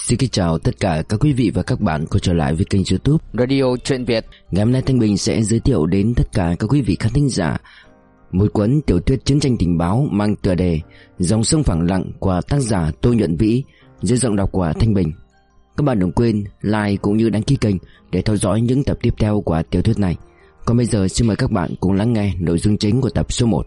Xin kính chào tất cả các quý vị và các bạn quay trở lại với kênh YouTube Radio Truyện Việt. Ngày hôm nay Thanh Bình sẽ giới thiệu đến tất cả các quý vị khán thính giả một cuốn tiểu thuyết chiến tranh tình báo mang tựa đề Dòng sông phẳng lặng của tác giả Tô Nhuận Vĩ dưới giọng đọc của Thanh Bình. Các bạn đừng quên like cũng như đăng ký kênh để theo dõi những tập tiếp theo của tiểu thuyết này. Còn bây giờ xin mời các bạn cùng lắng nghe nội dung chính của tập số 1.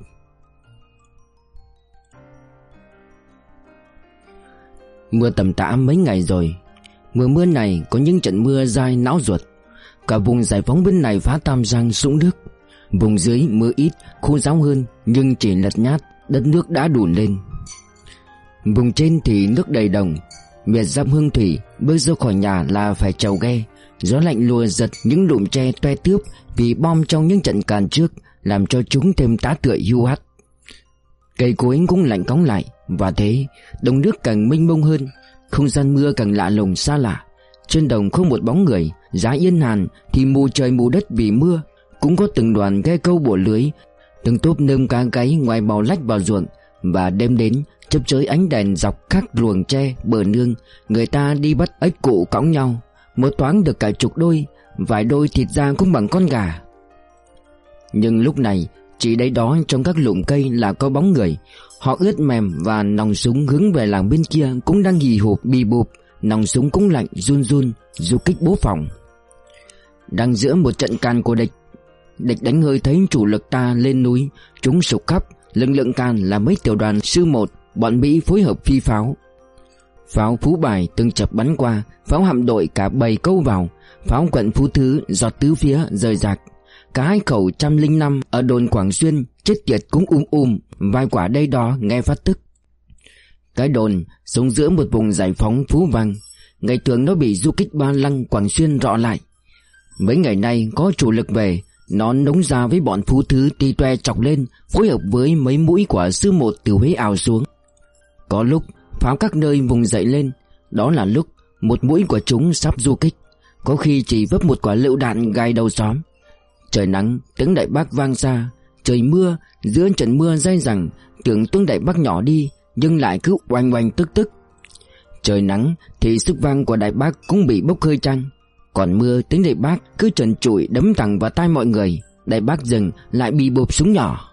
Mưa tầm tã mấy ngày rồi. Mùa mưa này có những trận mưa dai não ruột. Cả vùng giải phóng bên này phá tam giang sũng nước. Vùng dưới mưa ít, khô ráo hơn, nhưng chỉ lật nhát, đất nước đã đùn lên. Vùng trên thì nước đầy đồng. Miệt giáp Hương Thủy, bước ra khỏi nhà là phải trèo ghe. Gió lạnh lùa giật những lùm tre toe tướp vì bom trong những trận càn trước, làm cho chúng thêm tá tựa hiu hắt. Cây cối cũng lạnh cóng lại, và thế đồng nước càng mênh mông hơn. Không gian mưa càng lạ lùng xa lạ. Trên đồng không một bóng người, giá yên hàn thì mù trời mù đất vì mưa. Cũng có từng đoàn ghe câu bủa lưới, từng tốp nơm cá gáy ngoài bào lách vào ruộng. Và đêm đến chớp chới ánh đèn dọc các luồng tre bờ nương, người ta đi bắt ếch cụ cõng nhau. Một toáng được cả chục đôi, vài đôi thịt da cũng bằng con gà. Nhưng lúc này chỉ đấy đó trong các lùm cây là có bóng người. Họ ướt mềm và nòng súng hướng về làng bên kia cũng đang hì hụp bì bụp. Nòng súng cũng lạnh run run, du kích bố phòng. Đang giữa một trận càn của địch đánh hơi thấy chủ lực ta lên núi, chúng sục khắp. Lực lượng càn là mấy tiểu đoàn sư 1, bọn Mỹ phối hợp phi pháo. Pháo Phú Bài từng chập bắn qua, pháo hạm đội cả bầy câu vào, pháo quận Phú Thứ giọt tứ phía rời rạc. Cả hai khẩu 105 ở đồn Quảng Xuyên chết tiệt cũng vài quả đây đó nghe phát tức. Cái đồn sống giữa một vùng giải phóng Phú Vang, ngày thường nó bị du kích Ba Lăng Quảng Xuyên rọ lại. Mấy ngày nay có chủ lực về, nó nống ra với bọn Phú Thứ ti toe chọc lên, phối hợp với mấy mũi của sư 1 từ Huế ào xuống. Có lúc pháo các nơi vùng dậy lên, đó là lúc một mũi của chúng sắp du kích, có khi chỉ vấp một quả lựu đạn gai đầu xóm. Trời nắng, tiếng Đại Bác vang xa. Trời mưa, giữa trận mưa dai dẳng, tưởng tiếng Đại Bác nhỏ đi, nhưng lại cứ oanh oanh tức tức. Trời nắng thì sức vang của Đại Bác cũng bị bốc hơi chăng. Còn mưa, tiếng Đại Bác cứ trần trụi đấm thẳng vào tai mọi người. Đại Bác dừng lại bị bộp súng nhỏ.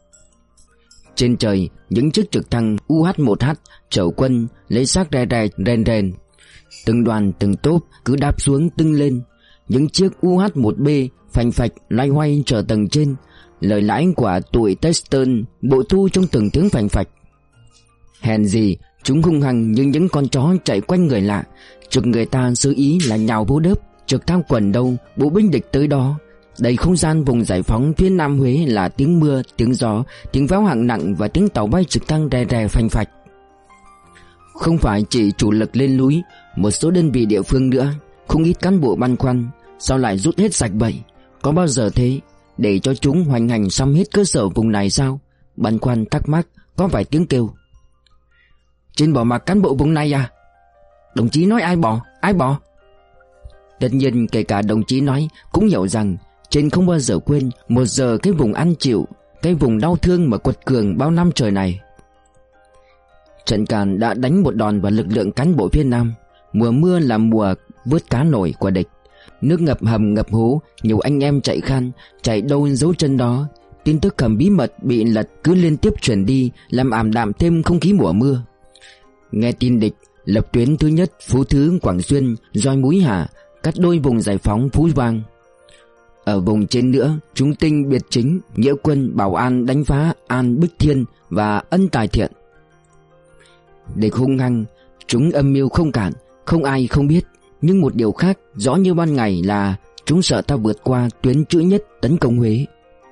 Trên trời, những chiếc trực thăng UH-1H chở quân lấy xác rèn rèn. Từng đoàn từng tốp cứ đáp xuống tưng lên. Những chiếc UH-1B phành phạch loay hoay trở tầng trên. Lời lãi của tụi Teston bội thu trong từng tiếng phành phạch. Hèn gì chúng hung hăng như những con chó chạy quanh người lạ. Trực người ta sơ ý là nhào vô đớp. Trực thao quần đâu bộ binh địch tới đó. Đầy không gian vùng giải phóng phía Nam Huế là tiếng mưa, tiếng gió, tiếng pháo hạng nặng và tiếng tàu bay trực thăng rè rè phành phạch. Không phải chỉ chủ lực lên núi, một số đơn vị địa phương nữa, không ít cán bộ băn khoăn sao lại rút hết sạch vậy. Có bao giờ thế, để cho chúng hoành hành xong hết cơ sở vùng này sao? Băn khoăn thắc mắc, có vài tiếng kêu. Trên bỏ mặc cán bộ vùng này à? Đồng chí nói ai bỏ? Ai bỏ? Tất nhiên kể cả đồng chí nói cũng hiểu rằng trên không bao giờ quên một giờ cái vùng ăn chịu, cái vùng đau thương mà quật cường bao năm trời này. Trận càn đã đánh một đòn vào lực lượng cán bộ phía Nam. Mùa mưa là mùa vớt cá nổi của địch. Nước ngập hầm ngập hố, nhiều anh em chạy khan, chạy đâu giấu chân đó. Tin tức hầm bí mật bị lật cứ liên tiếp truyền đi, làm ảm đạm thêm không khí mùa mưa. Nghe tin địch lập tuyến thứ nhất Phú Thứ Quảng Xuyên, Roi Múi Hà, cắt đôi vùng giải phóng Phú Vang. Ở vùng trên nữa, chúng tinh Biệt Chính, Nghĩa Quân, Bảo An đánh phá An Bích Thiên và Ân Tài Thiện. Địch hung hăng, chúng âm mưu không cản, không ai không biết. Nhưng một điều khác rõ như ban ngày là chúng sợ ta vượt qua tuyến chữ nhất tấn công Huế.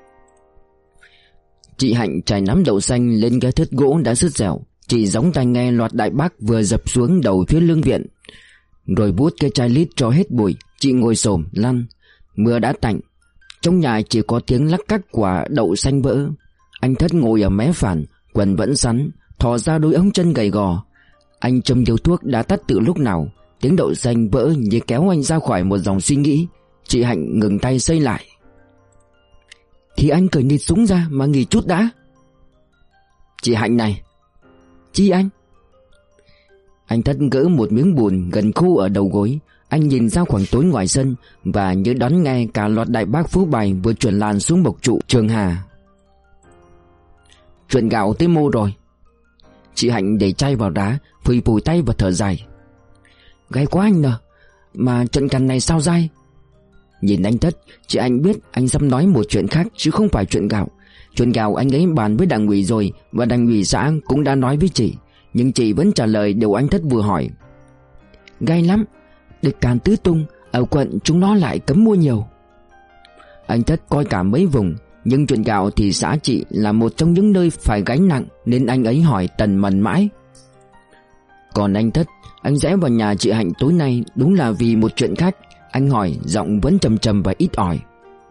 Chị Hạnh trải nắm đậu xanh lên cái thớt gỗ đã sứt dẻo. Chị gióng tai nghe loạt Đại Bác vừa dập xuống đầu phía lương viện, rồi vuốt cái chai lít cho hết bụi. Chị ngồi xổm lăn. Mưa đã tạnh, trong nhà chỉ có tiếng lắc cắc quả đậu xanh vỡ. Anh Thất ngồi ở mé phản, quần vẫn sắn, thò ra đôi ống chân gầy gò. Anh châm điếu thuốc đã tắt từ lúc nào. Tiếng đậu xanh vỡ như kéo anh ra khỏi một dòng suy nghĩ. Chị Hạnh ngừng tay xây lại. Thì anh cởi nịt súng ra mà nghỉ chút đã. Chị Hạnh này. Chi anh? Anh Thất gỡ một miếng bùn gần khô ở đầu gối. Anh nhìn ra khoảng tối ngoài sân và như đón nghe cả loạt đại bác phú bài vừa chuyển làn xuống mộc trụ Trường Hà. Chuyện gạo tới mô rồi. Chị Hạnh để chai vào đá, phủi phủi tay và thở dài. Gai quá anh nè, mà trận cằn này sao dai? Nhìn anh Thất, chị Hạnh biết anh sắp nói một chuyện khác chứ không phải chuyện gạo. Chuyện gạo anh ấy bàn với đảng ủy rồi, và đảng ủy xã cũng đã nói với chị, nhưng chị vẫn trả lời điều anh Thất vừa hỏi. Gai lắm, địch càn tứ tung, ở quận chúng nó lại cấm mua nhiều. Anh Thất coi cả mấy vùng, nhưng chuyện gạo thì xã chị là một trong những nơi phải gánh nặng, nên anh ấy hỏi tần mần mãi. Còn anh Thất, anh rẽ vào nhà chị Hạnh tối nay đúng là vì một chuyện khác. Anh hỏi giọng vẫn trầm trầm và ít ỏi.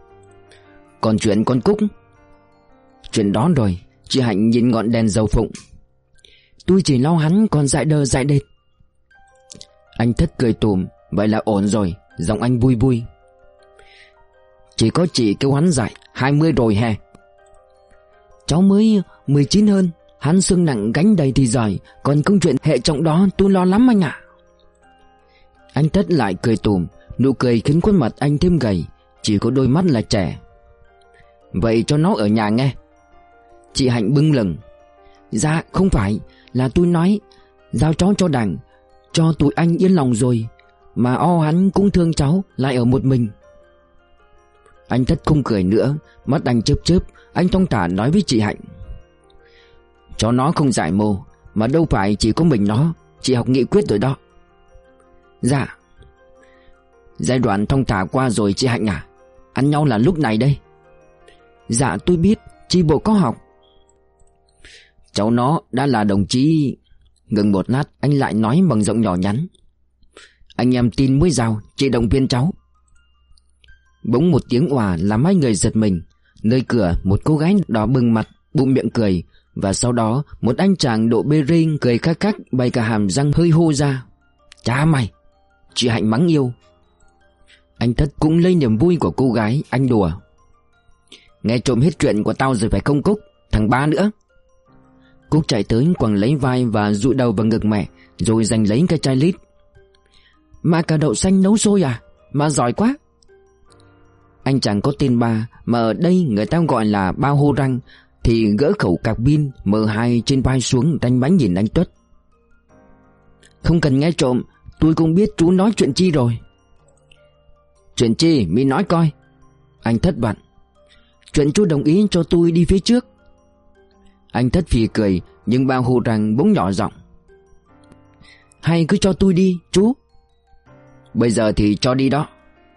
Còn chuyện con Cúc? Chuyện đó rồi. Chị Hạnh nhìn ngọn đèn dầu phụng. Tôi chỉ lo hắn còn dại đơ dại đệt. Anh Thất cười tùm. Vậy là ổn rồi. Giọng anh vui vui. Chỉ có chị kêu hắn dại 20 rồi hè. Cháu mới 19 hơn. Hắn xương nặng gánh đầy thì giỏi. Còn công chuyện hệ trọng đó tôi lo lắm anh ạ. Anh Thất lại cười tùm. Nụ cười khiến khuôn mặt anh thêm gầy. Chỉ có đôi mắt là trẻ. Vậy cho nó ở nhà nghe. Chị Hạnh bưng lừng. Dạ không phải, là tôi nói giao cháu cho đảng, cho tụi anh yên lòng rồi. Mà hắn cũng thương cháu, lại ở một mình. Anh Thất không cười nữa. Mắt anh chớp chớp. Anh thong thả nói với chị Hạnh. Cho nó không giải mồ. Mà đâu phải chỉ có mình nó. Chị học nghị quyết rồi đó. Dạ. Giai đoạn thong thả qua rồi chị Hạnh à. Ăn nhau là lúc này đây. Dạ tôi biết, chi bộ có học. Cháu nó đã là đồng chí. Ngừng một lát anh lại nói bằng giọng nhỏ nhắn. Anh em tin mới giao, chị động viên cháu. Bỗng một tiếng òa làm hai người giật mình. Nơi cửa một cô gái đỏ bừng mặt, bụng miệng cười. Và sau đó một anh chàng độ bê rinh cười khắc khắc, bày cả hàm răng hơi hô ra. Chà mày. Chị Hạnh mắng yêu. Anh Thất cũng lấy niềm vui của cô gái. Anh đùa. Nghe trộm hết chuyện của tao rồi phải không Cúc? Thằng Ba nữa. Cúc chạy tới quàng lấy vai và dụi đầu vào ngực mẹ, rồi giành lấy cái chai lít. Mà cả đậu xanh nấu sôi à? Mà giỏi quá. Anh chàng có tên Ba, mà ở đây người ta gọi là Ba hô răng, thì gỡ khẩu cạc pin M2 trên vai xuống, đánh bánh nhìn anh Tuất. Không cần nghe trộm, tôi cũng biết chú nói chuyện chi rồi. Chuyện chi mi nói coi. Anh Thất vặn. Chuyện chú đồng ý cho tôi đi phía trước. Anh Thất phì cười, nhưng Ba hô răng bỗng nhỏ giọng. Hay cứ cho tôi đi chú. Bây giờ thì cho đi đó.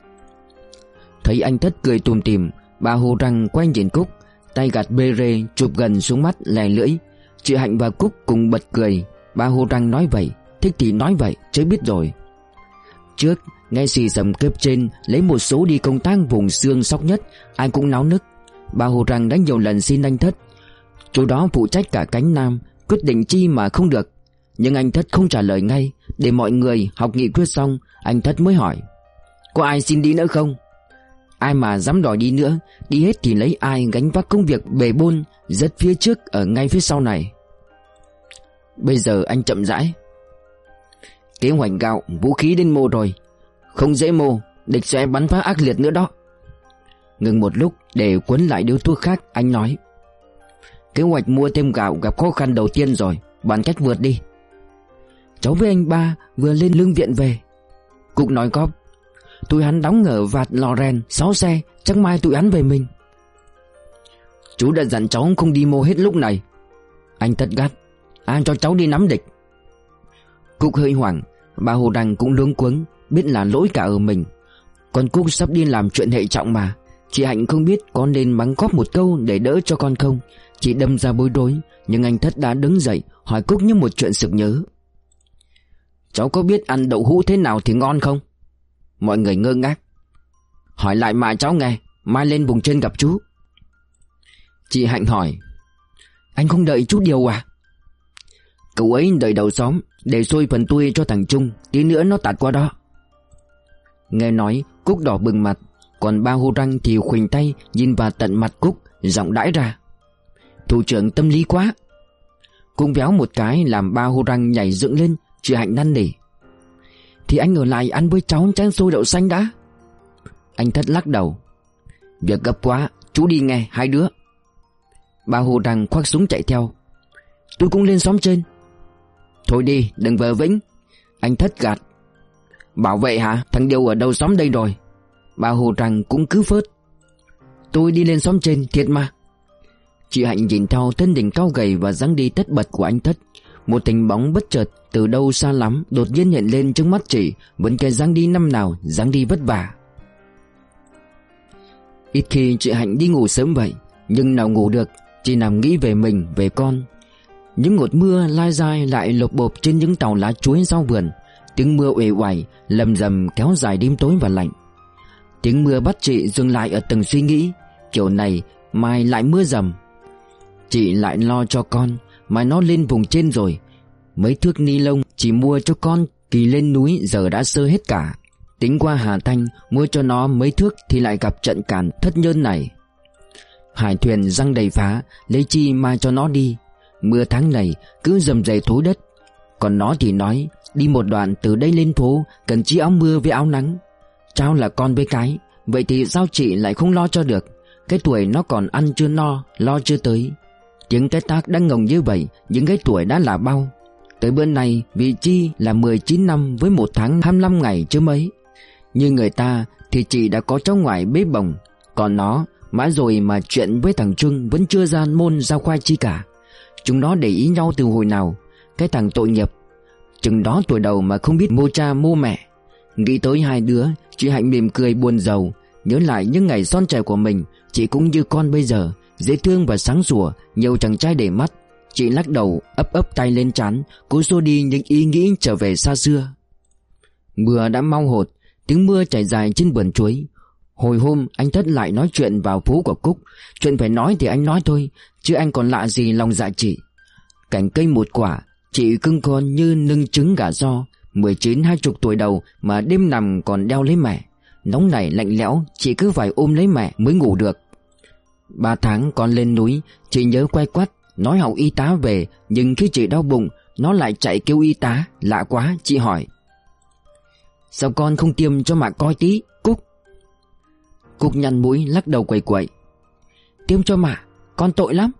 Thấy anh Thất cười tùm tìm, Ba hô răng quay nhìn Cúc, tay gạt bê rê chụp gần xuống mắt lè lưỡi. Chị Hạnh và Cúc cùng bật cười. Ba hô răng nói vậy, thích thì nói vậy, chứ biết rồi. Trước nghe xì xầm cấp trên lấy một số đi công tác vùng xương Sóc Nhất, ai cũng náo nức. Ba hô răng đã nhiều lần xin anh Thất. Chỗ đó phụ trách cả cánh Nam, quyết định chi mà không được. Nhưng anh Thất không trả lời ngay. Để mọi người học nghị quyết xong, anh Thất mới hỏi. Có ai xin đi nữa không? Ai mà dám đòi đi nữa, đi hết thì lấy ai gánh vác công việc bề bôn rất phía trước ở ngay phía sau này. Bây giờ anh chậm rãi. Kế hoạch gạo, vũ khí đến mô rồi. Không dễ mô, địch sẽ bắn phá ác liệt nữa đó. Ngừng một lúc để quấn lại điếu thuốc khác, anh nói. Kế hoạch mua thêm gạo gặp khó khăn đầu tiên rồi, bàn cách vượt đi. Cháu với anh Ba vừa lên lương viện về. Cúc nói góp. Tụi hắn đóng ở vạt lò rèn 6 xe, chắc mai tụi hắn về mình. Chú đã dặn cháu không đi mô hết lúc này. Anh Thất gắt. Ai cho cháu đi nắm địch? Cúc hơi hoảng. Ba Hồ Đăng cũng luống cuống, biết là lỗi cả ở mình. Con Cúc sắp đi làm chuyện hệ trọng mà. Chị Hạnh không biết có nên mắng góp một câu để đỡ cho con không. Chị đâm ra bối rối. Nhưng anh Thất đã đứng dậy hỏi Cúc như một chuyện sực nhớ. Cháu có biết ăn đậu hũ thế nào thì ngon không? Mọi người ngơ ngác. Hỏi lại mà cháu nghe, mai lên vùng trên gặp chú. Chị Hạnh hỏi. Anh không đợi chú Điều à? Cậu ấy đợi đầu xóm, để xôi phần tui cho thằng Trung, tí nữa nó tạt qua đó. Nghe nói Cúc đỏ bừng mặt. Còn Ba Hô Răng thì khuỳnh tay nhìn vào tận mặt Cúc, giọng đãi ra. Thủ trưởng tâm lý quá. Cúc véo một cái làm Ba Hô Răng nhảy dựng lên, Chị Hạnh năn nỉ. Thì anh ở lại ăn với cháu chén xôi đậu xanh đã. Anh Thất lắc đầu. Việc gấp quá, chú đi nghe hai đứa. Bà Hồ Đằng khoác súng chạy theo. Tôi cũng lên xóm trên. Thôi đi, đừng vờ vĩnh. Anh Thất gạt. Bảo vệ hả? Thằng Điều ở đâu xóm đây rồi? Bà Hồ Đằng cũng cứ phớt. Tôi đi lên xóm trên thiệt mà. Chị Hạnh nhìn theo thân hình cao gầy và dáng đi tất bật của anh Thất. Một tình bóng bất chợt từ đâu xa lắm đột nhiên hiện lên trước mắt chị. Vẫn cái dáng đi năm nào, dáng đi vất vả. Ít khi chị Hạnh đi ngủ sớm vậy, nhưng nào ngủ được, chị nằm nghĩ về mình, về con. Những ngột mưa lai dai lại lộp bộp trên những tàu lá chuối sau vườn. Tiếng mưa uể oải lầm rầm kéo dài đêm tối và lạnh. Tiếng mưa bắt chị dừng lại ở từng suy nghĩ. Kiểu này mai lại mưa rầm. Chị lại lo cho con, mai nó lên vùng trên rồi. Mấy thước ni lông chỉ mua cho con kỳ lên núi giờ đã sơ hết cả. Tính qua Hà Thanh mua cho nó mấy thước thì lại gặp trận cản thất nhơn này. Hải thuyền răng đầy phá, lấy chi mai cho nó đi. Mưa tháng này cứ dầm dày thối đất. Còn nó thì nói đi một đoạn từ đây lên phố cần chi áo mưa với áo nắng. Cháu là con với cái, vậy thì sao chị lại không lo cho được? Cái tuổi nó còn ăn chưa no, lo chưa tới. Tiếng cái tác đang ngồng như vậy, những cái tuổi đã là bao. Tới bữa này vị chi là 19 năm với 1 tháng 25 ngày chứ mấy. Như người ta thì chị đã có cháu ngoại bế bồng. Còn nó mãi rồi mà chuyện với thằng Trung vẫn chưa ra môn ra khoai chi cả. Chúng nó để ý nhau từ hồi nào. Cái thằng tội nghiệp, chừng đó tuổi đầu mà không biết mô cha mô mẹ. Nghĩ tới hai đứa, chị Hạnh mỉm cười buồn rầu. Nhớ lại những ngày son trẻ của mình, chị cũng như con bây giờ, dễ thương và sáng sủa, nhiều chàng trai để mắt. Chị lắc đầu, ấp tay lên trán, cố xua đi những ý nghĩ trở về xa xưa. Mưa đã mau hột, tiếng mưa chảy dài trên vườn chuối. Hồi hôm anh Thất lại nói chuyện vào phố của Cúc. Chuyện phải nói thì anh nói thôi, chứ anh còn lạ gì lòng dạ chị. Cành cây một quả, chị cưng con như nâng trứng gà giò. 19-20 tuổi đầu mà đêm nằm còn đeo lấy mẹ. Nóng này lạnh lẽo, chị cứ phải ôm lấy mẹ mới ngủ được. 3 tháng con lên núi, chị nhớ quay quắt nói hậu y tá về. Nhưng khi chị đau bụng, nó lại chạy kêu y tá. Lạ quá, chị hỏi sao con không tiêm cho mạ coi tí, Cúc? Cúc nhăn mũi lắc đầu quẩy quẩy. Tiêm cho mạ, con tội lắm.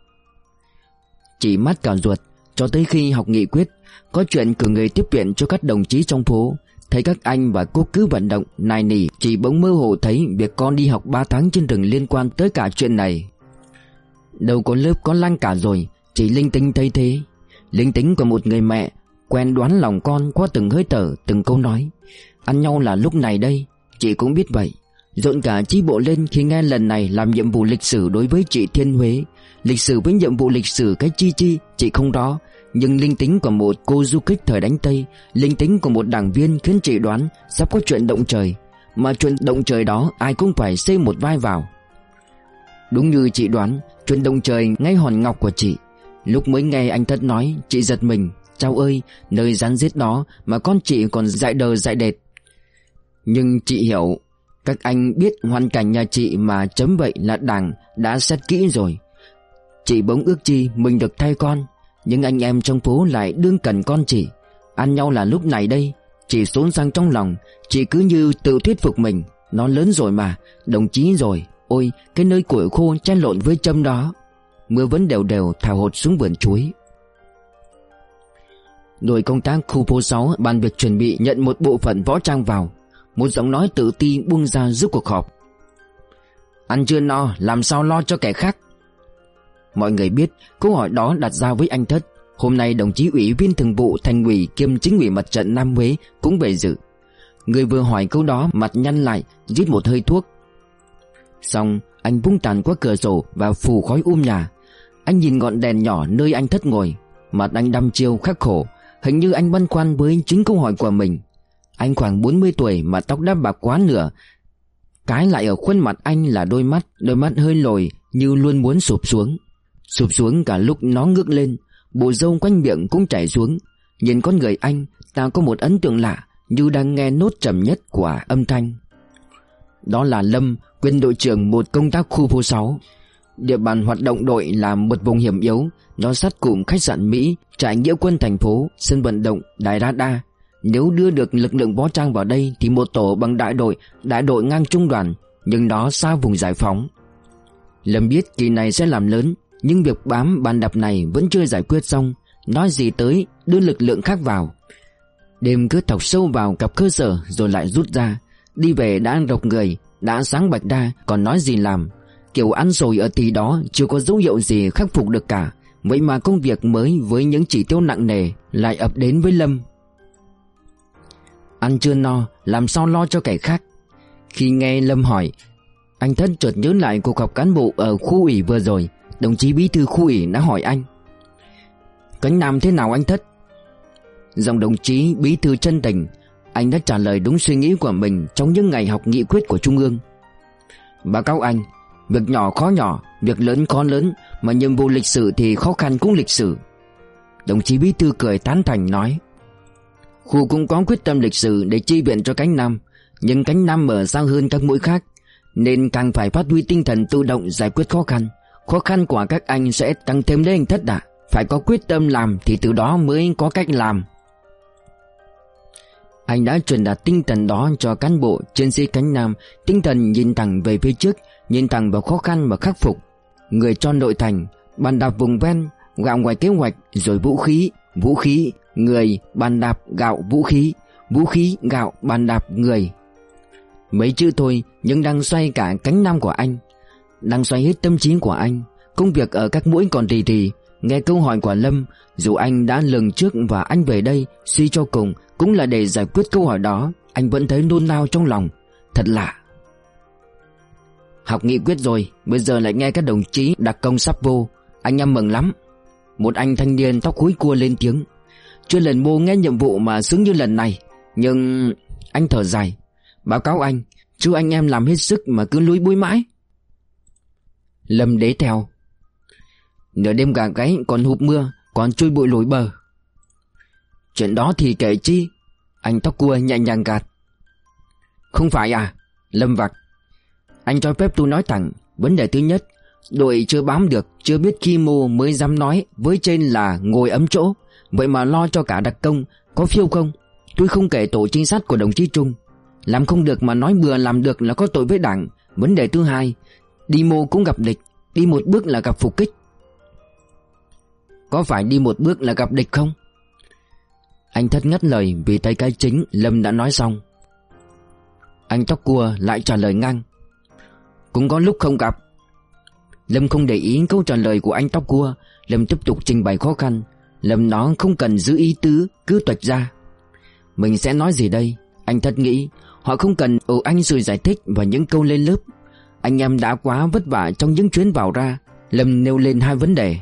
Chị mắt cả ruột. Cho tới khi học nghị quyết, có chuyện cử người tiếp viện cho các đồng chí trong phố. Thấy các anh và Cúc cứ vận động nài nỉ, chị bỗng mơ hồ thấy việc con đi học 3 tháng trên rừng liên quan tới cả chuyện này. Đâu có lớp có lăng cả rồi, chị linh tinh thấy thế. Linh tính của một người mẹ quen đoán lòng con qua từng hơi thở, từng câu nói. Ăn nhau là lúc này đây, chị cũng biết vậy. Rộn cả chi bộ lên khi nghe lần này làm nhiệm vụ lịch sử đối với chị Thiên Huế. Lịch sử với nhiệm vụ lịch sử cái chi chị không rõ. Nhưng linh tính của một cô du kích thời đánh Tây, linh tính của một đảng viên khiến chị đoán sắp có chuyện động trời. Mà chuyện động trời đó ai cũng phải xây một vai vào. Đúng như chị đoán, chuyện động trời ngay hòn ngọc của chị. Lúc mới nghe anh Thất nói, chị giật mình. Cháu ơi, nơi rắn rết đó mà con chị còn dại đờ dại đệt. Nhưng chị hiểu, các anh biết hoàn cảnh nhà chị mà chấm vậy là đảng đã xét kỹ rồi. Chị bỗng ước chi mình được thay con. Nhưng anh em trong phố lại đương cần con chị. Ăn nhau là lúc này đây. Chị xốn sang trong lòng. Chị cứ như tự thuyết phục mình. Nó lớn rồi mà, đồng chí rồi. Ôi, cái nơi củi khô chen lộn với châm đó. Mưa vẫn đều đều thào hột xuống vườn chuối. Đội công tác khu phố 6 bàn việc chuẩn bị nhận một bộ phận võ trang vào. Một giọng nói tự ti buông ra giúp cuộc họp. Ăn chưa no, làm sao lo cho kẻ khác? Mọi người biết câu hỏi đó đặt ra với anh Thất. Hôm nay đồng chí ủy viên thường vụ Thành ủy kiêm chính ủy mặt trận Nam Huế cũng về dự. Người vừa hỏi câu đó mặt nhăn lại, rít một hơi thuốc. Xong anh vung tàn qua cửa sổ và phù khói nhà. Anh nhìn ngọn đèn nhỏ nơi anh Thất ngồi. Mặt anh đăm chiêu khắc khổ. Hình như anh băn khoăn với chính câu hỏi của mình. Anh khoảng 40 tuổi mà tóc đã bạc quá nửa. Cái lại ở khuôn mặt anh là đôi mắt hơi lồi như luôn muốn sụp xuống. Sụp xuống cả lúc nó ngước lên. Bộ râu quanh miệng cũng chảy xuống. Nhìn con người anh, ta có một ấn tượng lạ, như đang nghe nốt trầm nhất của âm thanh. Đó là Lâm, quyền đội trưởng một công tác khu phố 6. Địa bàn hoạt động đội là một vùng hiểm yếu, nó sát cụm khách sạn Mỹ, trại nghĩa quân thành phố, sân vận động, đài radar. Nếu đưa được lực lượng võ trang vào đây thì một tổ bằng đại đội ngang trung đoàn, nhưng nó xa vùng giải phóng. Lâm biết kỳ này sẽ làm lớn, nhưng việc bám bàn đạp này vẫn chưa giải quyết xong, nói gì tới đưa lực lượng khác vào. Đêm cứ thọc sâu vào cặp cơ sở rồi lại rút ra, đi về đã rộc người, đã sáng bạch đa, còn nói gì làm. Kiểu ăn rồi ở tí đó chưa có dấu hiệu gì khắc phục được cả, vậy mà công việc mới với những chỉ tiêu nặng nề lại ập đến với Lâm. Ăn chưa no, làm sao lo cho kẻ khác? Khi nghe Lâm hỏi, anh Thất chợt nhớ lại cuộc họp cán bộ ở khu ủy vừa rồi. Đồng chí bí thư khu ủy đã hỏi anh: Cánh Nam thế nào anh Thất? Giọng đồng chí bí thư chân tình, anh đã trả lời đúng suy nghĩ của mình trong những ngày học nghị quyết của Trung ương. Báo cáo anh, việc nhỏ khó nhỏ, việc lớn khó lớn, mà nhiệm vụ lịch sử thì khó khăn cũng lịch sử. Đồng chí bí thư cười tán thành nói: Khu cũng có quyết tâm lịch sử để chi viện cho cánh Nam, nhưng cánh Nam mở xa hơn các mũi khác, nên càng phải phát huy tinh thần tự động giải quyết khó khăn. Khó khăn của các anh sẽ tăng thêm đấy anh Thất ạ. Phải có quyết tâm làm thì từ đó mới có cách làm. Anh đã truyền đạt tinh thần đó cho cán bộ chiến sĩ cánh Nam, tinh thần nhìn thẳng về phía trước, nhìn thẳng vào khó khăn mà khắc phục. Người cho nội thành, bàn đạp vùng ven, gạo ngoài kế hoạch, rồi vũ khí, người, bàn đạp, gạo, vũ khí, gạo, bàn đạp, người. Mấy chữ thôi nhưng đang xoay cả cánh Nam của anh, đang xoay hết tâm trí của anh. Công việc ở các mũi còn rì. Nghe câu hỏi của Lâm, dù anh đã lường trước và anh về đây suy cho cùng cũng là để giải quyết câu hỏi đó, anh vẫn thấy nôn nao trong lòng. Thật lạ. Học nghị quyết rồi, bây giờ lại nghe các đồng chí đặc công sắp vô, anh em mừng lắm. Một anh thanh niên tóc húi cua lên tiếng: Chưa lần mô nghe nhiệm vụ mà sướng như lần này. Nhưng... Anh thở dài: Báo cáo anh, chứ anh em làm hết sức mà cứ lúi búi mãi. Lâm đế theo: Nửa đêm gà gáy còn hụp mưa, còn trôi bụi lối bờ. Chuyện đó thì kể chi? Anh tóc cua nhẹ nhàng gạt: Không phải à? Lâm vặc: Anh cho phép tôi nói thẳng. Vấn đề thứ nhất, đội chưa bám được, chưa biết khi mô mới dám nói với trên là ngồi ấm chỗ. Vậy mà lo cho cả đặc công, có phiêu không? Tôi không kể tổ trinh sát của đồng chí Trung. Làm không được mà nói bừa làm được là có tội với đảng. Vấn đề thứ hai, đi mô cũng gặp địch, đi một bước là gặp phục kích. Có phải đi một bước là gặp địch không? Anh Thất ngắt lời vì thấy cái chính Lâm đã nói xong. Anh tóc cua lại trả lời ngang: Cũng có lúc không gặp. Lâm không để ý câu trả lời của anh tóc cua. Lâm tiếp tục trình bày khó khăn. Lâm nói không cần giữ ý tứ, cứ tuạch ra. Mình sẽ nói gì đây? Anh Thất nghĩ họ không cần ồ anh sự giải thích và những câu lên lớp. Anh em đã quá vất vả trong những chuyến vào ra. Lâm nêu lên hai vấn đề: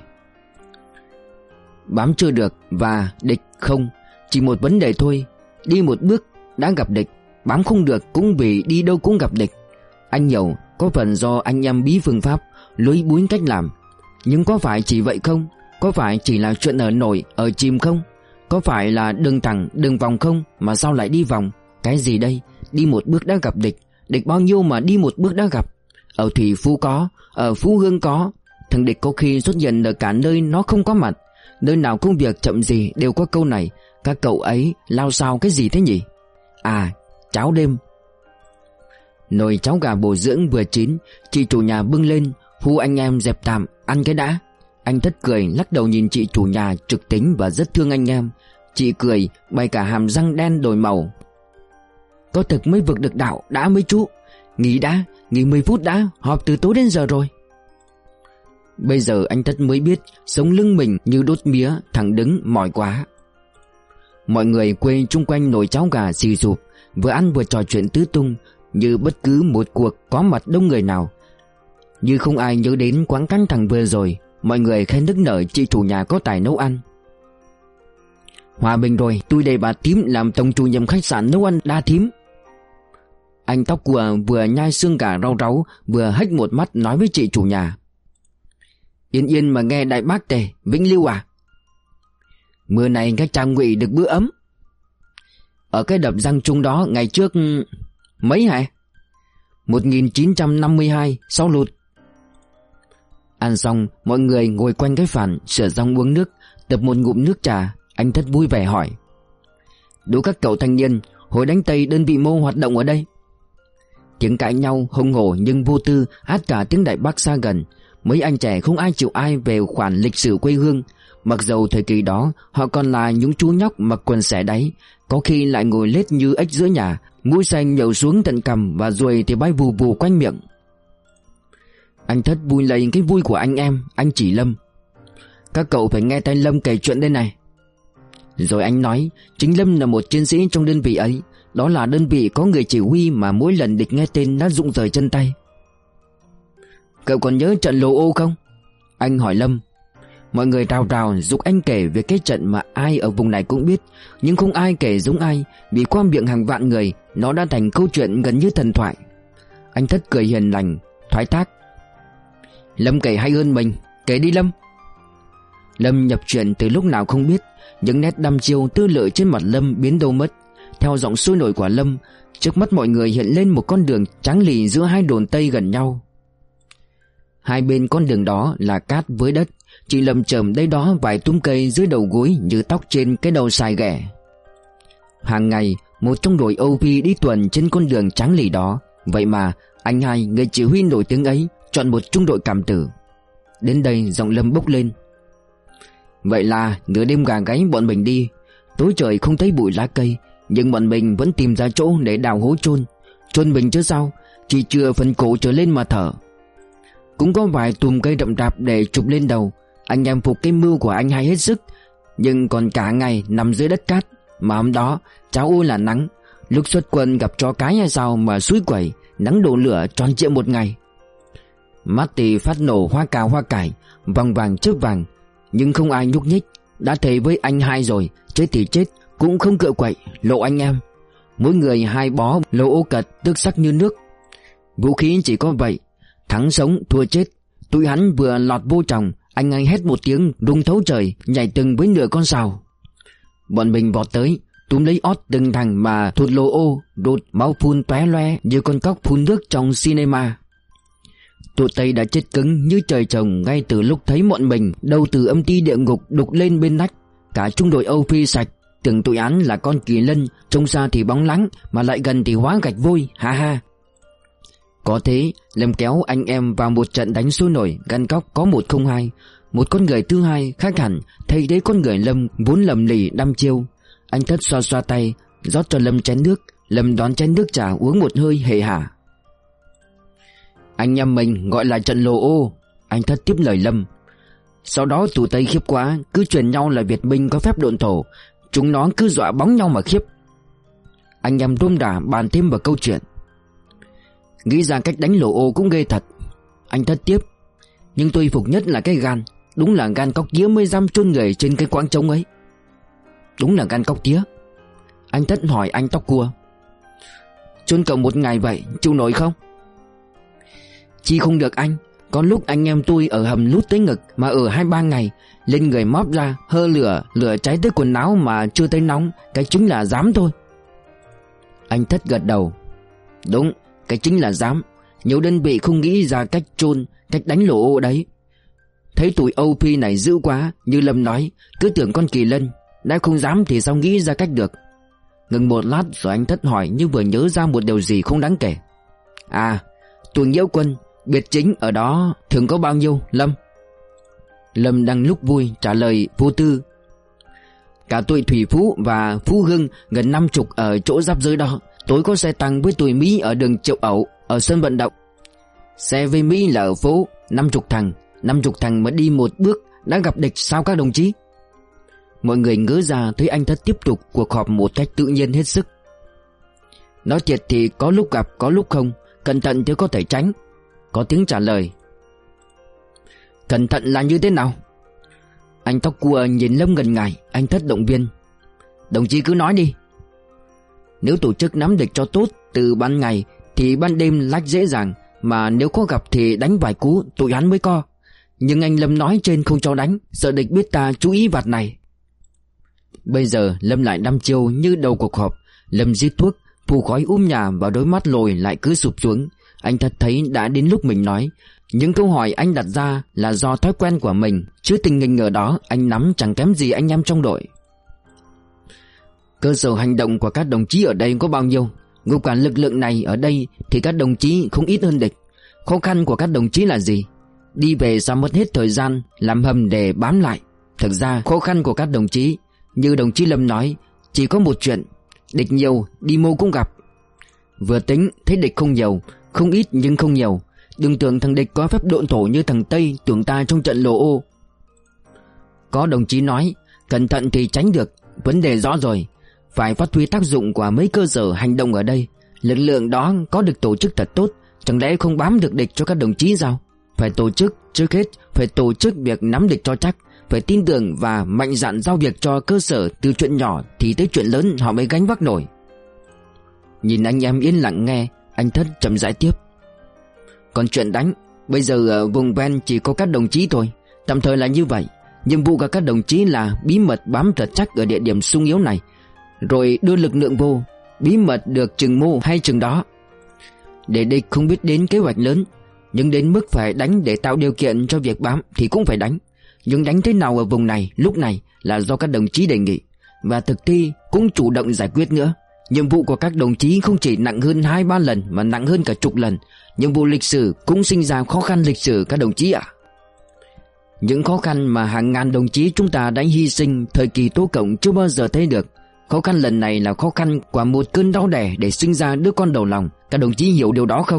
bám chưa được và địch không. Chỉ một vấn đề thôi. Đi một bước đã gặp địch, bám không được cũng vì đi đâu cũng gặp địch. Anh hiểu có phần do anh em bí phương pháp, lối búi cách làm. Nhưng có phải chỉ vậy không? Có phải chỉ là chuyện ở nổi, ở chìm không? Có phải là đường thẳng, đường vòng không? Mà sao lại đi vòng? Cái gì đây? Đi một bước đã gặp địch. Địch bao nhiêu mà đi một bước đã gặp? Ở Thủy Phú có, ở Phú Hương có. Thằng địch có khi xuất hiện ở cả nơi nó không có mặt. Nơi nào công việc chậm gì đều có câu này: Các cậu ấy lao sao cái gì thế nhỉ? À, cháo đêm. Nồi cháo gà bổ dưỡng vừa chín, chị chủ nhà bưng lên, hú anh em dẹp tạm, ăn cái đã. Anh Thất cười lắc đầu nhìn chị chủ nhà trực tính và rất thương anh em. Chị cười bày cả hàm răng đen đổi màu: Có thực mới vực được đạo đã mấy chú. Nghỉ đã, nghỉ 10 phút đã, họp từ tối đến giờ rồi. Bây giờ anh Thất mới biết sống lưng mình như đốt mía, thẳng đứng mỏi quá. Mọi người quay chung quanh nồi cháo gà xì sụp, vừa ăn vừa trò chuyện tứ tung, như bất cứ một cuộc có mặt đông người nào. Như không ai nhớ đến quán căng thẳng vừa rồi. Mọi người khen nức nở chị chủ nhà có tài nấu ăn. Hòa bình rồi, tôi để bà Tím làm tổng chủ nhiệm khách sạn nấu ăn đa thím. Anh tóc cua vừa nhai xương gà rau ráu, vừa hách một mắt nói với chị chủ nhà: Yên yên mà nghe đại bác tề, Vĩnh Lưu à? Mưa này các chàng Ngụy được bữa ấm. Ở cái đập Giang Trung đó ngày trước mấy hả? 1952 sau lụt. Ăn xong, mọi người ngồi quanh cái phản sửa rong uống nước. Tập một ngụm nước trà, anh Thất vui vẻ hỏi: "Đố các cậu thanh niên, hồi đánh Tây đơn vị mô hoạt động ở đây?" Tiếng cãi nhau hùng hổ nhưng vô tư át cả tiếng Đại Bác xa gần. Mấy anh trẻ không ai chịu ai về khoản lịch sử quê hương. Mặc dầu thời kỳ đó họ còn là những chú nhóc mặc quần xẻ đáy, có khi lại ngồi lết như ếch giữa nhà, mũi xanh nhậu xuống tận cằm và ruồi thì bay vù vù quanh miệng. Anh Thất vui lấy cái vui của anh em, anh chỉ Lâm: "Các cậu phải nghe tay Lâm kể chuyện đây này." Rồi anh nói chính Lâm là một chiến sĩ trong đơn vị ấy. Đó là đơn vị có người chỉ huy mà mỗi lần địch nghe tên đã rụng rời chân tay. "Cậu còn nhớ trận Lô Ô không?" anh hỏi Lâm. Mọi người rào rào giục anh kể về cái trận mà ai ở vùng này cũng biết, nhưng không ai kể giống ai, vì qua miệng hàng vạn người nó đã thành câu chuyện gần như thần thoại. Anh Thất cười hiền lành, thoái thác: "Lâm kể hay hơn mình, kể đi Lâm." Lâm nhập chuyện từ lúc nào không biết, những nét đăm chiêu tư lợi trên mặt Lâm biến đâu mất. Theo giọng sôi nổi của Lâm, trước mắt mọi người hiện lên một con đường tráng lì giữa hai đồn Tây gần nhau. Hai bên con đường đó là cát với đất, chỉ lầm chởm đây đó vài túm cây dưới đầu gối như tóc trên cái đầu sài ghẻ. Hàng ngày một trong đội OP đi tuần trên con đường tráng lì đó. Vậy mà anh hai, người chỉ huy nổi tiếng ấy, chọn một trung đội cảm tử. Đến đây giọng Lâm bốc lên: "Vậy là nửa đêm gà gáy bọn mình đi. Tối trời không thấy bụi lá cây, nhưng bọn mình vẫn tìm ra chỗ để đào hố chôn. Chôn mình chứ sao, chỉ chừa phần cổ trở lên mà thở. Cũng có vài tùm cây rậm rạp để chụp lên đầu. Anh em phục cái mưu của anh hai hết sức, nhưng còn cả ngày nằm dưới đất cát. Mà hôm đó cháu ôi là nắng, lúc xuất quân gặp chó cái hay sao mà suối quẩy, nắng đổ lửa tròn trịa một ngày. Mắt thì phát nổ hoa cào hoa cải, vòng vàng chớp vàng, nhưng không ai nhúc nhích. Đã thấy với anh hai rồi, chết thì chết cũng không cựa quậy, lộ anh em. Mỗi người hai bó lô ô cật tước sắc như nước. Vũ khí chỉ có vậy, thắng sống thua chết. Tụi hắn vừa lọt vô tròng, anh ấy hét một tiếng rung thấu trời, nhảy từng với nửa con sào. Bọn mình vọt tới, túm lấy ót từng thằng mà thụt lô ô, đột máu phun tóe loe như con cóc phun nước trong cinema. Tụi Tây đã chết cứng như trời trồng ngay từ lúc thấy bọn mình đâu từ âm ti địa ngục đục lên bên nách. Cả trung đội Âu Phi sạch, tưởng tụi án là con kỳ lân, trông xa thì bóng lắng, mà lại gần thì hóa gạch vôi, ha ha. Có thế Lâm kéo anh em vào một trận đánh sôi nổi, gan cóc có 1-0-2. Một con người thứ hai khác hẳn, thay thế con người Lâm vốn lầm lì đăm chiêu. Anh Thất xoa xoa tay, rót cho Lâm chén nước. Lâm đón chén nước trà uống một hơi hề hả. "Anh em mình gọi là trận Lô Ô," anh Thất tiếp lời Lâm. "Sau đó tụi Tây khiếp quá, cứ truyền nhau là Việt Minh có phép độn thổ. Chúng nó cứ dọa bóng nhau mà khiếp." Anh em rôm rả bàn thêm vào câu chuyện. "Nghĩ ra cách đánh Lô Ô cũng ghê thật," anh Thất tiếp. "Nhưng tôi phục nhất là cái gan. Đúng là gan cóc tía mới dám chôn người trên cái quãng trống ấy." "Đúng là gan cóc tía." Anh Thất hỏi anh tóc cua. "Chôn cậu một ngày vậy, chịu nổi không?" "Chi không được anh. Có lúc anh em tôi ở hầm nút tới ngực mà ở 2-3 ngày, lên người móp ra, hơ lửa cháy tới quần áo mà chưa thấy nóng. Cái chính là dám thôi." Anh Thất gật đầu. "Đúng, cái chính là dám. Nhiều đơn vị không nghĩ ra cách chôn, cách đánh Lô Ô đấy. Thấy tụi OP này dữ quá, như Lâm nói, cứ tưởng con kỳ lân. Đã không dám thì sao nghĩ ra cách được." Ngừng một lát rồi anh Thất hỏi như vừa nhớ ra một điều gì không đáng kể. "À, tụi Nghĩa quân, biệt chính ở đó thường có bao nhiêu, Lâm?" Lâm đang lúc vui trả lời vô tư. "Cả tụi Thủy Phú và Phú Hưng gần 50 ở chỗ giáp giới đó. Tối có xe tăng với tụi Mỹ ở đường Triệu Ẩu, ở sân vận động. Xe với Mỹ là ở phố, 50 thằng. 50 thằng mà đi một bước đã gặp địch sao các đồng chí?" Mọi người ngớ ra thấy anh Thất tiếp tục cuộc họp một cách tự nhiên hết sức. "Nói thiệt thì có lúc gặp có lúc không, cẩn thận chứ có thể tránh." Có tiếng trả lời. "Cẩn thận là như thế nào?" Anh tóc cua nhìn Lâm ngần ngại. Anh Thất động viên. "Đồng chí cứ nói đi." "Nếu tổ chức nắm địch cho tốt từ ban ngày thì ban đêm lách dễ dàng, mà nếu có gặp thì đánh vài cú tụi hắn mới co. Nhưng anh Lâm nói trên không cho đánh, sợ địch biết ta chú ý vạt này." Bây giờ Lâm lại đăm chiêu như đầu cuộc họp. Lâm rít thuốc, phù khói nhà và đôi mắt lồi lại cứ sụp xuống. Anh Thất thấy đã đến lúc mình nói, Những câu hỏi anh đặt ra là do thói quen của mình, chứ tình hình ở đó anh nắm chẳng kém gì anh em trong đội. Cơ sở hành động của các đồng chí ở đây có bao nhiêu? Gồm cả lực lượng này ở đây thì các đồng chí không ít hơn địch. Khó khăn của các đồng chí là gì? Đi về sao mất hết thời gian làm hầm để bám lại. Thực ra khó khăn của các đồng chí, như đồng chí Lâm nói, chỉ có một chuyện: địch nhiều, đi mô cũng gặp. Vừa tính thấy địch không nhiều, không ít nhưng không nhiều. Đừng tưởng thằng địch có phép độn thổ như thằng Tây tưởng ta trong trận Lô Ô. Có đồng chí nói cẩn thận thì tránh được. Vấn đề rõ rồi, phải phát huy tác dụng của mấy cơ sở hành động ở đây. Lực lượng đó có được tổ chức thật tốt, chẳng lẽ không bám được địch cho các đồng chí sao? Phải tổ chức, trước hết phải tổ chức việc nắm địch cho chắc, phải tin tưởng và mạnh dạn giao việc cho cơ sở. Từ chuyện nhỏ thì tới chuyện lớn họ mới gánh vác nổi. Nhìn anh em yên lặng nghe, anh Thất chậm rãi tiếp: còn chuyện đánh, bây giờ ở vùng ven chỉ có các đồng chí thôi. Tạm thời là như vậy. Nhiệm vụ của các đồng chí là bí mật bám thật chắc ở địa điểm xung yếu này, rồi đưa lực lượng vô, bí mật được chừng mô hay chừng đó, để địch không biết đến kế hoạch lớn. Nhưng đến mức phải đánh để tạo điều kiện cho việc bám thì cũng phải đánh. Nhưng đánh thế nào ở vùng này lúc này là do các đồng chí đề nghị, và thực thi cũng chủ động giải quyết nữa. Nhiệm vụ của các đồng chí không chỉ nặng hơn 2-3 lần mà nặng hơn cả chục lần. Nhiệm vụ lịch sử cũng sinh ra khó khăn lịch sử các đồng chí ạ. Những khó khăn mà hàng ngàn đồng chí chúng ta đã hy sinh thời kỳ Tố Cộng chưa bao giờ thấy được. Khó khăn lần này là khó khăn của một cơn đau đẻ để sinh ra đứa con đầu lòng. Các đồng chí hiểu điều đó không?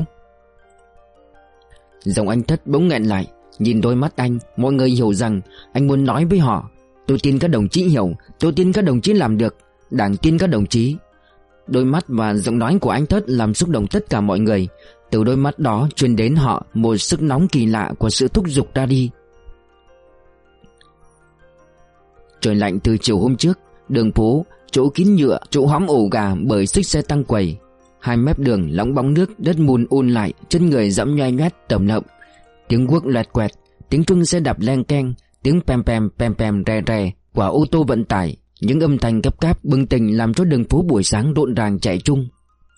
Giọng anh Thất bỗng nghẹn lại. Nhìn đôi mắt anh, mọi người hiểu rằng anh muốn nói với họ: tôi tin các đồng chí hiểu, tôi tin các đồng chí làm được, Đảng tin các đồng chí. Đôi mắt và giọng nói của anh Thất làm xúc động tất cả mọi người. Từ đôi mắt đó truyền đến họ một sức nóng kỳ lạ của sự thúc giục ra đi. Trời lạnh từ chiều hôm trước, đường phố, chỗ kín nhựa, chỗ hõm ổ gà bởi xích xe tăng quầy. Hai mép đường lóng bóng nước, đất mùn ùn lại, chân người dẫm nhoai nhoét tầm lộng. Tiếng guốc loẹt quẹt, tiếng chuông xe đạp leng keng, tiếng pem pem rè rè của ô tô vận tải. Những âm thanh gấp gáp bừng tỉnh làm cho đường phố buổi sáng rộn ràng chạy chung.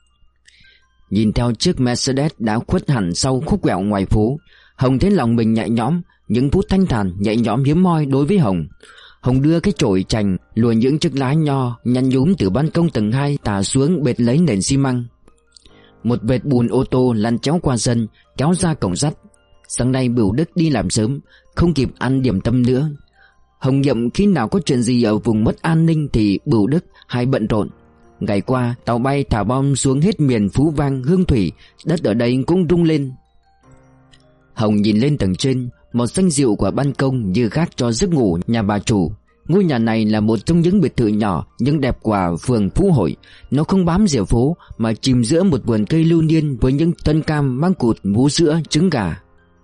Nhìn theo chiếc Mercedes đã khuất hẳn sau khúc quẹo ngoài phố, Hồng thấy lòng mình nhẹ nhõm. Những phút thanh thản nhẹ nhõm hiếm hoi đối với Hồng. Hồng đưa cái chổi chành lùa những chiếc lá nho nhăn nhúm từ ban công tầng 2 tả xuống bệt lấy nền xi măng. Một vệt bùn ô tô lăn chéo qua sân, kéo ra cổng sắt. Sáng nay Bửu Đức đi làm sớm, không kịp ăn điểm tâm nữa. Hồng nhậm khi nào có chuyện gì ở vùng mất an ninh thì Bửu Đức hay bận rộn. Ngày qua tàu bay thả bom xuống hết miền Phú Vang, Hương Thủy, đất ở đây cũng rung lên. Hồng nhìn lên tầng trên, một xanh dịu của ban công như gác cho giấc ngủ nhà bà chủ. Ngôi nhà này là một trong những biệt thự nhỏ nhưng đẹp của phường Phú Hội. Nó không bám rìa phố mà chìm giữa một vườn cây lưu niên với những thân cam, măng cụt, vú sữa, trứng gà.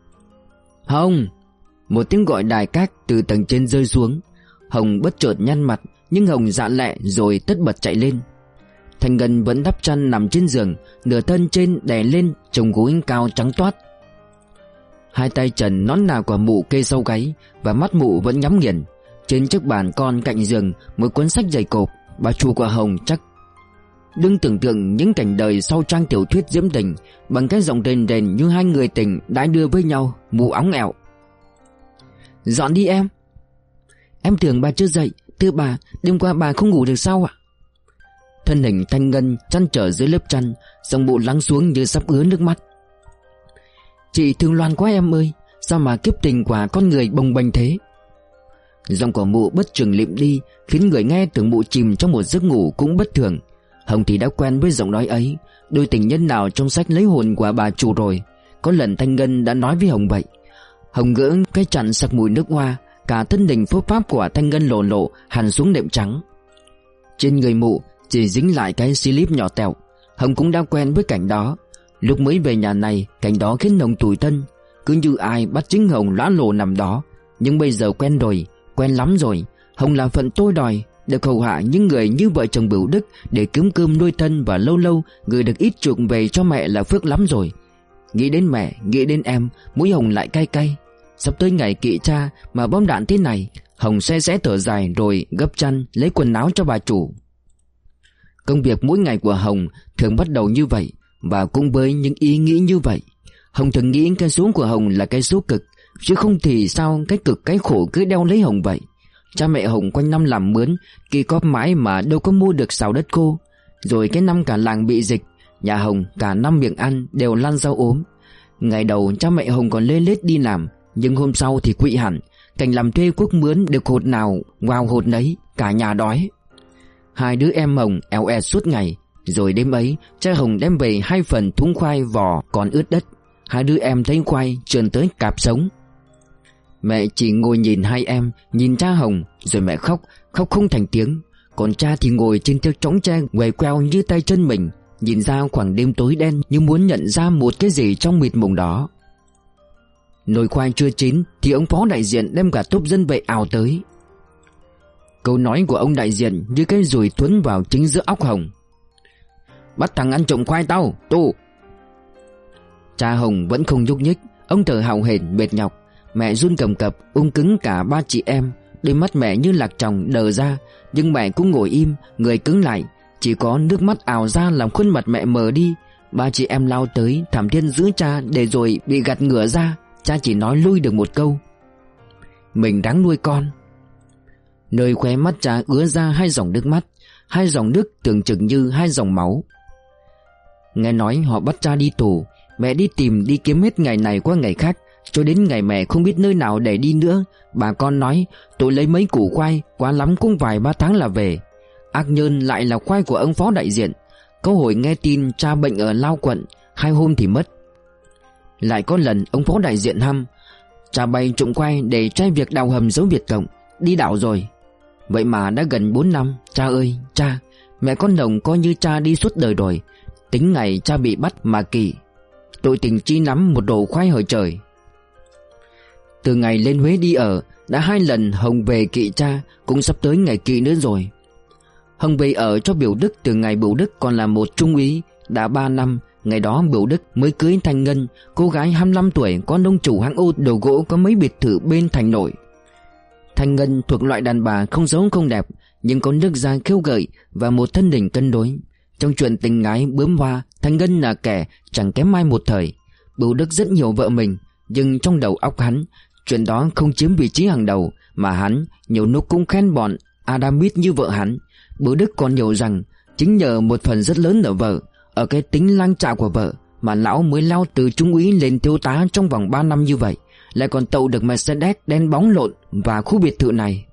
Hồng! Một tiếng gọi đài các từ tầng trên rơi xuống. Hồng bất chợt nhăn mặt, nhưng Hồng dạ lẹ rồi tất bật chạy lên. Thanh Ngân vẫn đắp chăn nằm trên giường, nửa thân trên đè lên chồng gối cao trắng toát. Hai tay trần nón nà của mụ kê sau gáy, và mắt mụ vẫn nhắm nghiền. Trên chiếc bàn con cạnh giường một cuốn sách dày cộp. Bà chủ của Hồng chắc đừng tưởng tượng những cảnh đời sau trang tiểu thuyết diễm tình. Bằng cái giọng rền rền như hai người tình đã đưa với nhau, mụ óng ẹo: dọn đi em. Em tưởng bà chưa dậy. Thưa bà, đêm qua bà không ngủ được sao ạ? Thân hình Thanh Ngân chăn trở dưới lớp chăn, giọng mụ lắng xuống như sắp ứa nước mắt. Chị thương Loan quá em ơi, sao mà kiếp tình của con người bồng bềnh thế. Giọng của mụ bất chợt lịm đi, khiến người nghe tưởng mụ chìm trong một giấc ngủ cũng bất thường. Hồng thì đã quen với giọng nói ấy. Đôi tình nhân nào trong sách lấy hồn của bà chủ rồi. Có lần Thanh Ngân đã nói với Hồng vậy. Hồng gỡ cái chặn sặc mùi nước hoa, cả thân hình phốp pháp của Thanh Ngân lộ lộ hằn xuống đệm trắng. Trên người mụ chỉ dính lại cái slip nhỏ tẹo. Hồng cũng đã quen với cảnh đó. Lúc mới về nhà này, cảnh đó khiến Hồng tủi thân, cứ như ai bắt chính Hồng lõa lồ nằm đó. Nhưng bây giờ quen rồi, quen lắm rồi. Hồng là phận tôi đòi, được hầu hạ những người như vợ chồng Bửu Đức để kiếm cơm nuôi thân, và lâu lâu gửi được ít chuộc về cho mẹ là phước lắm rồi. Nghĩ đến mẹ, nghĩ đến em, mũi Hồng lại cay cay. Sắp tới ngày kỵ cha mà bom đạn thế này. Hồng sẽ thở dài rồi gấp chăn lấy quần áo cho bà chủ. Công việc mỗi ngày của Hồng thường bắt đầu như vậy, và cũng với những ý nghĩ như vậy. Hồng thường nghĩ cái số của Hồng là cái số cực, chứ không thì sao cái cực cái khổ cứ đeo lấy Hồng vậy. Cha mẹ Hồng quanh năm làm mướn, kỳ cóp mãi mà đâu có mua được xào đất khô. Rồi cái năm cả làng bị dịch, nhà Hồng cả năm miệng ăn đều lăn ra ốm. Ngày đầu cha mẹ Hồng còn lê lết đi làm, nhưng hôm sau thì quỵ hẳn. Cảnh làm thuê quốc mướn được hột nào vào hột nấy, cả nhà đói. Hai đứa em Hồng éo ẹt suốt ngày. Rồi đêm ấy cha Hồng đem về 2 phần thúng khoai vỏ còn ướt đất. Hai đứa em thấy khoai trườn tới cạp sống. Mẹ chỉ ngồi nhìn hai em, nhìn cha Hồng, rồi mẹ khóc không thành tiếng. Còn cha thì ngồi trên chiếc chõng tre quầy queo như tay chân mình, nhìn ra khoảng đêm tối đen như muốn nhận ra một cái gì trong mịt mùng đó. Nồi khoai chưa chín thì ông phó đại diện đem cả tốp dân vệ ào tới. Câu nói của ông đại diện như cái dùi tuấn vào chính giữa óc Hồng. Bắt thằng ăn trộm khoai tao, tu. Cha Hồng vẫn không nhúc nhích, ông thở hào hển mệt nhọc. Mẹ run cầm cập ôm cứng cả ba chị em. Đôi mắt mẹ như lạc tròng đờ ra, nhưng mẹ cũng ngồi im, người cứng lại. Chỉ có nước mắt ào ra làm khuôn mặt mẹ mờ đi. Ba chị em lao tới thảm thiết giữ cha, để rồi bị gạt ngửa ra. Cha chỉ nói lui được một câu: mình đáng nuôi con. Nơi khóe mắt cha ứa ra 2 dòng nước mắt, 2 dòng nước tưởng chừng như 2 dòng máu. Nghe nói họ bắt cha đi tù. Mẹ đi tìm đi kiếm hết ngày này qua ngày khác, cho đến ngày mẹ không biết nơi nào để đi nữa. Bà con nói tôi lấy mấy củ khoai, quá lắm cũng vài 3 tháng là về. Ác nhân lại là khoai của ông phó đại diện. Có hồi nghe tin cha bệnh ở Lao Quận, 2 hôm thì mất. Lại có lần ông phó đại diện hăm cha bay trộm khoai để trai việc đào hầm dấu Việt Cộng, đi đảo rồi. Vậy mà đã gần 4 năm. Cha ơi cha, mẹ con Đồng coi như cha đi suốt đời rồi. Tính ngày cha bị bắt mà kỳ. Tội tình chi lắm một đồ khoai hời trời. Từ ngày lên Huế đi ở, đã 2 lần Hồng về kỵ cha, cũng sắp tới ngày kỵ nữa rồi. Hồng về ở cho Biểu Đức từ ngày Biểu Đức còn là một trung úy. Đã 3 năm, ngày đó Biểu Đức mới cưới Thanh Ngân, cô gái 25 tuổi, con ông chủ hãng ô đồ gỗ có mấy biệt thự bên thành nội. Thanh Ngân thuộc loại đàn bà không xấu không đẹp, nhưng có nước da khêu gợi và một thân hình cân đối. Trong chuyện tình ái bướm hoa, Thanh Ngân là kẻ chẳng kém ai một thời. Bửu Đức rất nhiều vợ mình, nhưng trong đầu óc hắn, chuyện đó không chiếm vị trí hàng đầu, mà hắn nhiều lúc cũng khen bọn Adamit như vợ hắn. Bửu Đức còn hiểu rằng chính nhờ một phần rất lớn ở vợ, ở cái tính lang trạo của vợ, mà lão mới lao từ trung úy lên thiếu tá trong vòng 3 năm như vậy, lại còn tậu được Mercedes đen bóng lộn và khu biệt thự này.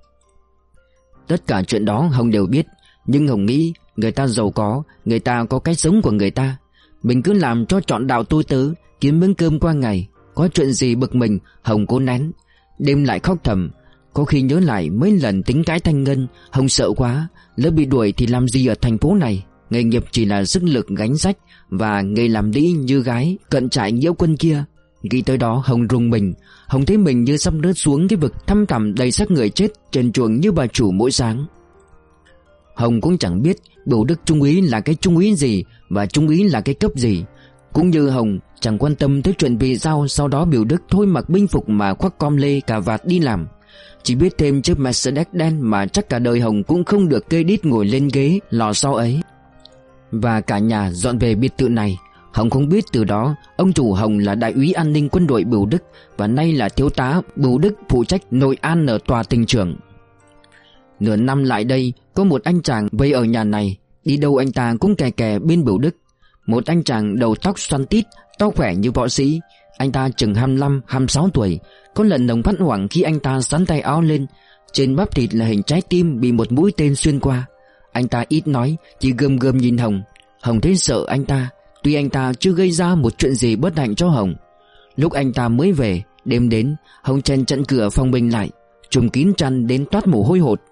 Tất cả chuyện đó Hồng đều biết, nhưng Hồng nghĩ người ta giàu có, người ta có cách sống của người ta. Mình cứ làm cho trọn đạo tôi tớ, kiếm miếng cơm qua ngày. Có chuyện gì bực mình Hồng cố nén, đêm lại khóc thầm. Có khi nhớ lại mấy lần tính cãi Thanh Ngân, Hồng sợ quá. Lỡ bị đuổi thì làm gì ở thành phố này. Nghề nghiệp chỉ là sức lực gánh rách, và nghề làm đĩ như gái cận trại Nghĩa Quân kia. Nghĩ tới đó Hồng rùng mình. Hồng thấy mình như sắp rớt xuống cái vực thăm thẳm đầy xác người chết trần truồng như bà chủ mỗi sáng. Hồng cũng chẳng biết Bửu Đức trung úy là cái trung úy gì và trung úy là cái cấp gì. Cũng như Hồng chẳng quan tâm tới chuyện vì sao sau đó Bửu Đức thôi mặc binh phục mà khoác com lê cà vạt đi làm. Chỉ biết thêm chiếc Mercedes đen mà chắc cả đời Hồng cũng không được kê đít ngồi lên ghế lò xo ấy. Và cả nhà dọn về biệt thự này. Hồng không biết từ đó ông chủ Hồng là đại úy an ninh quân đội Bửu Đức, và nay là thiếu tá Bửu Đức phụ trách nội an ở tòa tỉnh trưởng. Nửa năm lại đây có một anh chàng vây ở nhà này, đi đâu anh ta cũng kè kè bên Bửu Đức. Một anh chàng đầu tóc xoăn tít, to khỏe như võ sĩ. Anh ta chừng 25-26 tuổi. Có lần Hồng phát hoảng khi anh ta xắn tay áo lên, trên bắp thịt là hình trái tim bị một mũi tên xuyên qua. Anh ta ít nói, chỉ gườm gườm nhìn Hồng. Hồng thấy sợ anh ta, tuy anh ta chưa gây ra một chuyện gì bất hạnh cho Hồng. Lúc anh ta mới về, đêm đến, Hồng chen chặn cửa phòng mình lại, trùm kín chăn đến toát mồ hôi hột.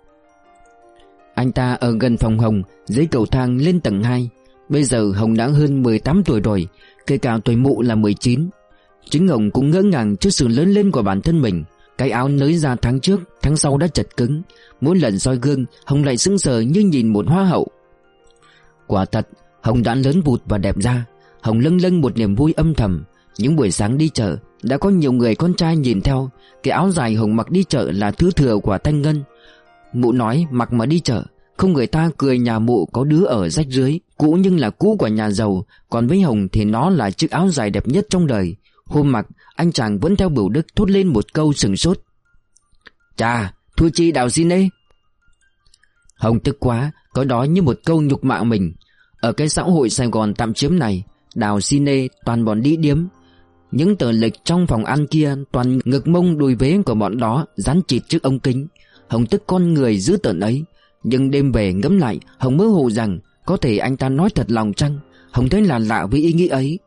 Anh ta ở gần phòng Hồng, dưới cầu thang lên tầng 2. Bây giờ Hồng đã hơn 18 tuổi rồi, kể cả tuổi mụ là 19. Chính Hồng cũng ngỡ ngàng trước sự lớn lên của bản thân mình. Cái áo nới ra tháng trước, tháng sau đã chật cứng. Mỗi lần soi gương, Hồng lại sững sờ như nhìn một hoa hậu. Quả thật, Hồng đã lớn vụt và đẹp ra. Hồng lâng lâng một niềm vui âm thầm. Những buổi sáng đi chợ, đã có nhiều người con trai nhìn theo. Cái áo dài Hồng mặc đi chợ là thứ thừa của Thanh Ngân. Mụ nói mặc mà đi chợ, không người ta cười nhà mụ có đứa ở rách rưới, cũ nhưng là cũ của nhà giàu. Còn với Hồng thì nó là chiếc áo dài đẹp nhất trong đời. Hôm mặc, anh chàng vẫn theo Bửu Đức thốt lên một câu sừng sốt: "Chà, thua chi Đào Cine." Hồng tức quá, có đó như một câu nhục mạ mình. Ở cái xã hội Sài Gòn tạm chiếm này, Đào Cine toàn bọn đĩ điếm. Những tờ lịch trong phòng ăn kia toàn ngực mông đùi vế của bọn đó dán chịt trước ống kính. Hồng tức con người dữ tợn ấy. Nhưng đêm về ngẫm lại, Hồng mơ hồ rằng có thể anh ta nói thật lòng chăng. Hồng thấy là lạ với ý nghĩ ấy.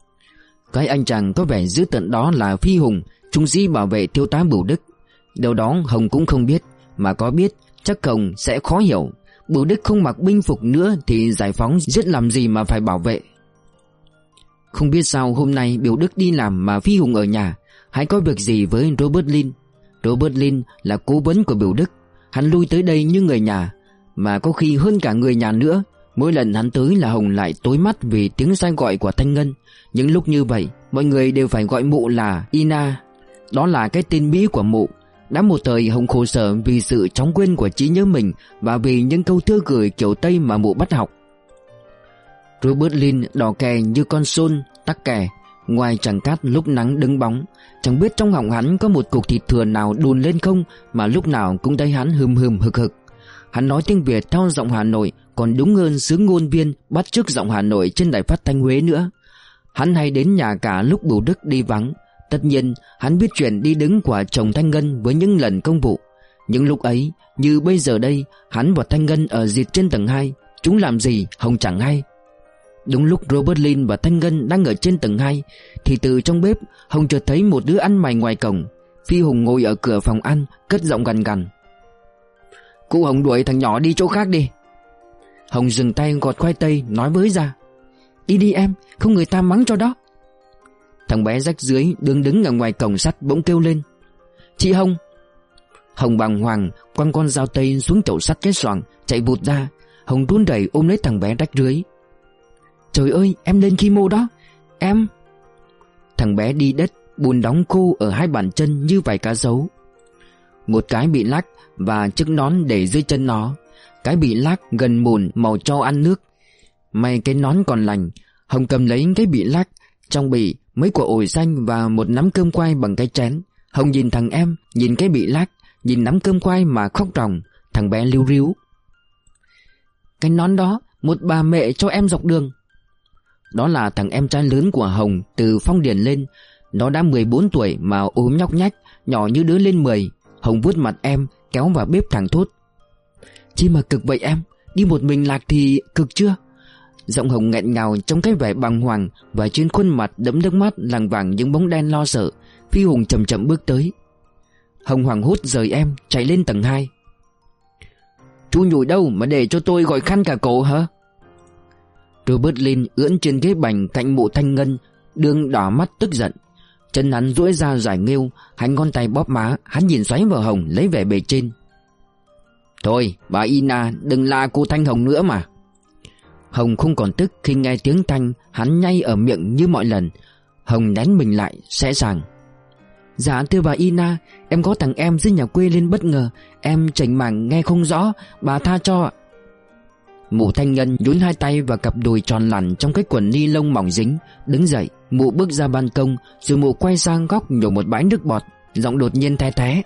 Cái anh chàng có vẻ dữ tợn đó là Phi Hùng, trung sĩ bảo vệ thiếu tá Bửu Đức. Điều đó Hồng cũng không biết, mà có biết chắc Hồng sẽ khó hiểu. Bửu Đức không mặc binh phục nữa thì giải phóng giết làm gì mà phải bảo vệ. Không biết sao hôm nay Bửu Đức đi làm mà Phi Hùng ở nhà, hay có việc gì với Robert Lin. Robert Lin là cố vấn của Bửu Đức. Hắn lui tới đây như người nhà, mà có khi hơn cả người nhà nữa. Mỗi lần hắn tới là Hồng lại tối mắt vì tiếng sai gọi của Thanh Ngân. Những lúc như vậy, mọi người đều phải gọi mụ là Ina. Đó là cái tên Mỹ của mụ. Đã một thời Hồng khổ sở vì sự chóng quên của trí nhớ mình và vì những câu thơ gửi kiểu Tây mà mụ bắt học. Robert Lin đỏ kè như con sôn tắc kè, ngoài chàng cát lúc nắng đứng bóng. Chẳng biết trong họng hắn có một cục thịt thừa nào đùn lên không, mà lúc nào cũng thấy hắn hừm hừm hực hực. Hắn nói tiếng Việt theo giọng Hà Nội, còn đúng hơn xứ ngôn viên bắt chước giọng Hà Nội trên đài phát thanh Huế nữa. Hắn hay đến nhà cả lúc Bửu Đức đi vắng. Tất nhiên hắn biết chuyện đi đứng của chồng Thanh Ngân với những lần công vụ. Những lúc ấy như bây giờ đây, hắn và Thanh Ngân ở dịt trên tầng 2. Chúng làm gì Hồng chẳng hay. Đúng lúc Robert Lin và Thanh Ngân đang ở trên tầng 2 thì từ trong bếp Hồng chợt thấy một đứa ăn mày ngoài cổng. Phi Hùng ngồi ở cửa phòng ăn, cất giọng gằn gằn: "Cụ Hồng đuổi thằng nhỏ đi chỗ khác đi." Hồng dừng tay gọt khoai tây, nói với ra: "Đi đi em, không người ta mắng cho đó." Thằng bé rách rưới đứng ở ngoài cổng sắt bỗng kêu lên: "Chị Hồng!" Hồng bàng hoàng quăng con dao tây xuống chậu sắt cái xoàng, chạy vụt ra. Hồng run rẩy ôm lấy thằng bé rách rưới: "Trời ơi, em lên chemo đó, em." Thằng bé đi đất, bùn đóng khô ở hai bàn chân như vài cá sấu. Một cái bị lắc và chiếc nón để dưới chân nó. Cái bị lắc gần mùn màu cho ăn nước. May cái nón còn lành. Hồng cầm lấy cái bị lắc, trong bị mấy quả ổi xanh và một nắm cơm quay bằng cái chén. Hồng nhìn thằng em, nhìn cái bị lắc, nhìn nắm cơm quay mà khóc ròng. Thằng bé líu ríu: "Cái nón đó một bà mẹ cho em dọc đường." Đó là thằng em trai lớn của Hồng từ Phong Điền lên. Nó đã 14 tuổi mà ốm nhóc nhách, nhỏ như đứa lên 10. Hồng vuốt mặt em, kéo vào bếp thẳng thốt: "Chi mà cực vậy em, đi một mình lạc thì cực chưa?" Giọng Hồng nghẹn ngào trong cái vẻ bàng hoàng, và trên khuôn mặt đẫm nước mắt lằng vàng những bóng đen lo sợ. Phi Hùng chậm chậm bước tới. Hồng hoảng hốt rời em, chạy lên tầng 2. "Chú nhủi đâu mà để cho tôi gọi khăn cả cổ hả?" Robert Lin ưỡn trên ghế bành cạnh mụ Thanh Ngân, đương đỏ mắt tức giận. Chân hắn duỗi ra giải nghêu, hắn ngón tay bóp má. Hắn nhìn xoáy vào Hồng lấy vẻ bề trên: "Thôi bà Ina, đừng la cô Thanh Hồng nữa mà." Hồng không còn tức khi nghe tiếng Thanh hắn nhay ở miệng như mọi lần. Hồng nén mình lại sẵn sàng: "Dạ thưa bà Ina, em có thằng em dưới nhà quê lên bất ngờ, em chảnh mảng nghe không rõ, bà tha cho ạ." Mụ Thanh Ngân nhún hai tay vào cặp đùi tròn lẳn trong cái quần ni lông mỏng dính, đứng dậy. Mụ bước ra ban công, rồi mụ quay sang góc nhổ một bãi nước bọt, giọng đột nhiên the thé: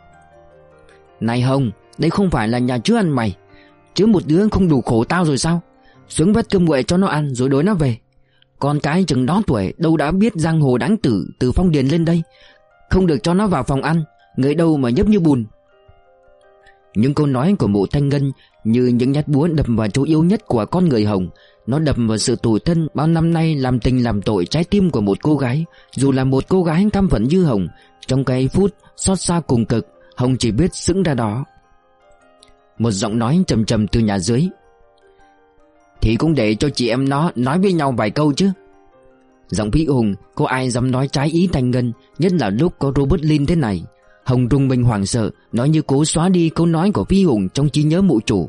"Này Hồng, đây không phải là nhà chứa ăn mày. Chứ một đứa không đủ khổ tao rồi sao? Xuống vắt cơm nguội cho nó ăn rồi đói nó về. Con cái chừng đó tuổi đâu đã biết giang hồ đáng tử, từ Phong Điền lên đây. Không được cho nó vào phòng ăn, người đâu mà nhấp như bùn." Những câu nói của mụ Thanh Ngân như những nhát búa đập vào chỗ yếu nhất của con người Hồng. Nó đập vào sự tủi thân bao năm nay làm tình làm tội trái tim của một cô gái. Dù là một cô gái căm phẫn như Hồng, trong cái phút xót xa cùng cực, Hồng chỉ biết sững ra đó. Một giọng nói trầm trầm từ nhà dưới: "Thì cũng để cho chị em nó nói với nhau vài câu chứ." Giọng Phi Hùng, có ai dám nói trái ý Thanh Ngân, nhất là lúc có Robert Lin thế này. Hồng rùng mình hoảng sợ, nói như cố xóa đi câu nói của Phi Hùng trong trí nhớ mụ chủ.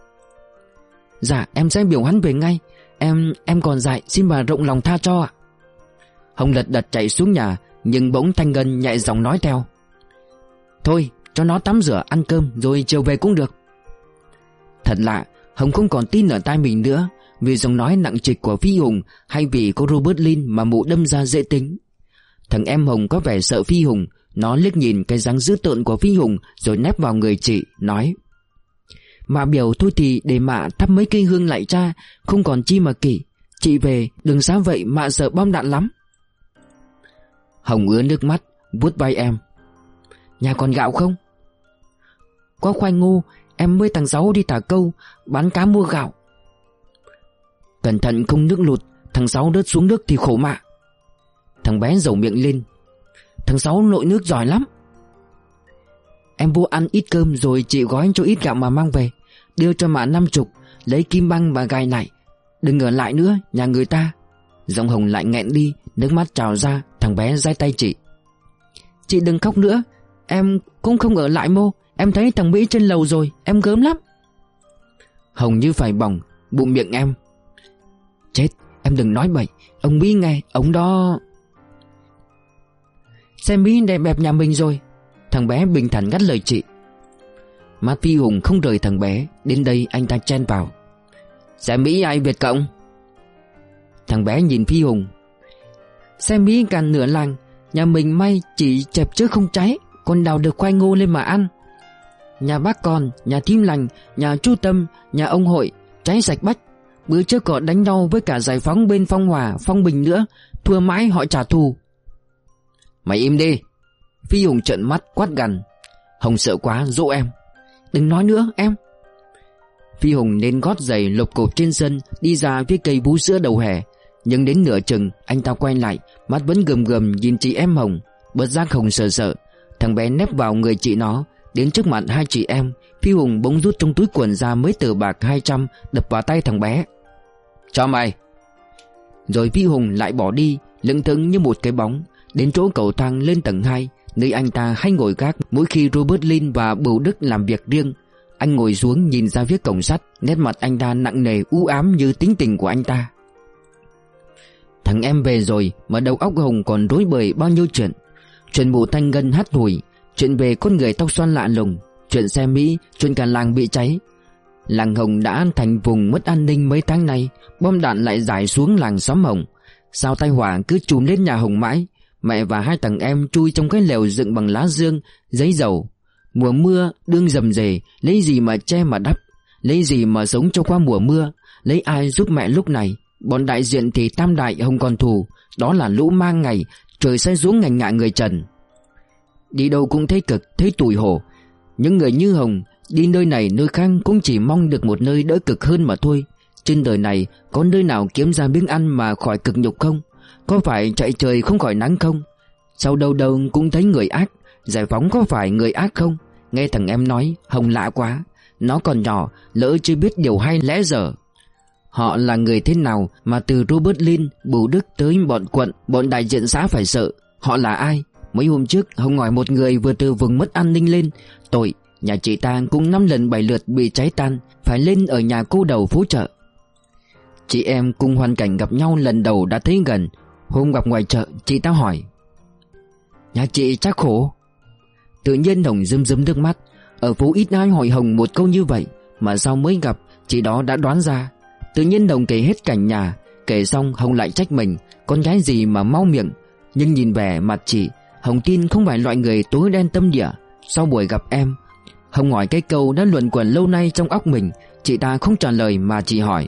"Dạ em sẽ biểu hắn về ngay. Em còn dại, xin bà rộng lòng tha cho ạ." Hồng lật đật chạy xuống nhà, nhưng bỗng Thanh Ngân nhẹ giọng nói theo: "Thôi cho nó tắm rửa ăn cơm rồi chiều về cũng được." Thật lạ, Hồng không còn tin ở tai mình nữa, vì giọng nói nặng trịch của Phi Hùng hay vì có Robert Lin mà mụ đâm ra dễ tính. Thằng em Hồng có vẻ sợ Phi Hùng. Nó liếc nhìn cái dáng dữ tợn của Phi Hùng rồi nép vào người chị, nói: "Mạ biểu thôi thì để mạ thắp mấy cây hương lại cha, không còn chi mà kỷ. Chị về đừng sao vậy, mạ sợ bom đạn lắm." Hồng ứa nước mắt, vuốt vai em: "Nhà còn gạo không?" "Có khoai ngô, em với thằng Sáu đi thả câu, bán cá mua gạo." "Cẩn thận không nước lụt, thằng Sáu rớt xuống nước thì khổ mạ." Thằng bé dầu miệng lên: "Thằng Sáu lội nước giỏi lắm." "Em vô ăn ít cơm rồi chị gói cho ít gạo mà mang về. Đưa cho mạ 50, lấy kim băng và gài lại. Đừng ở lại nữa, nhà người ta." Giọng Hồng lại nghẹn đi, nước mắt trào ra. Thằng bé giãi tay chị: "Chị đừng khóc nữa, em cũng không ở lại mô. Em thấy thằng Mỹ trên lầu rồi, em gớm lắm." Hồng như phải bỏng, bụm miệng em: "Chết, em đừng nói bậy, ông Mỹ nghe, ông đó..." "Xem Mỹ đẹp đẹp nhà mình rồi." Thằng bé bình thản ngắt lời chị. Mắt Phi Hùng không rời thằng bé. Đến đây anh ta chen vào: "Xem Mỹ ai Việt Cộng?" Thằng bé nhìn Phi Hùng: "Xem Mỹ cả nửa làng, nhà mình may chỉ chẹp chứ không cháy, còn đào được khoai ngô lên mà ăn. Nhà bác Còn, nhà Thím Lành, nhà chú Tâm, nhà ông Hội cháy sạch bách. Bữa trước họ đánh nhau với cả Giải Phóng bên Phong Hòa, Phong Bình nữa, thua mãi họ trả thù." "Mày im đi!" Phi Hùng trợn mắt quát gằn. Hồng sợ quá dỗ em: "Đừng nói nữa em." Phi Hùng nên gót giày lộp cộp trên sân đi ra phía cây vú sữa đầu hè. Nhưng đến nửa chừng anh ta quay lại, mắt vẫn gườm gườm nhìn chị em Hồng. Bất giác Hồng sợ sợ. Thằng bé nép vào người chị nó. Đến trước mặt hai chị em, Phi Hùng bỗng rút trong túi quần ra mấy tờ bạc 200 đập vào tay thằng bé: "Cho mày." Rồi Phi Hùng lại bỏ đi, lững thững như một cái bóng, đến chỗ cầu thang lên tầng 2, nơi anh ta hay ngồi gác mỗi khi Robert Lin và Bửu Đức làm việc riêng. Anh ngồi xuống nhìn ra phía cổng sắt, nét mặt anh ta nặng nề u ám như tính tình của anh ta. Thằng em về rồi mà đầu óc Hồng còn rối bời bao nhiêu chuyện. Chuyện mụ Thanh Ngân hắt hủi, chuyện về con người tóc xoăn lạ lùng, chuyện xe Mỹ, chuyện cả làng bị cháy. Làng Hồng đã thành vùng mất an ninh mấy tháng nay. Bom đạn lại rải xuống làng xóm Hồng. Sao tai họa cứ trùm lên nhà Hồng mãi. Mẹ và hai thằng em chui trong cái lều dựng bằng lá dương, giấy dầu. Mùa mưa đương rầm rề, lấy gì mà che mà đắp, lấy gì mà sống cho qua mùa mưa, lấy ai giúp mẹ lúc này. Bọn đại diện thì tam đại Hồng còn thù, đó là lũ mang ngày, trời sẽ xuống ngành ngạ người trần. Đi đâu cũng thấy cực, thấy tủi hổ. Những người như Hồng đi nơi này nơi khác cũng chỉ mong được một nơi đỡ cực hơn mà thôi. Trên đời này có nơi nào kiếm ra miếng ăn mà khỏi cực nhục không? Có phải chạy trời không khỏi nắng không? Sao đâu đâu cũng thấy người ác. Giải Phóng có phải người ác không? Nghe thằng em nói Hồng lạ quá. Nó còn nhỏ, lỡ chưa biết điều hay lẽ dở. Họ là người thế nào mà từ Robert Lin, Bửu Đức tới bọn quận, bọn đại diện xã phải sợ? Họ là ai? Mấy hôm trước Hồng hỏi một người vừa từ vùng mất an ninh lên. Tội, nhà chị ta cũng 5 lần 7 lượt bị cháy tan, phải lên ở nhà cô đầu phố chợ. Chị em cùng hoàn cảnh gặp nhau lần đầu đã thấy gần. Hôm gặp ngoài chợ, chị ta hỏi: "Nhà chị chắc khổ?" Tự nhiên Hồng rơm rớm nước mắt. Ở phố ít ai hỏi Hồng một câu như vậy, mà sao mới gặp chị đó đã đoán ra. Tự nhiên Hồng kể hết cảnh nhà. Kể xong Hồng lại trách mình, con gái gì mà mau miệng. Nhưng nhìn vẻ mặt chị, Hồng tin không phải loại người tối đen tâm địa. Sau buổi gặp em, Hồng hỏi cái câu đã luẩn quẩn lâu nay trong óc mình. Chị ta không trả lời mà chỉ hỏi: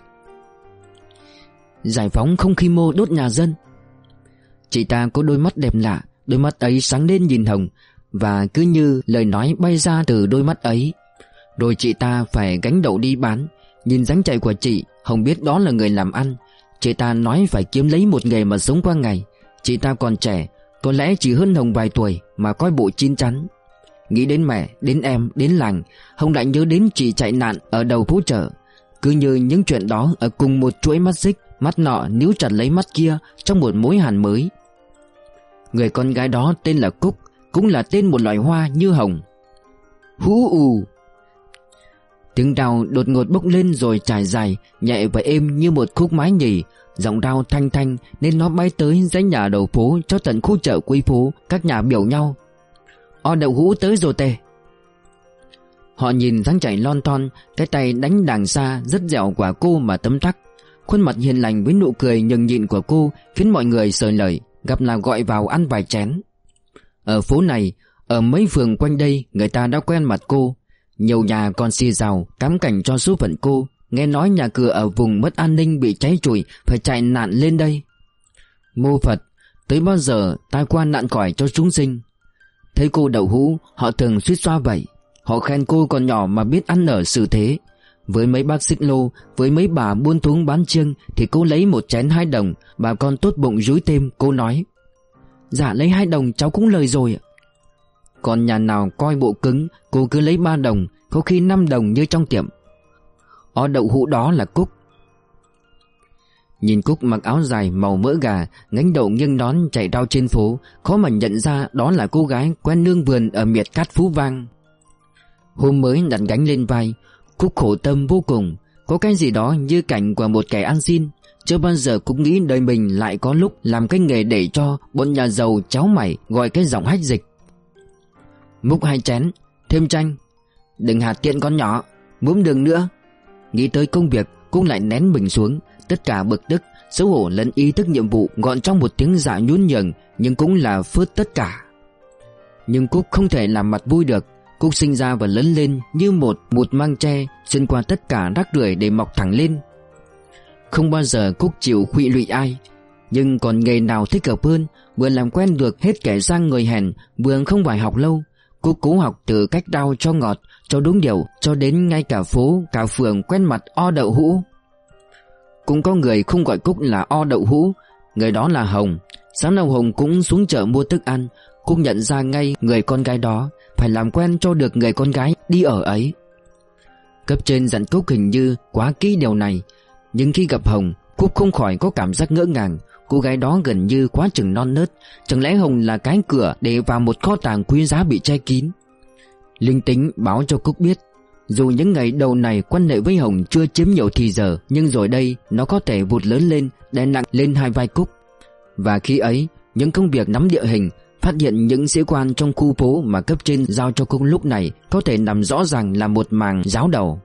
"Giải Phóng không khi mô đốt nhà dân?" Chị ta có đôi mắt đẹp lạ. Đôi mắt ấy sáng lên nhìn Hồng, và cứ như lời nói bay ra từ đôi mắt ấy. Rồi chị ta phải gánh đậu đi bán. Nhìn dáng chạy của chị, Hồng biết đó là người làm ăn. Chị ta nói phải kiếm lấy một nghề mà sống qua ngày. Chị ta còn trẻ, có lẽ chỉ hơn Hồng vài tuổi mà coi bộ chín chắn. Nghĩ đến mẹ, đến em, đến làng, Hồng lại nhớ đến chị chạy nạn ở đầu phố chợ. Cứ như những chuyện đó ở cùng một chuỗi mắt xích, mắt nọ níu chặt lấy mắt kia trong một mối hàn mới. Người con gái đó tên là Cúc, cũng là tên một loài hoa như hồng. Hú ù. Tiếng đào đột ngột bốc lên rồi trải dài, nhẹ và êm như một khúc mái nhì. Giọng đào thanh thanh nên nó bay tới dãy nhà đầu phố cho tận khu chợ cuối phố. Các nhà biểu nhau: "O đậu hũ tới rồi tề." Họ nhìn dáng chạy lon ton, cái tay đánh đàng xa rất dẻo của cô mà tấm tắc. Khuôn mặt hiền lành với nụ cười nhường nhịn của cô khiến mọi người sờn lời. gặp là gọi vào ăn vài chén. Ở phố này, ở mấy phường quanh đây, người ta đã quen mặt cô. Nhiều nhà còn xì rào cám cảnh cho số phận cô. Nghe nói nhà cửa ở vùng mất an ninh bị cháy trụi, phải chạy nạn lên đây. Mô Phật, tới bao giờ tai qua nạn khỏi cho chúng sinh. Thấy cô đậu hũ, họ thường suýt xoa vậy. Họ khen cô còn nhỏ mà biết ăn ở xử thế. Với mấy bác xích lô, với mấy bà buôn thúng bán chiêng thì cô lấy một chén 2 đồng. Bà con tốt bụng dúi thêm, cô nói: Dạ lấy 2 đồng cháu cũng lời rồi ạ. Còn nhà nào coi bộ cứng, cô cứ lấy 3 đồng, có khi 5 đồng như trong tiệm. Ó đậu hũ đó là Cúc. Nhìn Cúc mặc áo dài màu mỡ gà, gánh đậu nghiêng nón chạy rao trên phố, khó mà nhận ra đó là cô gái quen nương vườn ở miệt cát Phú Vang. Hôm mới đặt gánh lên vai, Cúc khổ tâm vô cùng. Có cái gì đó như cảnh của một kẻ ăn xin. Chưa bao giờ Cúc nghĩ đời mình lại có lúc làm cái nghề để cho bọn nhà giàu cháu mày gọi cái giọng hách dịch. Múc 2 chén, thêm chanh. Đừng hạt tiện con nhỏ, múm đường nữa. Nghĩ tới công việc, Cúc lại nén mình xuống. Tất cả bực tức, xấu hổ lẫn ý thức nhiệm vụ gọn trong một tiếng dạ nhún nhường, nhưng cũng là phớt tất cả. Nhưng Cúc không thể làm mặt vui được. Cúc sinh ra và lớn lên như một măng tre, xuyên qua tất cả rác rưởi để mọc thẳng lên. Không bao giờ Cúc chịu khuỵu lụy ai. Nhưng còn nghề nào thích hợp hơn, vừa làm quen được hết kẻ sang người hèn, vừa không phải học lâu. Cúc cố học từ cách đau cho ngọt, cho đúng điều, cho đến ngay cả phố, cả phường quen mặt O đậu hũ. Cũng có người không gọi Cúc là O đậu hũ. Người đó là Hồng. Sáng nào Hồng cũng xuống chợ mua thức ăn. Cúc nhận ra ngay người con gái đó, phải làm quen cho được người con gái đi ở ấy. Cấp trên dặn Cúc hình như quá kỹ điều này. Nhưng khi gặp Hồng, Cúc không khỏi có cảm giác ngỡ ngàng. Cô gái đó gần như quá chừng non nớt. Chẳng lẽ Hồng là cái cửa để vào một kho tàng quý giá bị che kín? Linh tính báo cho Cúc biết, dù những ngày đầu này quan hệ với Hồng chưa chiếm nhiều thì giờ, nhưng rồi đây nó có thể vụt lớn lên, đè nặng lên hai vai Cúc. Và khi ấy, những công việc nắm địa hình, phát hiện những sĩ quan trong khu phố mà cấp trên giao cho Cúc lúc này có thể nằm rõ ràng là một màng giáo đầu.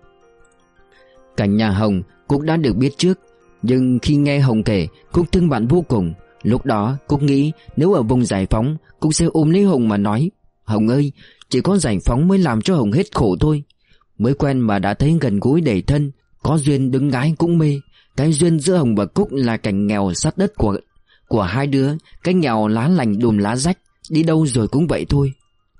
Cảnh nhà Hồng Cúc đã được biết trước, nhưng khi nghe Hồng kể, Cúc thương bạn vô cùng. Lúc đó Cúc nghĩ nếu ở vùng giải phóng, Cúc sẽ ôm lấy Hồng mà nói: Hồng ơi, chỉ có giải phóng mới làm cho Hồng hết khổ thôi. Mới quen mà đã thấy gần gũi để thân, có duyên đứng gái cũng mê. Cái duyên giữa Hồng và Cúc là cảnh nghèo sát đất của hai đứa. Cái nghèo lá lành đùm lá rách, đi đâu rồi cũng vậy thôi.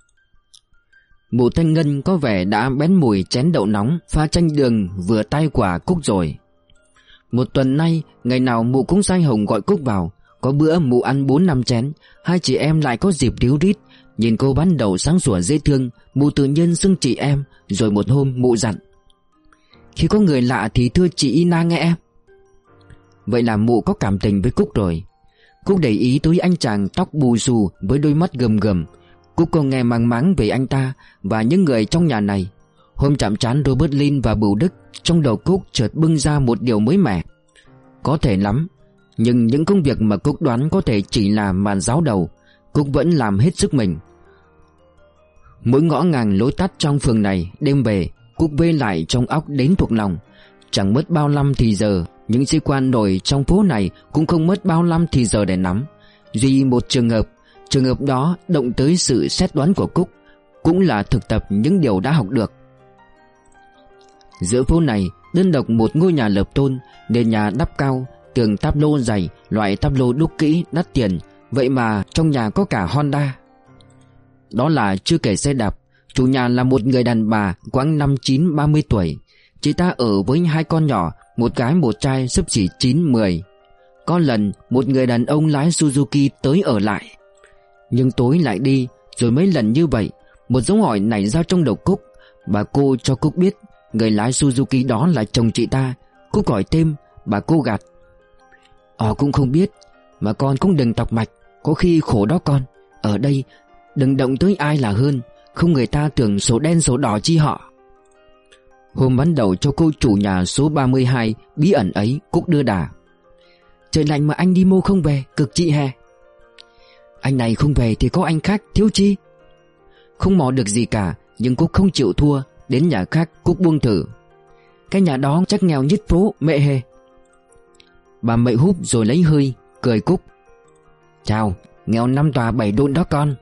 Mụ Thanh Ngân có vẻ đã bén mùi chén đậu nóng pha chanh đường vừa tay quả Cúc rồi. Một tuần nay, ngày nào mụ cũng sai Hồng gọi Cúc vào. Có bữa mụ ăn 4-5 chén. Hai chị em lại có dịp ríu rít. Nhìn cô ban đầu sáng sủa dễ thương, mụ tự nhiên xưng chị em. Rồi một hôm mụ dặn: Khi có người lạ thì thưa chị Ina nghe em. Vậy là mụ có cảm tình với Cúc rồi. Cúc để ý tới anh chàng tóc bù xù với đôi mắt gầm gầm. Cúc có nghe mang máng về anh ta và những người trong nhà này. Hôm chạm trán Robert Lin và Bửu Đức, trong đầu Cúc chợt bưng ra một điều mới mẻ. Có thể lắm, nhưng những công việc mà Cúc đoán có thể chỉ là màn giáo đầu, Cúc vẫn làm hết sức mình. Mỗi ngõ ngàng lối tắt trong phường này, đêm về Cúc vê lại trong óc đến thuộc lòng. Chẳng mất bao năm thì giờ, những sĩ quan nổi trong phố này cũng không mất bao năm thì giờ để nắm. Duy một trường hợp đó động tới sự xét đoán của Cúc, cũng là thực tập những điều đã học được. Giữa phố này đơn độc một ngôi nhà lợp tôn, nền nhà đắp cao, tường táp lô dày, loại táp lô đúc kỹ đắt tiền. Vậy mà trong nhà có cả Honda. Đó là chưa kể xe đạp. Chủ nhà là một người đàn bà khoảng 29-30 tuổi. Chị ta ở với 2 con nhỏ, một gái một trai xấp xỉ 9-10. Có lần một người đàn ông lái Suzuki tới ở lại, nhưng tối lại đi. Rồi mấy lần như vậy, một dấu hỏi nảy ra trong đầu Cúc. Bà cô cho Cúc biết người lái Suzuki đó là chồng chị ta. Cúc hỏi thêm, bà cô gạt: Cũng không biết. Mà con cũng đừng tọc mạch, có khi khổ đó con. Ở đây đừng động tới ai là hơn, không người ta tưởng sổ đen sổ đỏ chi họ. Hôm ban đầu cho cô chủ nhà số 32 bí ẩn ấy, Cúc đưa đà: Trời lạnh mà anh đi mô không về, cực chị hè. Anh này không về thì có anh khác, thiếu chi. Không mò được gì cả, nhưng Cúc không chịu thua. Đến nhà khác Cúc buông thử: Cái nhà đó chắc nghèo nhất phố, mẹ hề. Bà mậy húp rồi lấy hơi, cười Cúc: Chào, nghèo 5 tòa 7 đôn đó con.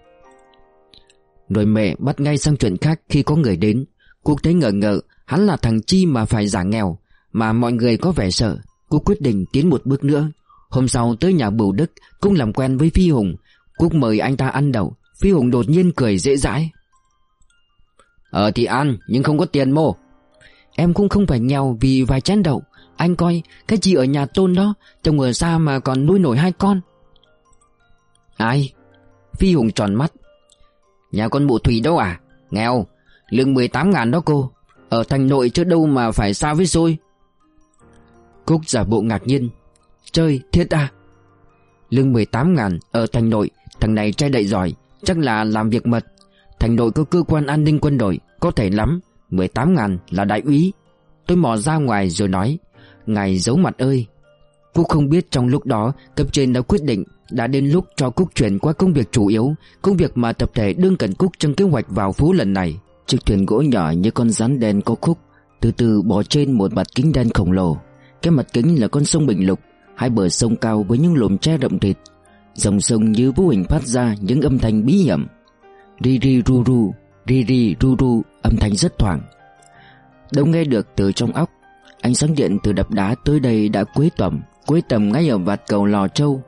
Rồi mẹ bắt ngay sang chuyện khác khi có người đến. Cúc thấy ngờ ngợ, hắn là thằng chi mà phải giả nghèo, mà mọi người có vẻ sợ. Cúc quyết định tiến một bước nữa. Hôm sau tới nhà Bửu Đức cũng làm quen với Phi Hùng. Cúc mời anh ta ăn đậu. Phi Hùng đột nhiên cười dễ dãi. Thì ăn, nhưng không có tiền mô. Em cũng không phải nghèo vì vài chén đậu. Anh coi, cái chị ở nhà Tôn đó, chồng ở xa mà còn nuôi nổi 2 con. Ai? Phi Hùng tròn mắt. Nhà con mụ Thủy đâu à? Nghèo, lương 18.000 đó cô. Ở thành nội chứ đâu mà phải xa với xôi. Cúc giả bộ ngạc nhiên. Chơi, thiệt à? Lương 18.000 ở thành nội. Thằng này trai đậy giỏi, chắc là làm việc mật. Thành nội có cơ quan an ninh quân đội, có thể lắm. 18.000 là đại úy. Tôi mò ra ngoài rồi nói. Ngài giấu mặt ơi. Cúc không biết trong lúc đó cấp trên đã quyết định đã đến lúc cho Cúc chuyển qua công việc chủ yếu, công việc mà tập thể đương cần Cúc trong kế hoạch vào phố lần này. Chiếc thuyền gỗ nhỏ như con rắn đen có khúc từ từ bò trên một mặt kính đen khổng lồ. Cái mặt kính là con sông Bình Lục, hai bờ sông cao với những lùm tre rậm rịt. Dòng sông như vô hình phát ra những âm thanh bí hiểm. Ri ri ru ru, ri ri ru ru, âm thanh rất thoảng. Đâu nghe được từ trong óc. Ánh sáng điện từ đập đá tới đây đã quấy tầm ngay ở vạt cầu Lò Châu.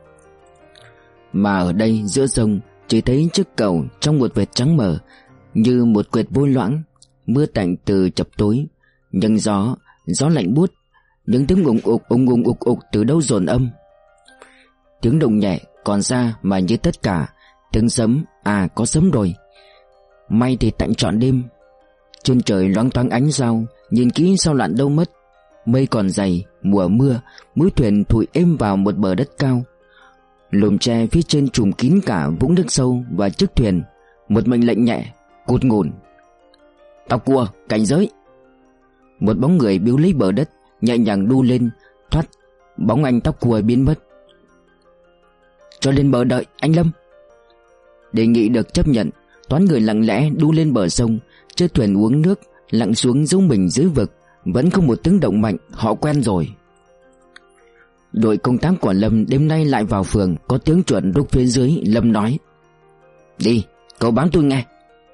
Mà ở đây giữa sông chỉ thấy chiếc cầu trong một vệt trắng mờ, như một quệt vôi loãng. Mưa tạnh từ chập tối, nhưng gió lạnh buốt. Những tiếng ùng ục từ đâu dồn âm. Tiếng động nhẹ còn xa mà như tất cả. Tiếng sấm, có sấm rồi. May thì tạnh trọn đêm. Trên trời loáng thoáng ánh sao, nhìn kỹ sao lặn đâu mất. Mây còn dày, mùa mưa, mũi thuyền thụi êm vào một bờ đất cao. Lùm tre phía trên trùm kín cả vũng nước sâu và chiếc thuyền. Một mệnh lệnh nhẹ, cụt ngủn. Tóc cua, cảnh giới. Một bóng người biếu lấy bờ đất, nhẹ nhàng đu lên, thoát. Bóng anh tóc cua biến mất. Cho lên bờ đợi, anh Lâm. Đề nghị được chấp nhận. Toán người lặng lẽ đu lên bờ sông. Chiếc thuyền uống nước, lặn xuống giấu mình dưới vực. Vẫn không một tiếng động mạnh, họ quen rồi. Đội công tác của Lâm đêm nay lại vào phường. Có tiếng chuẩn rúc phía dưới. Lâm nói: Đi, cậu bám tôi nghe.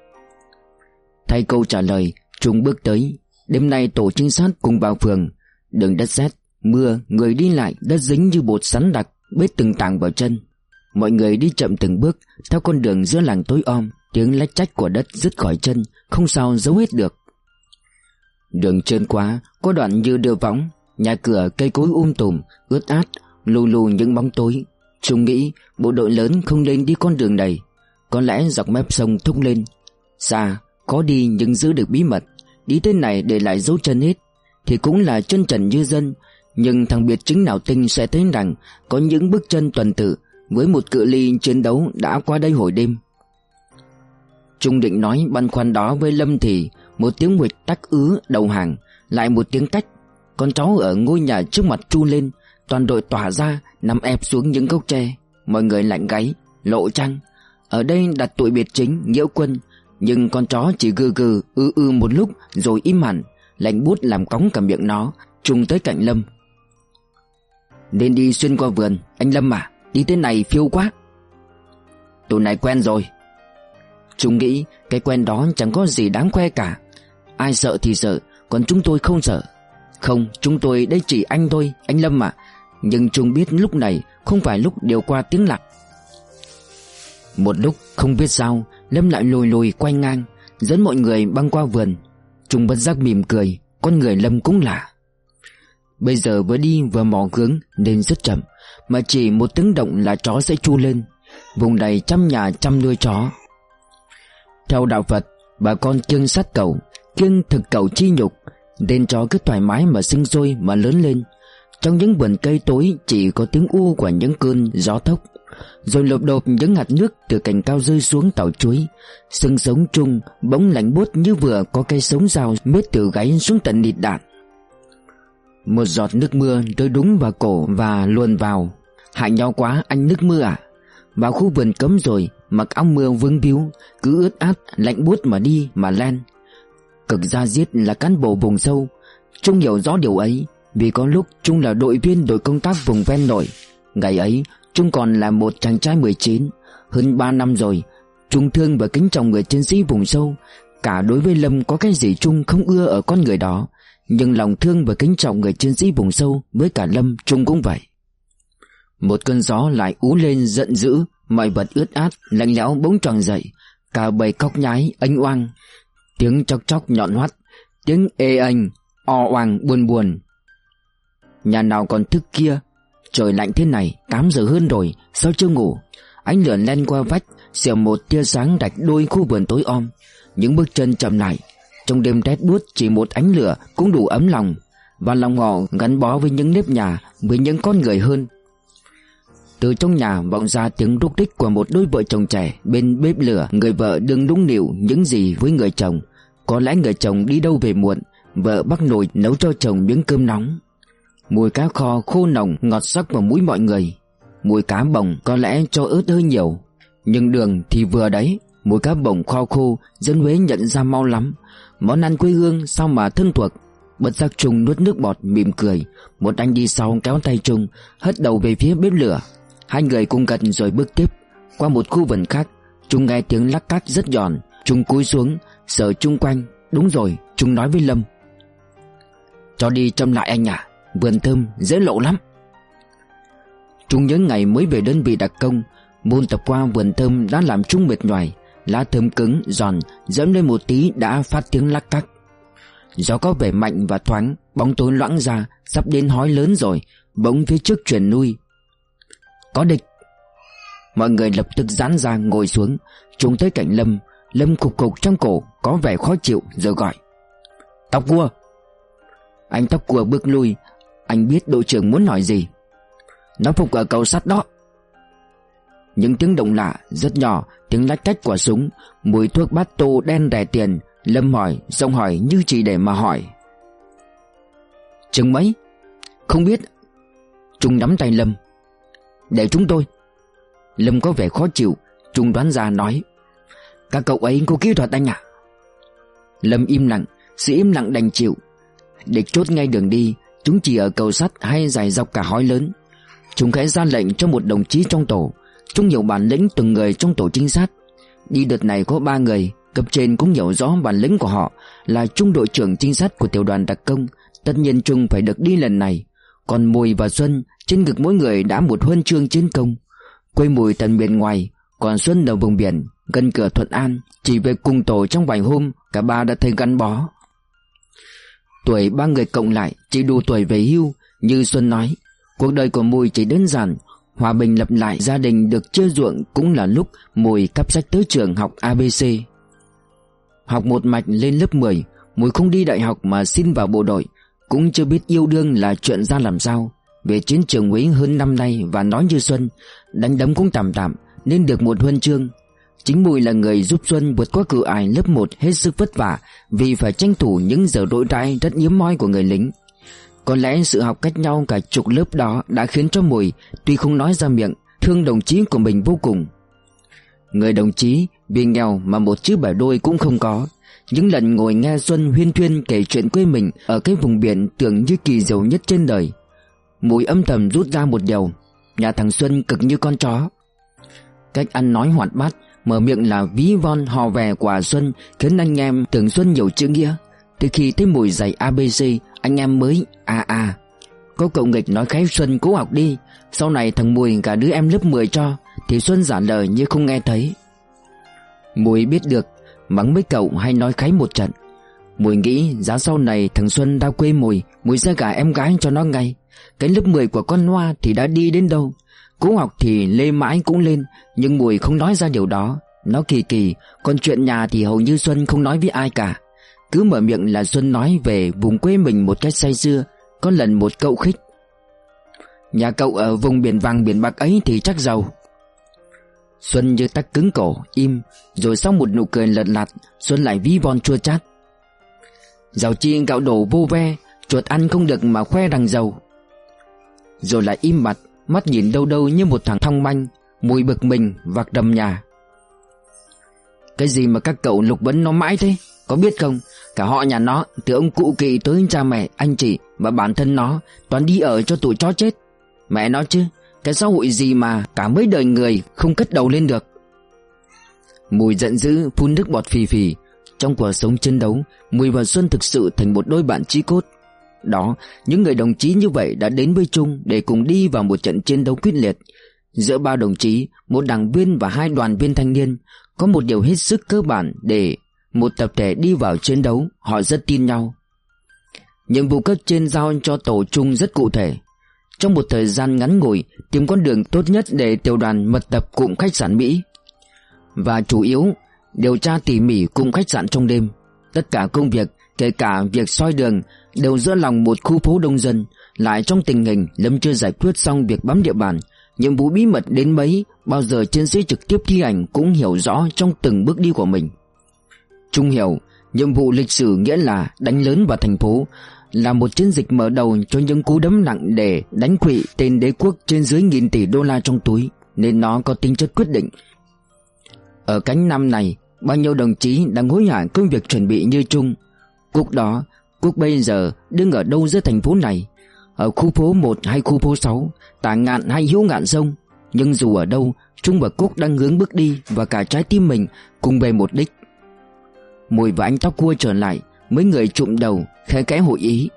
Thay câu trả lời, Trung bước tới. Đêm nay tổ trinh sát cùng vào phường. Đường đất sét, mưa, người đi lại, đất dính như bột sắn đặc, bết từng tảng vào chân. Mọi người đi chậm từng bước theo con đường giữa làng tối om. Tiếng lách chách của đất rứt khỏi chân, không sao giấu hết được. Đường trơn quá, có đoạn như đưa võng. Nhà cửa cây cối tùm, ướt át, lù lù những bóng tối. Trung nghĩ bộ đội lớn không nên đi con đường này. Có lẽ dọc mép sông thúc lên. Xa, khó đi nhưng giữ được bí mật. Đi tới này để lại dấu chân hết thì cũng là chân trần như dân. Nhưng thằng biệt chính nào tinh sẽ thấy rằng có những bước chân tuần tự với một cự ly chiến đấu đã qua đây hồi đêm. Trung định nói băn khoăn đó với Lâm thì một tiếng nguệch tắc ứ đầu hàng, lại một tiếng cách. Con cháu ở ngôi nhà trước mặt tru lên. Toàn đội tỏa ra, nằm ép xuống những gốc tre. Mọi người lạnh gáy, lộ trăng. Ở đây đặt tụi biệt chính, Nghĩa Quân. Nhưng con chó chỉ gừ gừ, ư một lúc rồi im hẳn. Lạnh buốt làm cóng cả miệng nó. Trung tới cạnh Lâm: Nên đi xuyên qua vườn, anh Lâm à, đi thế này phiêu quá. Tụi này quen rồi. Trung nghĩ cái quen đó chẳng có gì đáng khoe cả. Ai sợ thì sợ, còn chúng tôi không sợ. Không, chúng tôi đây chỉ anh thôi, anh Lâm à. Nhưng Trung biết lúc này không phải lúc điều qua tiếng lặng. Một lúc không biết sao, Lâm lại lùi quay ngang, dẫn mọi người băng qua vườn. Trung bất giác mỉm cười, con người Lâm cũng lạ. Bây giờ vừa đi vừa mò hướng nên rất chậm, mà chỉ một tiếng động là chó sẽ tru lên. Vùng này trăm nhà trăm nuôi chó. Theo đạo Phật, bà con kiêng sát cẩu, kiêng thực cẩu chi nhục, nên chó cứ thoải mái mà sinh sôi mà lớn lên. Trong những vườn cây tối chỉ có tiếng u của những cơn gió thốc, rồi lộp độp những hạt nước từ cành cao rơi xuống tàu chuối. Xương sống Trung bỗng lạnh buốt như vừa có cây sống dao mết từ gáy xuống tận nịt đạn. Một giọt nước mưa rơi đúng vào cổ và luồn vào. Hại nhau quá anh nước mưa à. Vào khu vườn cấm rồi, mặc áo mưa vương víu, cứ ướt át lạnh buốt mà đi mà len. Cực Gia Diết là cán bộ vùng sâu. Trung hiểu rõ điều ấy, vì có lúc Trung là đội viên đội công tác vùng ven nội. Ngày ấy Trung còn là một chàng trai 19. Hơn 3 năm rồi Trung thương và kính trọng người chiến sĩ vùng sâu. Cả đối với Lâm có cái gì Trung không ưa ở con người đó, nhưng lòng thương và kính trọng người chiến sĩ vùng sâu với cả Lâm, Trung cũng vậy. Một cơn gió lại ú lên giận dữ, mọi vật ướt át lạnh lẽo bỗng tròn dậy. Cả bầy cóc nhái ênh oang, tiếng chóc chóc nhọn hoắt, tiếng ê ênh o oang buồn buồn. Nhà nào còn thức kia? Trời lạnh thế này, 8 giờ hơn rồi, sao chưa ngủ? Ánh lửa len qua vách, xẹo một tia sáng rạch đôi khu vườn tối om. Những bước chân chậm lại. Trong đêm rét buốt chỉ một ánh lửa cũng đủ ấm lòng, và lòng họ gắn bó với những nếp nhà, với những con người hơn. Từ trong nhà vọng ra tiếng rúc rích của một đôi vợ chồng trẻ bên bếp lửa. Người vợ đừng nũng nịu những gì với người chồng. Có lẽ người chồng đi đâu về muộn, vợ bắc nồi nấu cho chồng miếng cơm nóng. Mùi cá kho khô nồng ngọt sắc vào mũi mọi người. Mùi cá bồng có lẽ cho ớt hơi nhiều, nhưng đường thì vừa đấy. Mùi cá bồng kho khô dân Huế nhận ra mau lắm. Món ăn quê hương sao mà thân thuộc. Bất giác Trung nuốt nước bọt mỉm cười. Một anh đi sau kéo tay Trung, hất đầu về phía bếp lửa. Hai người cùng gần rồi bước tiếp. Qua một khu vườn khác, Trung nghe tiếng lắc cát rất giòn. Trung cúi xuống sờ chung quanh. Đúng rồi, Trung nói với Lâm: cho đi châm lại anh à, vườn thơm dễ lộ lắm. Trung nhớ ngày mới về đơn vị đặc công, môn tập qua vườn thơm đã làm Trung mệt nhoài. Lá thơm cứng, giòn, dẫm lên một tí đã phát tiếng lắc cắc. Gió có vẻ mạnh và thoáng, bóng tối loãng ra, sắp đến hói lớn rồi. Bỗng phía trước truyền lui: có địch. Mọi người lập tức giãn ra ngồi xuống. Trung tới cạnh Lâm. Lâm khục khục trong cổ, có vẻ khó chịu rồi gọi: tóc cua. Anh tóc cua bước lui. Anh biết đội trưởng muốn hỏi gì. Nó phục ở cầu sắt đó. Những tiếng động lạ rất nhỏ, tiếng lách cách của súng, mùi thuốc bát tô đen rẻ tiền. Lâm hỏi, giọng hỏi như chỉ để mà hỏi: chừng mấy? Không biết. Trung nắm tay Lâm: để chúng tôi. Lâm có vẻ khó chịu. Trung đoán ra nói: các cậu ấy có kỹ thuật anh ạ. Lâm im lặng. Sự im lặng đành chịu. Địch chốt ngay đường đi. Chúng chỉ ở cầu sắt hay dài dọc cả hói lớn. Chúng khẽ ra lệnh cho một đồng chí trong tổ. Chúng nhiều bản lĩnh từng người trong tổ trinh sát. Đi đợt này có 3 người. Cấp trên cũng hiểu rõ bản lĩnh của họ, là Trung đội trưởng trinh sát của tiểu đoàn đặc công. Tất nhiên Trung phải được đi lần này. Còn Mùi và Xuân, trên ngực mỗi người đã một huân chương chiến công. Quê Mùi tận miền ngoài, còn Xuân ở vùng biển gần cửa Thuận An. Chỉ về cùng tổ trong vài hôm, cả ba đã thấy gắn bó. Tuổi 3 người cộng lại chỉ đủ tuổi về hưu. Như Xuân nói, cuộc đời của Mùi chỉ đơn giản. Hòa bình lập lại, gia đình được chia ruộng cũng là lúc Mùi cắp sách tới trường học ABC. Học một mạch lên lớp 10, Mùi không đi đại học mà xin vào bộ đội. Cũng chưa biết yêu đương là chuyện ra làm sao. Về chiến trường Huế hơn năm nay và nói như Xuân, đánh đấm cũng tạm tạm nên được một huân chương. Chính Mùi là người giúp Xuân vượt qua cửa ải lớp 1 hết sức vất vả, vì phải tranh thủ những giờ rỗi rãi rất hiếm hoi của người lính. Có lẽ sự học cách nhau cả chục lớp đó đã khiến cho Mùi, tuy không nói ra miệng, thương đồng chí của mình vô cùng. Người đồng chí vì nghèo mà một chữ bẻ đôi cũng không có. Những lần ngồi nghe Xuân huyên thuyên kể chuyện quê mình ở cái vùng biển tưởng như kỳ diệu nhất trên đời, Mùi âm thầm rút ra một điều: nhà thằng Xuân cực như con chó. Cách ăn nói hoạt bát, mở miệng là ví von hò vè của Xuân khiến anh em tưởng Xuân nhiều chữ nghĩa. Từ khi thấy Mùi dạy ABC, anh em mới có cậu nghịch nói kháy Xuân cố học đi. Sau này thằng Mùi cả đứa em lớp 10 cho, thì Xuân giả lời như không nghe thấy. Mùi biết được, mắng mấy cậu hay nói kháy một trận. Mùi nghĩ giá sau này thằng Xuân ra quê Mùi sẽ gả em gái cho nó ngay. Cái lớp 10 của con Hoa thì đã đi đến đâu. Cố học thì lê mãi cũng lên, nhưng Mùi không nói ra điều đó. Nó kỳ kỳ, còn chuyện nhà thì hầu như Xuân không nói với ai cả. Cứ mở miệng là Xuân nói về vùng quê mình một cách say sưa. Có lần một cậu khích: nhà cậu ở vùng biển vàng biển bạc ấy thì chắc giàu. Xuân như tắc cứng cổ, im. Rồi sau một nụ cười lật lạt, Xuân lại ví von chua chát: giàu chi gạo đổ vô ve, chuột ăn không được mà khoe rằng giàu. Rồi lại im bặt, mắt nhìn đâu đâu như một thằng thong manh. Mùi bực mình vạc đầm nhà: cái gì mà các cậu lục vấn nó mãi thế? Có biết không, cả họ nhà nó, từ ông cụ Kỵ tới cha mẹ, anh chị và bản thân nó, toàn đi ở cho tụi chó chết. Mẹ nó chứ, Cái xã hội gì mà cả mấy đời người không cất đầu lên được. Mùi giận dữ phun nước bọt phì phì. Trong cuộc sống chiến đấu, Mùi và Xuân thực sự thành một đôi bạn chí cốt. Đó, những người đồng chí như vậy đã đến với Trung để cùng đi vào một trận chiến đấu quyết liệt. Giữa ba đồng chí, một đảng viên và hai đoàn viên thanh niên, có một điều hết sức cơ bản để một tập thể đi vào chiến đấu, họ rất tin nhau. Nhiệm vụ cấp trên giao cho tổ Trung rất cụ thể. Trong một thời gian ngắn ngủi, tìm con đường tốt nhất để tiểu đoàn mật tập cụm khách sạn Mỹ. Và chủ yếu, điều tra tỉ mỉ cụm khách sạn trong đêm. Tất cả công việc, kể cả việc soi đường, đều giữa lòng một khu phố đông dân. Lại trong tình hình Lâm chưa giải quyết xong việc bám địa bàn, nhiệm vụ bí mật đến mấy, bao giờ chiến sĩ trực tiếp thi hành cũng hiểu rõ trong từng bước đi của mình. Trung hiểu, nhiệm vụ lịch sử nghĩa là đánh lớn vào thành phố, là một chiến dịch mở đầu cho những cú đấm nặng để đánh khuỵu tên đế quốc trên dưới nghìn tỷ đô la trong túi, nên nó có tính chất quyết định. Ở cánh Nam này, bao nhiêu đồng chí đang hối hả công việc chuẩn bị như Trung. Quốc bây giờ đứng ở đâu giữa thành phố này, ở khu phố 1 hay khu phố 6, Tả Ngạn hay Hữu Ngạn Sông. Nhưng dù ở đâu, Trung và Cúc đang hướng bước đi, và cả trái tim mình cùng về một đích. Mùi và anh tóc cua trở lại, mấy người trụm đầu khẽ khẽ hội ý.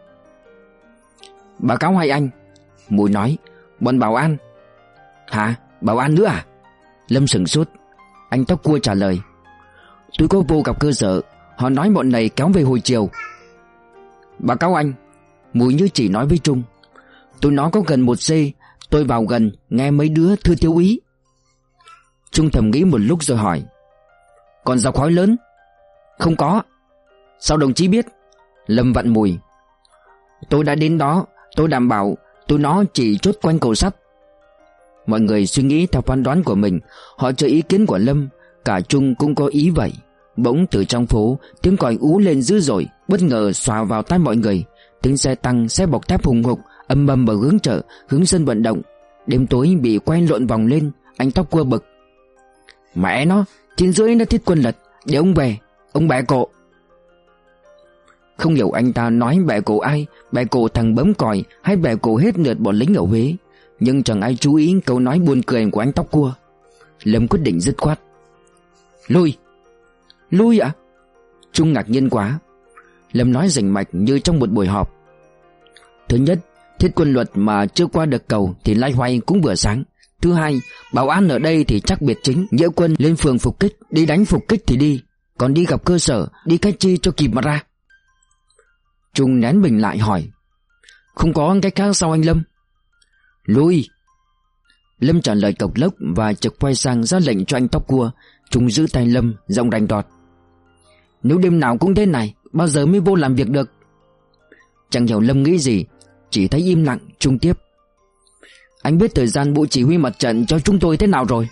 Báo cáo hai anh, Mùi nói. Bọn bảo an. Hả? Bảo an nữa à? Lâm sửng sốt. Anh tóc cua trả lời. Tôi có vô gặp cơ sở, họ nói bọn này kéo về hồi chiều. Báo cáo anh, Mùi như chỉ nói với Trung. Tôi nói có gần 1 giây, tôi vào gần nghe mấy đứa thưa thiếu úy. Trung thầm nghĩ một lúc rồi hỏi. Còn gió khói lớn? Không có. Sao đồng chí biết? Lâm vặn Mùi. Tôi đã đến đó, tôi đảm bảo tụi nó chỉ chốt quanh cầu sắt. Mọi người suy nghĩ theo phán đoán của mình, họ chờ ý kiến của Lâm. Cả Trung cũng có ý vậy. Bỗng từ trong phố, tiếng còi ú lên dữ dội, bất ngờ xòa vào tai mọi người. Tiếng xe tăng, xe bọc thép hùng hục âm ầm vào hướng chợ, hướng sân vận động. Đêm tối bị quay lộn vòng lên. Anh tóc cua bực. Mẹ nó, 9:30 nó thiết quân lật, để ông về, ông bẻ cổ. Không hiểu anh ta nói bẻ cổ ai, bẻ cổ thằng bấm còi hay bẻ cổ hết lượt bọn lính ở Huế. Nhưng chẳng ai chú ý câu nói buồn cười của anh tóc cua. Lâm quyết định dứt khoát. Lui. Lui ạ? Trung ngạc nhiên quá. Lâm nói rành mạch như trong một buổi họp. Thứ nhất, thiết quân luật mà chưa qua được cầu thì loay hoay cũng vừa sáng. Thứ hai, bảo an ở đây thì chắc biệt chính, nghĩa quân lên phường phục kích, đi đánh phục kích thì đi, còn đi gặp cơ sở, đi cách chi cho kịp mà ra. Trung nén mình lại hỏi. Không có cách khác sao anh Lâm? Lui. Lâm trả lời cộc lốc và chợt quay sang ra lệnh cho anh tóc cua. Trung giữ tay Lâm, giọng đành đọt. Nếu đêm nào cũng thế này, bao giờ mới vô làm việc được? Chẳng hiểu Lâm nghĩ gì, chỉ thấy im lặng. Trung tiếp. Anh biết thời gian bộ chỉ huy mặt trận cho chúng tôi thế nào rồi?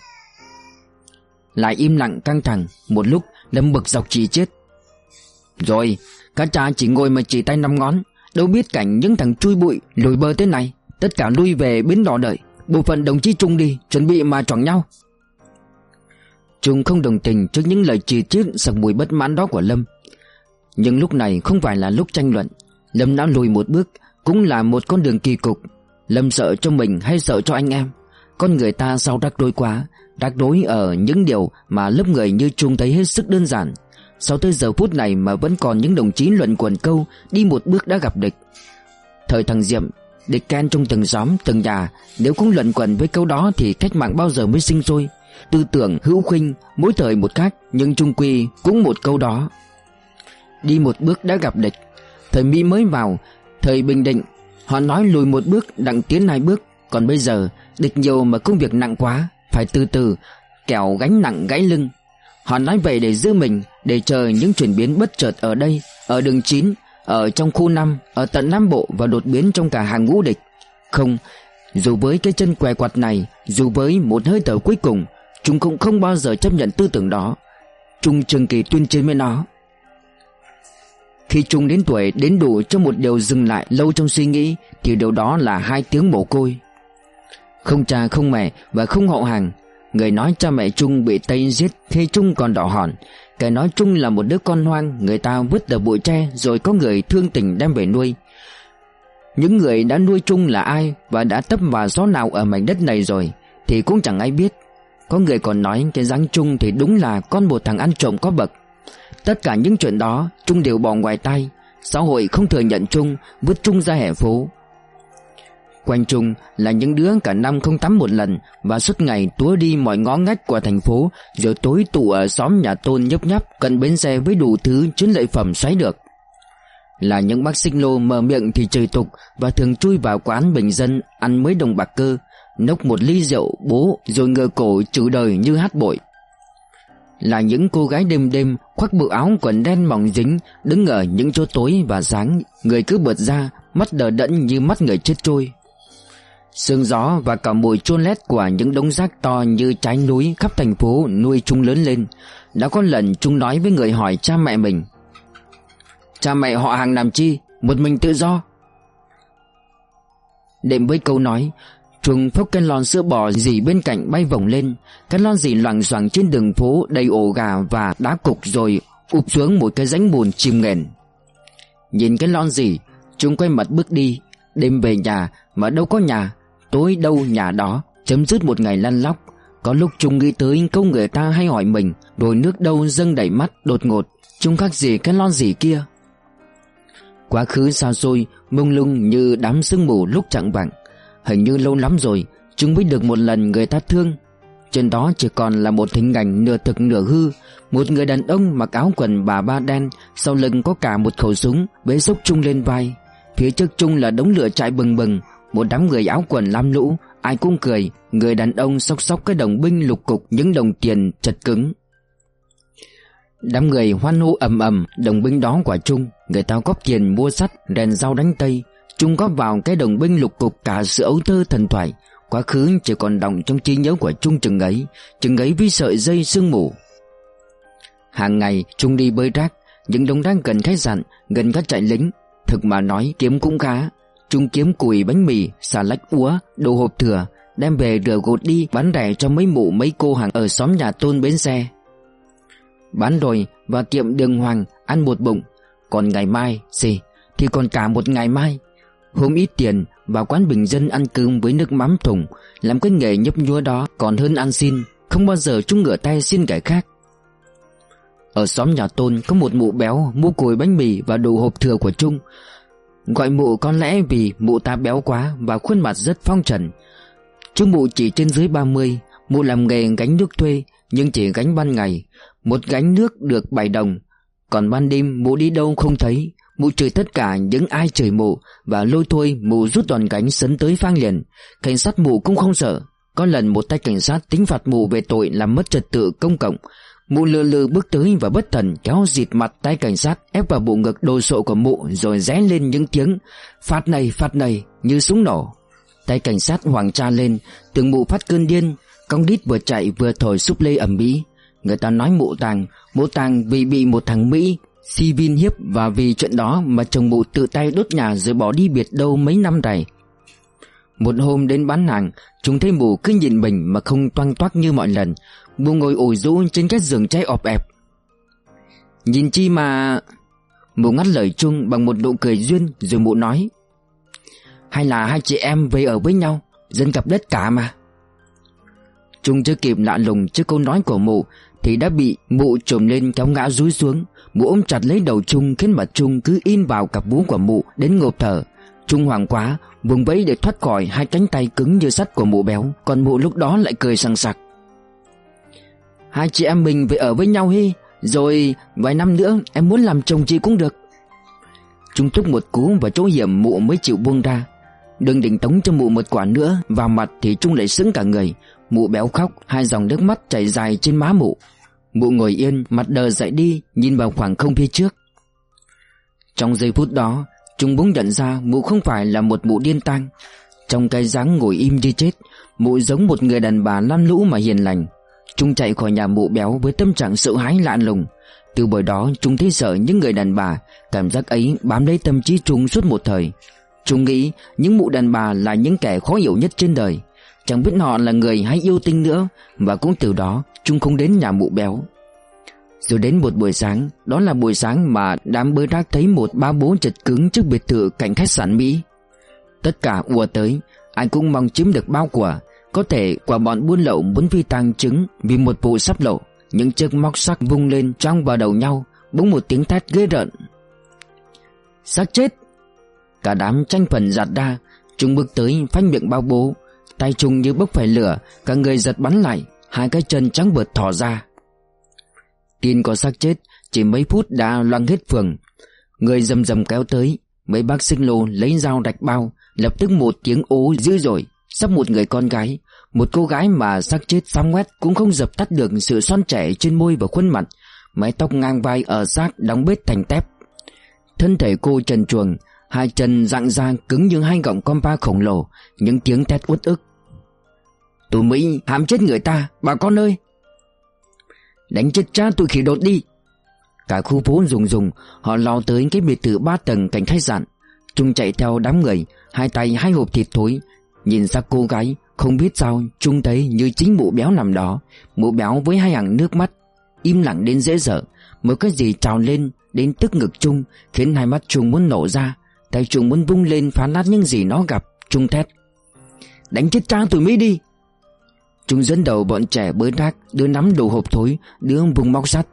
Lại im lặng căng thẳng. Một lúc Lâm bực dọc chỉ chết. Rồi, các cha chỉ ngồi mà chỉ tay 5 ngón, đâu biết cảnh những thằng chui bụi lùi bơ thế này. Tất cả lui về bến đò đợi. Bộ phận đồng chí Trung đi, chuẩn bị mà choảng nhau. Trung không đồng tình trước những lời chỉ trích sặc mùi bất mãn đó của Lâm. Nhưng lúc này không phải là lúc tranh luận. Lâm đã lùi một bước, cũng là một con đường kỳ cục. Lâm sợ cho mình hay sợ cho anh em? Con người ta sao rắc rối quá, rắc rối ở những điều mà lớp người như Trung thấy hết sức đơn giản. Sau tới giờ phút này mà vẫn còn những đồng chí luận quẩn câu đi một bước đã gặp địch. Thời thằng Diệm, địch ken trong từng xóm từng nhà, nếu cũng luận quẩn với câu đó thì cách mạng bao giờ mới sinh sôi. Tư tưởng hữu khuynh mỗi thời một khác, nhưng chung quy cũng một câu đó. Đi một bước đã gặp địch. Thời Mỹ mới vào, thời Bình Định, họ nói lùi một bước đặng tiến 2 bước. Còn bây giờ địch nhiều mà công việc nặng quá, phải từ từ, kẻo gánh nặng gãy lưng. Họ nói vậy để giữ mình, để chờ những chuyển biến bất chợt ở đây, ở đường 9, ở trong khu 5, ở tận Nam Bộ và đột biến trong cả hàng ngũ địch. Không, dù với cái chân què quặt này, dù với một hơi thở cuối cùng, chúng cũng không bao giờ chấp nhận tư tưởng đó. Trung trường kỳ tuyên chiến với nó. Khi Trung đến tuổi đến đủ cho một điều dừng lại lâu trong suy nghĩ, thì điều đó là 2 tiếng mồ côi. Không cha không mẹ và không hậu hàng. Người nói cha mẹ Trung bị Tây giết khi Trung còn đỏ hòn. Kẻ nói Trung là một đứa con hoang, người ta vứt ở bụi tre rồi có người thương tình đem về nuôi. Những người đã nuôi Trung là ai và đã tấp vào gió nào ở mảnh đất này rồi thì cũng chẳng ai biết. Có người còn nói cái dáng Trung thì đúng là con một thằng ăn trộm có bậc. Tất cả những chuyện đó Trung đều bỏ ngoài tai. Xã hội không thừa nhận Trung, vứt Trung ra hè phố. Quanh Trung là những đứa cả năm không tắm một lần và suốt ngày túa đi mọi ngõ ngách của thành phố, rồi tối tụ ở xóm nhà Tôn nhấp nháp cận bến xe với đủ thứ chiến lợi phẩm xoáy được. Là những bác xích lô mở miệng thì trời tục và thường chui vào quán bình dân ăn mấy đồng bạc cơ, nốc một ly rượu bố rồi ngửa cổ chửi đời như hát bội. Là những cô gái đêm đêm khoác bộ áo quần đen mỏng dính, đứng ở những chỗ tối và sáng, người cứ bật ra, mắt đờ đẫn như mắt người chết trôi. Sương gió và cả mùi chôn lét của những đống rác to như trái núi khắp thành phố nuôi Trung lớn lên. Đã có lần Trung nói với người hỏi cha mẹ mình: cha mẹ họ hàng làm chi, một mình tự do. Đệm với câu nói, Trung phốc cái lon sữa bò dì bên cạnh bay vòng lên. Cái lon dì loằng xoằng trên đường phố đầy ổ gà và đá cục rồi ụp xuống một cái rãnh bùn chìm nghền. Nhìn cái lon dì, Trung quay mặt bước đi. Đêm về nhà mà đâu có nhà, tối đâu nhà đó, chấm dứt một ngày lăn lóc. Có lúc Trung nghĩ tới câu người ta hay hỏi mình, rồi nước đâu dâng đầy mắt đột ngột. Trung khác gì cái lon dì kia. Quá khứ xa xôi, mông lung như đám sương mù lúc chạng vạng. Hình như lâu lắm rồi Trung mới được một lần người ta thương. Trên đó chỉ còn là một hình ảnh nửa thực nửa hư. Một người đàn ông mặc áo quần bà ba đen, sau lưng có cả một khẩu súng, bế xốc Trung lên vai. Phía trước Trung là đống lửa cháy bừng bừng, một đám người áo quần lam lũ, ai cũng cười. Người đàn ông xốc xốc cái đồng binh lục cục những đồng tiền chật cứng. Đám người hoan hô ầm ầm đồng binh đó của Trung. Người ta góp tiền mua sắt, rèn rau đánh tây. Trung góp vào cái đồng binh lục cục cả sự ấu thơ thần thoại. Quá khứ chỉ còn đọng trong trí nhớ của Trung chừng ấy với sợi dây sương mù. Hàng ngày Trung đi bơi rác, những đống rác gần khách sạn, gần các trại lính. Thực mà nói kiếm cũng khá. Trung kiếm cùi bánh mì, xà lách úa, đồ hộp thừa, đem về rửa gột đi bán rẻ cho mấy mụ mấy cô hàng ở xóm nhà Tôn bến xe. Bán rồi và tiệm đường Hoàng ăn một bụng. Còn ngày mai thì còn cả một ngày mai. Hôm ít tiền vào quán bình dân ăn cơm với nước mắm thùng. Làm cái nghề nhấp nhúa đó còn hơn ăn xin. Không bao giờ Trung ngửa tay xin kẻ khác. Ở xóm nhà Tôn có một mụ béo mua cùi bánh mì và đồ hộp thừa của Trung. Gọi mụ có lẽ vì mụ ta béo quá và khuôn mặt rất phong trần. Chú mụ chỉ trên dưới 30. Mụ làm nghề gánh nước thuê, nhưng chỉ gánh ban ngày. Một gánh nước được 7 đồng. Còn ban đêm mụ đi đâu không thấy. Mụ chửi tất cả những ai chửi mụ và lôi thôi mụ rút đòn gánh sấn tới phang liền. Cảnh sát mụ cũng không sợ. Có lần một tay cảnh sát tính phạt mụ về tội làm mất trật tự công cộng. Mụ lừ lừ bước tới và bất thần kéo dịt mặt tay cảnh sát ép vào bộ ngực đồ sộ của mụ, rồi rẽ lên những tiếng phạt này như súng nổ. Tay cảnh sát hoảng tra lên, tưởng mụ phát cơn điên. Con đít vừa chạy vừa thổi súp lê ầm ĩ. Người ta nói mụ tàng vì bị một thằng Mỹ si vin hiếp, và vì chuyện đó mà chồng mụ tự tay đốt nhà rồi bỏ đi biệt đâu mấy năm rày. Một hôm đến bán hàng, chúng thấy mụ cứ nhìn mình mà không toang toác như mọi lần. Mụ ngồi ủ rũ trên cái giường cháy ọp ẹp. Nhìn chi mà... Mụ ngắt lời Trung bằng một nụ cười duyên, rồi mụ nói: hay là hai chị em về ở với nhau, dân cặp đất cả mà. Trung chưa kịp lạ lùng trước câu nói của mụ thì đã bị mụ trồm lên kéo ngã rúi xuống. Mụ ôm chặt lấy đầu Trung khiến mặt Trung cứ in vào cặp bú của mụ đến ngộp thở. Trung hoảng quá vùng vẫy để thoát khỏi hai cánh tay cứng như sắt của mụ béo. Còn mụ lúc đó lại cười sằng sặc: hai chị em mình về ở với nhau hi, rồi vài năm nữa em muốn làm chồng chị cũng được. Trung thúc một cú vào chỗ hiểm mụ mới chịu buông ra. Đừng định tống cho mụ một quả nữa vào mặt thì Trung lại sững cả người. Mụ béo khóc, hai dòng nước mắt chảy dài trên má mụ. Mụ ngồi yên, mặt đờ dậy đi, nhìn vào khoảng không phía trước. Trong giây phút đó, Trung bỗng nhận ra mụ không phải là một mụ điên tang. Trong cái dáng ngồi im như chết, mụ giống một người đàn bà lam lũ mà hiền lành. Trung chạy khỏi nhà mụ béo với tâm trạng sợ hãi lạ lùng. Từ buổi đó Trung thấy sợ những người đàn bà. Cảm giác ấy bám lấy tâm trí Trung suốt một thời. Trung nghĩ những mụ đàn bà là những kẻ khó hiểu nhất trên đời. Chẳng biết họ là người hay yêu tinh nữa. Và cũng từ đó Trung không đến nhà mụ béo. Rồi đến một buổi sáng, đó là buổi sáng mà đám bới rác thấy một ba bố chật cứng trước biệt thự cạnh khách sạn Mỹ. Tất cả ùa tới, ai cũng mong chiếm được bao của. Có thể quả bọn buôn lậu muốn phi tang trứng vì một vụ sắp lộ. Những chiếc móc sắt vung lên trong vào đầu nhau, bỗng một tiếng thét ghê rợn. Xác chết! Cả đám tranh phần giạt ra. Chúng bước tới phanh miệng bao bố. Tay chúng như bốc phải lửa. Cả người giật bắn lại. Hai cái chân trắng bợt thò ra. Tin có xác chết chỉ mấy phút đã loang hết phường. Người rầm rầm kéo tới. Mấy bác xích lô lấy dao rạch bao. Lập tức một tiếng ố dữ dội. Sắp một người con gái, một cô gái mà xác chết xám ngoét cũng không dập tắt được sự son trẻ trên môi và khuôn mặt. Mái tóc ngang vai ở xác đóng bết thành tép. Thân thể cô trần truồng, hai chân rạng ra cứng như hai gọng compa khổng lồ. Những tiếng thét uất ức. Tụi Mỹ hãm chết người ta, bà con ơi! Đánh chết cha tụi khỉ đột đi! Cả khu phố rùng, họ lao tới cái biệt thự 3 tầng cạnh khách sạn. Trung chạy theo đám người, hai tay hai hộp thịt thối. Nhìn sang cô gái, không biết sao Trung thấy như chính mụ béo nằm đó. Mụ béo với hai hàng nước mắt, im lặng đến dễ sợ. Một cái gì trào lên đến tức ngực Trung, khiến hai mắt Trung muốn nổ ra. Tay Trung muốn vung lên phá nát những gì nó gặp. Trung thét: đánh chết cha tụi Mỹ đi! Trung dẫn đầu bọn trẻ bới rác, đứa nắm đồ hộp thối, đứa vùng móc sắt.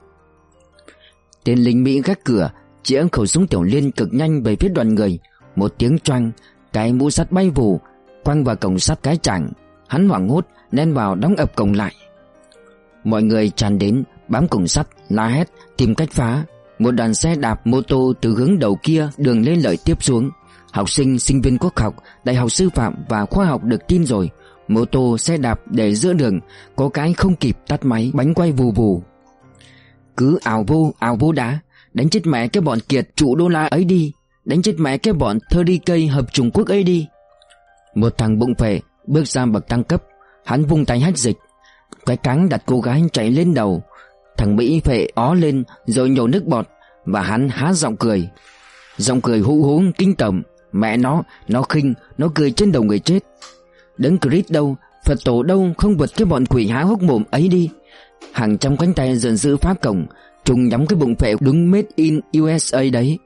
Tên lính Mỹ gác cửa chĩa khẩu súng tiểu liên cực nhanh về phía đoàn người. Một tiếng choang, cái mũ sắt bay vù quăng vào cổng sắt cái chảng. Hắn hoảng hốt len vào đóng ập cổng lại. Mọi người tràn đến bám cổng sắt, la hét tìm cách phá. Một đoàn xe đạp mô tô từ hướng đầu kia đường Lê Lợi tiếp xuống. Học sinh, sinh viên quốc học, đại học sư phạm và khoa học được tin rồi. Mô tô, xe đạp để giữa đường, có cái không kịp tắt máy, bánh quay vù vù. Cứ ào vô đá. Đánh chết mẹ cái bọn kiệt trụ đô la ấy đi. Đánh chết mẹ cái bọn 30K hợp Trung Quốc ấy đi. Một thằng bụng phệ bước ra bậc tăng cấp. Hắn vung tay hách dịch. Cái cáng đặt cô gái chạy lên đầu. Thằng Mỹ phệ ó lên rồi nhổ nước bọt. Và hắn há giọng cười. Giọng cười hú hú kinh tởm. Mẹ nó khinh, nó cười trên đầu người chết. Đấng Christ đâu, Phật tổ đâu không vượt cái bọn quỷ há hốc mồm ấy đi. Hàng trăm cánh tay giận dữ phá cổng. Trung nhắm cái bụng phệ đúng made in USA đấy.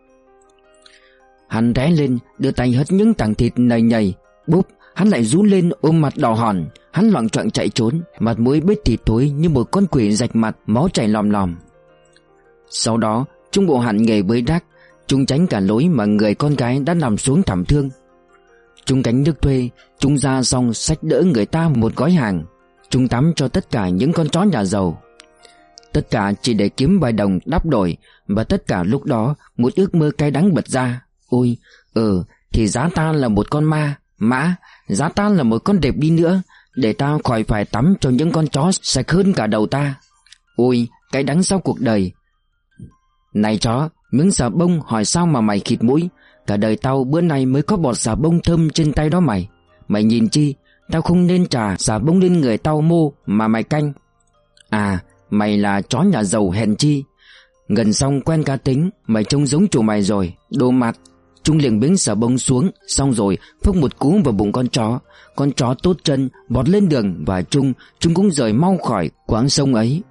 Hắn ré lên, đưa tay hất những tảng thịt nầy nhầy. Bốp, hắn lại rú lên ôm mặt đỏ hòn. Hắn loạng choạng chạy trốn, mặt mũi bết thịt thối như một con quỷ rạch mặt, máu chảy lòm lòm. Sau đó, Trung bộ hạn nghề bới rác. Trung tránh cả lối mà người con gái đã nằm xuống thảm thương. Trung gánh nước thuê, Trung ra xong xách đỡ người ta một gói hàng. Trung tắm cho tất cả những con chó nhà giàu. Tất cả chỉ để kiếm vài đồng đắp đổi. Và tất cả lúc đó một ước mơ cay đắng bật ra. Ôi, thì giá ta là một con mã, giá ta là một con đẹp đi nữa, để ta khỏi phải tắm cho những con chó sạch hơn cả đầu ta. Ôi, cái đắng sau cuộc đời. Này chó, miếng xà bông hỏi sao mà mày khịt mũi. Cả đời tao bữa nay mới có bọt xà bông thơm trên tay đó mày. Mày nhìn chi, tao không nên trà xà bông lên người tao mô mà mày canh. À, mày là chó nhà giàu hèn chi. Gần xong quen cá tính, mày trông giống chủ mày rồi, đồ mặt. Trung liền biếng xà bông xuống, xong rồi phốc một cú vào bụng con chó. Con chó tốt chân bọt lên đường. Và Trung cũng rời mau khỏi quãng sông ấy.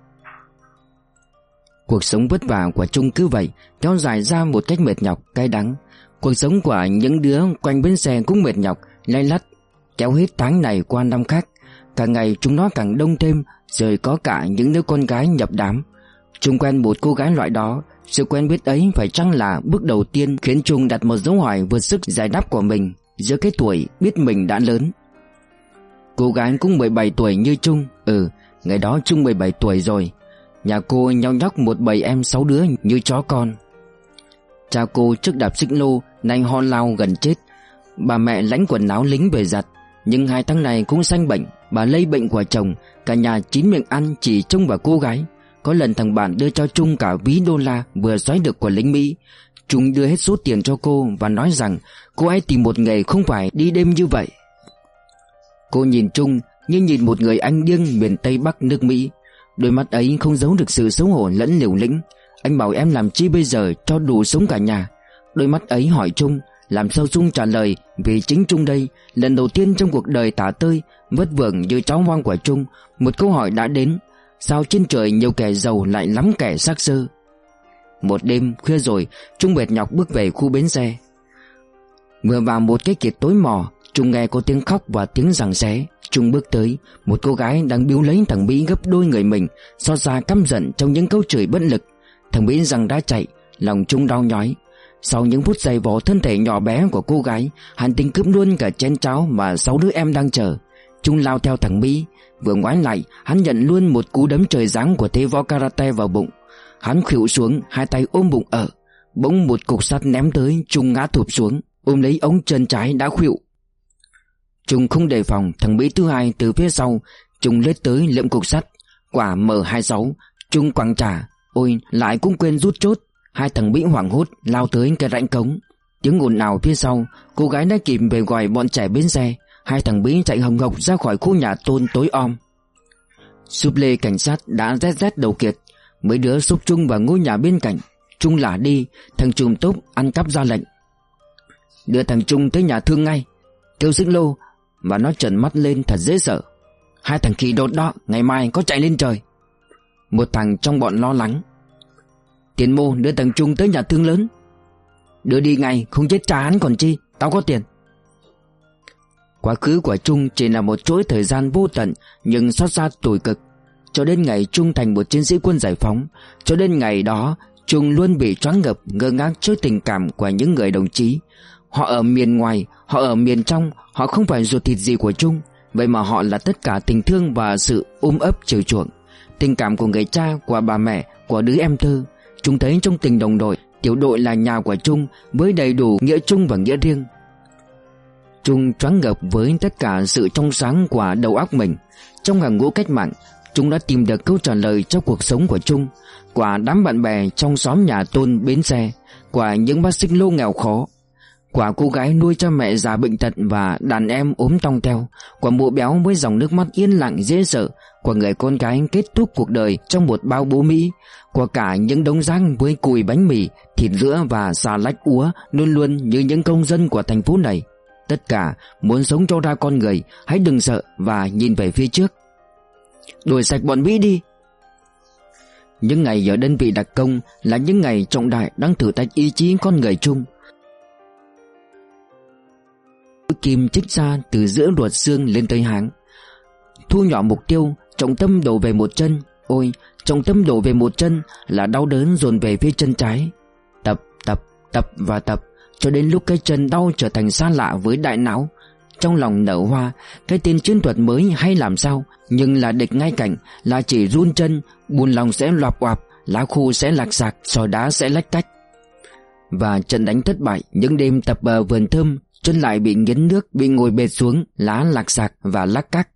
Cuộc sống vất vả của Trung cứ vậy kéo dài ra một cách mệt nhọc, cay đắng. Cuộc sống của những đứa quanh bến xe cũng mệt nhọc, lay lắt, kéo hết tháng này qua năm khác. Càng ngày chúng nó càng đông thêm, rồi có cả những đứa con gái nhập đám. Trung quen một cô gái loại đó. Sự quen biết ấy phải chăng là bước đầu tiên khiến Trung đặt một dấu hỏi vượt sức giải đáp của mình giữa cái tuổi biết mình đã lớn. Cô gái cũng 17 tuổi như Trung. Ngày đó Trung 17 tuổi rồi. Nhà cô nhau nhóc một bầy em 6 đứa như chó con. Cha cô trước đạp xích lô nay ho lao gần chết. Bà mẹ lãnh quần áo lính về giặt. Nhưng 2 tháng này cũng sanh bệnh. Bà lây bệnh của chồng. Cả nhà chín miệng ăn chỉ trông vào cô gái. Có lần thằng bạn đưa cho Trung cả ví đô la vừa xoáy được của lính Mỹ. Trung đưa hết số tiền cho cô và nói rằng cô ấy tìm một nghề không phải đi đêm như vậy. Cô nhìn Trung như nhìn một người anh điên miền Tây Bắc nước Mỹ. Đôi mắt ấy không giấu được sự xấu hổ lẫn liều lĩnh. Anh bảo em làm chi bây giờ cho đủ sống cả nhà. Đôi mắt ấy hỏi Trung. Làm sao Trung trả lời, vì chính Trung đây, lần đầu tiên trong cuộc đời tả tơi vất vưởng như cháu hoang của Trung, một câu hỏi đã đến: sao trên trời nhiều kẻ giàu lại lắm kẻ xác xơ? Một đêm khuya rồi, Trung mệt nhọc bước về khu bến xe. Vừa vào một cái kiệt tối mò, Trung nghe có tiếng khóc và tiếng giằng xé. Trung bước tới, một cô gái đang biếu lấy thằng Mỹ gấp đôi người mình, xót xa căm giận trong những câu chửi bất lực. Thằng Mỹ giằng đã chạy, lòng Trung đau nhói. Sau những phút giày vò thân thể nhỏ bé của cô gái, hắn tính cướp luôn cả chén cháo mà 6 đứa em đang chờ. Trung lao theo thằng Mỹ, vừa ngoái lại, hắn nhận luôn một cú đấm trời giáng của thế võ karate vào bụng. Hắn khuỵu xuống, hai tay ôm bụng ở. Bỗng một cục sắt ném tới, Trung ngã thụp xuống, ôm lấy ống chân trái đã khuỵu. Trung không đề phòng, thằng Mỹ thứ hai từ phía sau, Trung lết tới liệm cục sắt, quả M26, Trung quăng trả. Ôi, lại cũng quên rút chốt. Hai thằng Mỹ hoảng hốt lao tới cái rãnh cống. Tiếng ồn ào phía sau, cô gái đã kịp về gọi bọn trẻ bến xe. Hai thằng Mỹ chạy hồng hộc ra khỏi khu nhà tôn tối om. Súp lê cảnh sát đã rét đầu kiệt. Mấy đứa xúc Trung vào ngôi nhà bên cạnh. Trung lả đi, thằng Trùm Tốp ăn cắp ra lệnh: đưa thằng Trung tới nhà thương ngay, kêu xích lô. Và nó trợn mắt lên thật dễ sợ. Hai thằng khỉ đột đó ngày mai có chạy lên trời. Một thằng trong bọn lo lắng: tiền mô đưa thằng Trung tới nhà thương lớn. Đưa đi ngay, không chết trả hắn còn chi, tao có tiền. Quá khứ của Trung chỉ là một chuỗi thời gian vô tận nhưng xót xa tủi cực. Cho đến ngày Trung thành một chiến sĩ quân giải phóng, cho đến ngày đó Trung luôn bị choáng ngợp ngơ ngác trước tình cảm của những người đồng chí. Họ ở miền ngoài, họ ở miền trong, họ không phải ruột thịt gì của Trung, vậy mà họ là tất cả tình thương và sự ôm ấp chiều chuộng. Tình cảm của người cha, của bà mẹ, của đứa em thơ. Trung thấy trong tình đồng đội, tiểu đội là nhà của Trung với đầy đủ nghĩa chung và nghĩa riêng. Trung choáng ngợp với tất cả sự trong sáng của đầu óc mình. Trong hàng ngũ cách mạng, Trung đã tìm được câu trả lời cho cuộc sống của Trung, của đám bạn bè trong xóm nhà tôn bến xe, của những bác xích lô nghèo khó, của cô gái nuôi cha mẹ già bệnh tật và đàn em ốm tong teo, của mụ béo với dòng nước mắt yên lặng dễ sợ, của người con gái kết thúc cuộc đời trong một bao bố Mỹ, của cả những đống rác với cùi bánh mì, thịt rữa và xà lách úa luôn luôn như những công dân của thành phố này. Tất cả muốn sống cho ra con người, hãy đừng sợ và nhìn về phía trước. Đuổi sạch bọn Mỹ đi. Những ngày ở đơn vị đặc công là những ngày trọng đại đang thử thách ý chí con người Trung. Kim chích ra từ giữa ruột xương lên tới háng. Thu nhỏ mục tiêu, trọng tâm đổ về một chân. Ôi, trọng tâm đổ về một chân là đau đớn dồn về phía chân trái. Tập và tập cho đến lúc cái chân đau trở thành xa lạ với đại não. Trong lòng nở hoa, cái tên chiến thuật mới hay làm sao, nhưng là địch ngay cạnh, là chỉ run chân, buồn lòng sẽ loạp oạp, lá khô sẽ lạc sạc, sỏi đá sẽ lách cách. Và trận đánh thất bại, những đêm tập bờ vườn thơm, chân lại bị nghiến nước, bị ngồi bệt xuống, lá lạc sạc và lắc cắc.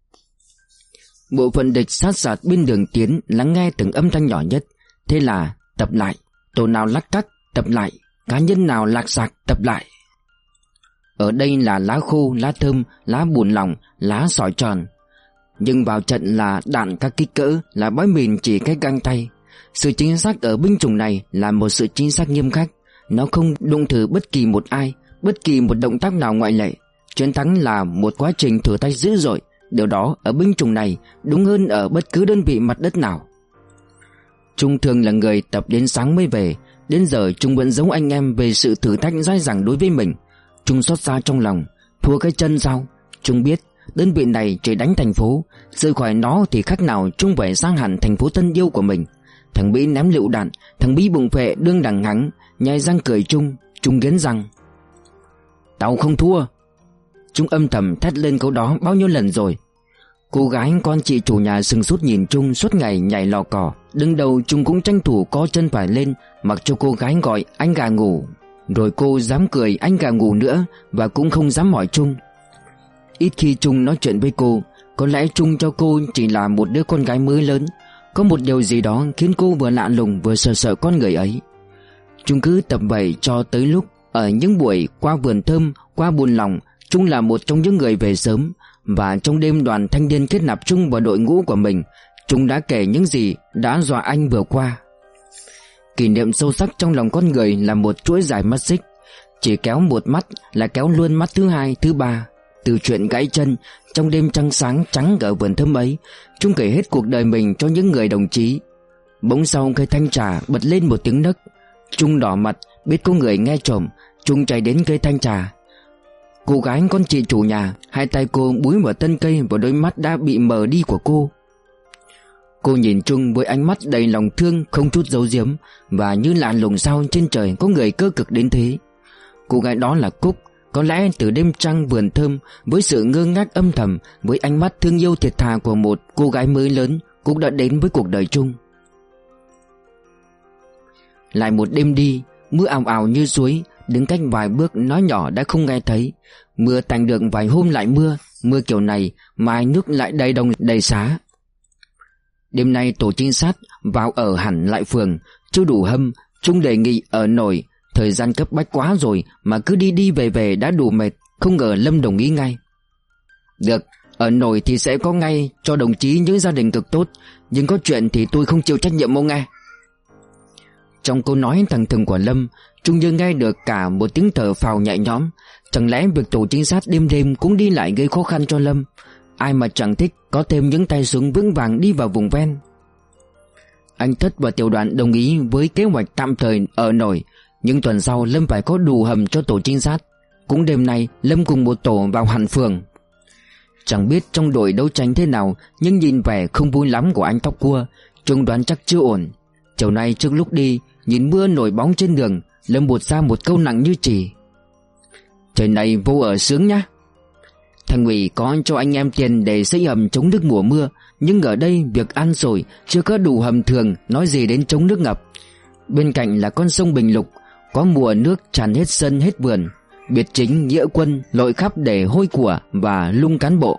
Bộ phận địch sát sạt bên đường tiến, lắng nghe từng âm thanh nhỏ nhất. Thế là tập lại, tổ nào lắc cắc, tập lại, cá nhân nào lạc sạc, tập lại. Ở đây là lá khô, lá thơm, lá buồn lòng, lá sỏi tròn. Nhưng vào trận là đạn các kích cỡ, là bói mìn chỉ cách găng tay. Sự chính xác ở binh chủng này là một sự chính xác nghiêm khắc. Nó không đụng thử bất kỳ một ai, bất kỳ một động tác nào ngoại lệ. Chiến thắng là một quá trình thử thách dữ dội. Điều đó ở binh chủng này đúng hơn ở bất cứ đơn vị mặt đất nào. Trung thường là người tập đến sáng mới về. Đến giờ Trung vẫn giấu anh em về sự thử thách dai dẳng đối với mình. Trung xót xa trong lòng. Thua cái chân sao? Trung biết đơn vị này chỉ đánh thành phố, rời khỏi nó thì khác nào Trung phải sang hẳn thành phố thân yêu của mình. Thằng Mỹ ném lựu đạn, thằng Mỹ bùng phệ đương đằng hắng, nhai răng cười Trung. Trung nghiến răng: tao không thua. Trung âm thầm thét lên câu đó bao nhiêu lần rồi. Cô gái con chị chủ nhà sừng sốt nhìn Trung suốt ngày nhảy lò cò. Đứng đầu Trung cũng tranh thủ co chân phải lên, mặc cho cô gái gọi anh gà ngủ. Rồi cô dám cười anh gà ngủ nữa, và cũng không dám hỏi Trung. Ít khi Trung nói chuyện với cô. Có lẽ Trung cho cô chỉ là một đứa con gái mới lớn. Có một điều gì đó khiến cô vừa lạ lùng vừa sợ con người ấy. Trung cứ tập vậy cho tới lúc ở những buổi qua vườn thơm, qua buồn lòng, Trung là một trong những người về sớm. Và trong đêm đoàn thanh niên kết nạp Trung vào đội ngũ của mình, Trung đã kể những gì đã dọa anh vừa qua. Kỷ niệm sâu sắc trong lòng con người là một chuỗi dài mắt xích. Chỉ kéo một mắt là kéo luôn mắt thứ hai, thứ ba. Từ chuyện gãy chân trong đêm trăng sáng trắng ở vườn thơm ấy, Trung kể hết cuộc đời mình cho những người đồng chí. Bỗng sau cây thanh trà bật lên một tiếng nấc. Trung đỏ mặt, biết có người nghe trộm. Trung chạy đến cây thanh trà. Cô gái con chị chủ nhà, hai tay cô búi vào thân cây và đôi mắt đã bị mờ đi của cô. Cô nhìn Trung với ánh mắt đầy lòng thương không chút giấu giếm, và như lạ lùng sao trên trời có người cơ cực đến thế. Cô gái đó là Cúc. Có lẽ từ đêm trăng vườn thơm, với sự ngơ ngác âm thầm, với ánh mắt thương yêu thiệt thà của một cô gái mới lớn, Cúc đã đến với cuộc đời Trung. Lại một đêm đi, mưa ào ào như suối, đứng cách vài bước nói nhỏ đã không nghe thấy. Mưa tạnh được vài hôm lại mưa kiểu này mai nước lại đầy đồng đầy xá. Đêm nay tổ trinh sát vào ở hẳn lại phường, chưa đủ hâm, Trung đề nghị ở nổi. Thời gian cấp bách quá rồi mà cứ đi về đã đủ mệt. Không ngờ Lâm đồng ý ngay. Được, ở nổi thì sẽ có ngay cho đồng chí những gia đình cực tốt, nhưng có chuyện thì tôi không chịu trách nhiệm ông nghe. Trong câu nói thẳng thừng của Lâm, Trung như nghe được cả một tiếng thở phào nhẹ nhõm. Chẳng lẽ việc tổ trinh sát đêm cũng đi lại gây khó khăn cho Lâm? Ai mà chẳng thích có thêm những tay súng vững vàng đi vào vùng ven. Anh Thất và tiểu đoàn đồng ý với kế hoạch tạm thời ở nổi, nhưng tuần sau Lâm phải có đủ hầm cho tổ trinh sát. Cũng đêm nay Lâm cùng một tổ vào hẳn phường. Chẳng biết trong đội đấu tranh thế nào, nhưng nhìn vẻ không vui lắm của anh tóc cua, Trung đoán chắc chưa ổn. Chiều nay trước lúc đi, nhìn mưa nổi bóng trên đường, Lâm buột ra một câu nặng như chì: trời này vô ở sướng nhá. Thành ủy có cho anh em tiền để xây hầm chống nước mùa mưa, nhưng ở đây việc ăn rồi chưa có đủ hầm thường, nói gì đến chống nước ngập. Bên cạnh là con sông Bình Lục, có mùa nước tràn hết sân hết vườn. Biệt chính nghĩa quân lội khắp để hôi của và lung cán bộ.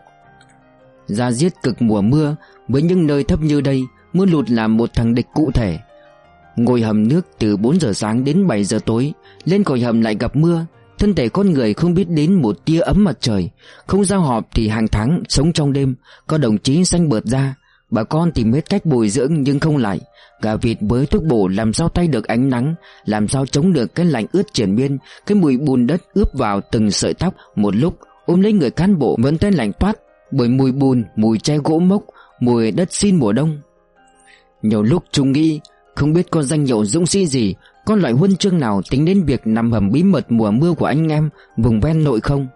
Ra giết cực mùa mưa, với những nơi thấp như đây, mưa lụt là một thằng địch cụ thể. Ngồi hầm nước từ 4 giờ sáng đến 7 giờ tối, lên còi hầm lại gặp mưa. Thân thể con người không biết đến một tia ấm mặt trời. Không giao họp thì hàng tháng sống trong đêm. Có đồng chí xanh bợt ra, bà con tìm hết cách bồi dưỡng nhưng không lại. Gà vịt với thuốc bổ làm sao tay được ánh nắng, làm sao chống được cái lạnh ướt triền miên. Cái mùi bùn đất ướp vào từng sợi tóc, một lúc ôm lấy người cán bộ vẫn thấy lạnh toát, bởi mùi bùn, mùi tre gỗ mốc, mùi đất xin mùa đông. Nhiều lúc Trung nghĩ không biết có danh hiệu dũng sĩ gì, có loại huân chương nào tính đến việc nằm hầm bí mật mùa mưa của anh em vùng ven nội không.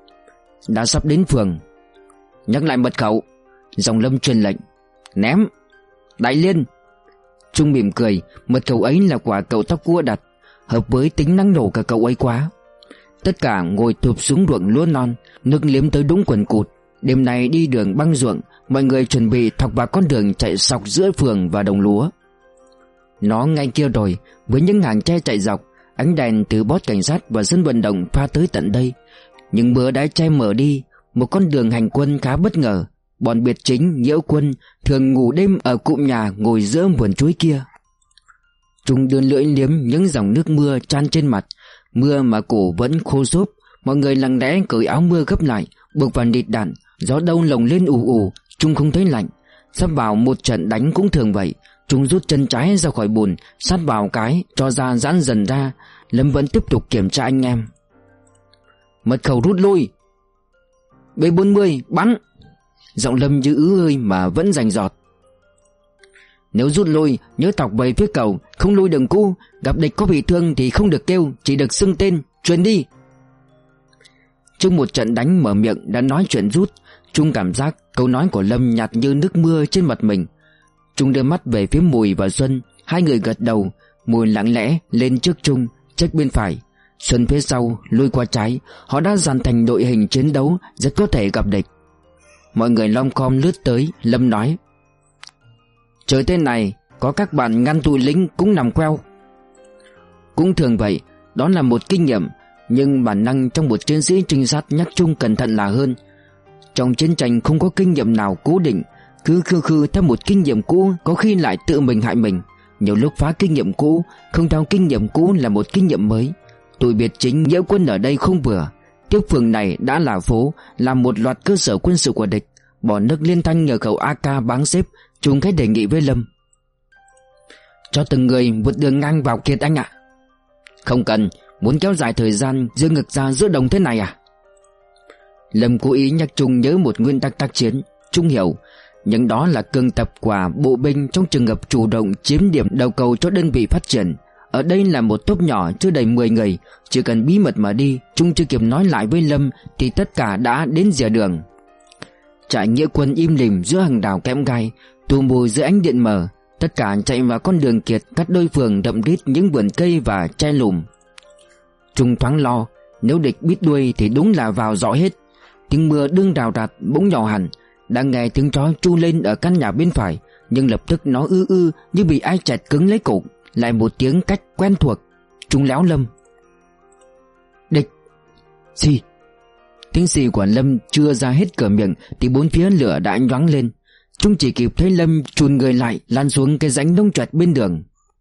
Đã sắp đến phường. Nhắc lại mật khẩu. Dòng Lâm truyền lệnh. Ném. Đại Liên. Trung mỉm cười, mật khẩu ấy là quả cậu tóc cua đặt, hợp với tính năng nổ cả cậu ấy quá. Tất cả ngồi thụp xuống ruộng lúa non, nước liếm tới đũng quần cụt. Đêm nay đi đường băng ruộng, mọi người chuẩn bị thọc vào con đường chạy sọc giữa phường và đồng lúa. Nó ngay kia rồi, với những hàng tre chạy dọc, ánh đèn từ bót cảnh sát và sân vận động pha tới tận đây. Nhưng mưa đã che mở đi một con đường hành quân khá bất ngờ. Bọn biệt chính, nghĩa quân thường ngủ đêm ở cụm nhà ngồi giữa vườn chuối kia. Trung đưa lưỡi liếm những dòng nước mưa tràn trên mặt, mưa mà cổ vẫn khô xốp. Mọi người lặng lẽ cởi áo mưa gấp lại, buộc vào nịt đạn. Gió đông lồng lên ù ù, Trung không thấy lạnh. Sắp vào một trận đánh cũng thường vậy. Trung rút chân trái ra khỏi bùn, sát vào cái, cho ra giãn dần ra. Lâm vẫn tiếp tục kiểm tra anh em. Mật khẩu rút lui. B40 bắn. Giọng Lâm như ứ ơi mà vẫn rành rọt. Nếu rút lui nhớ tọc về phía cầu, không lui đường cũ. Gặp địch có bị thương thì không được kêu, chỉ được xưng tên. Truyền đi. Trước một trận đánh mở miệng đã nói chuyện rút, Trung cảm giác câu nói của Lâm nhạt như nước mưa trên mặt mình. Trung đưa mắt về phía Mùi và Xuân. Hai người gật đầu. Mùi lặng lẽ lên trước Trung, check bên phải. Xuân phía sau lui qua trái. Họ đã dàn thành đội hình chiến đấu, rất có thể gặp địch. Mọi người lom khom lướt tới. Lâm nói: trời tên này có các bạn ngăn tụi lính cũng nằm queo. Cũng thường vậy, đó là một kinh nghiệm. Nhưng bản năng trong một chiến sĩ trinh sát nhắc Trung cẩn thận là hơn. Trong chiến tranh không có kinh nghiệm nào cố định. Cứ khư theo một kinh nghiệm cũ, có khi lại tự mình hại mình. Nhiều lúc phá kinh nghiệm cũ, không theo kinh nghiệm cũ là một kinh nghiệm mới. Tụi biệt chính nghĩa quân ở đây không vừa. Tiếp phường này đã là phố, là một loạt cơ sở quân sự của địch. Bỏ nước liên thanh nhờ khẩu AK báng xếp. Trung cái đề nghị với Lâm: cho từng người vượt đường ngang vào Kiệt anh ạ. Không cần, muốn kéo dài thời gian giơ ngực ra giữa đồng thế này à? Lâm cố ý nhắc Trung nhớ một nguyên tắc tác chiến. Trung hiểu, nhưng đó là cường tập của bộ binh trong trường hợp chủ động chiếm điểm đầu cầu cho đơn vị phát triển. Ở đây là một tốp nhỏ chưa đầy 10 người. Chỉ cần bí mật mà đi, chúng chưa kịp nói lại với Lâm thì tất cả đã đến rìa đường. Trại nghĩa quân im lìm giữa hàng đào kẽm gai, tù mù dưới ánh điện mờ. Tất cả chạy vào con đường kiệt cắt đôi phường đậm đít những vườn cây và tre lùm. Trung thoáng lo, nếu địch bít đuôi thì đúng là vào rõ hết. Tiếng mưa đương rào rạt bỗng nhỏ hẳn. Đang nghe tiếng chó tru lên ở căn nhà bên phải, nhưng lập tức nó ư như bị ai chẹt cứng lấy cổ. Lại một tiếng cách quen thuộc. Trung léo Lâm. Địch. Xì. Tiếng xì của Lâm chưa ra hết cửa miệng thì bốn phía lửa đã nhoáng lên. Trung chỉ kịp thấy Lâm chùn người lại, lăn xuống cái rãnh nông choẹt bên đường.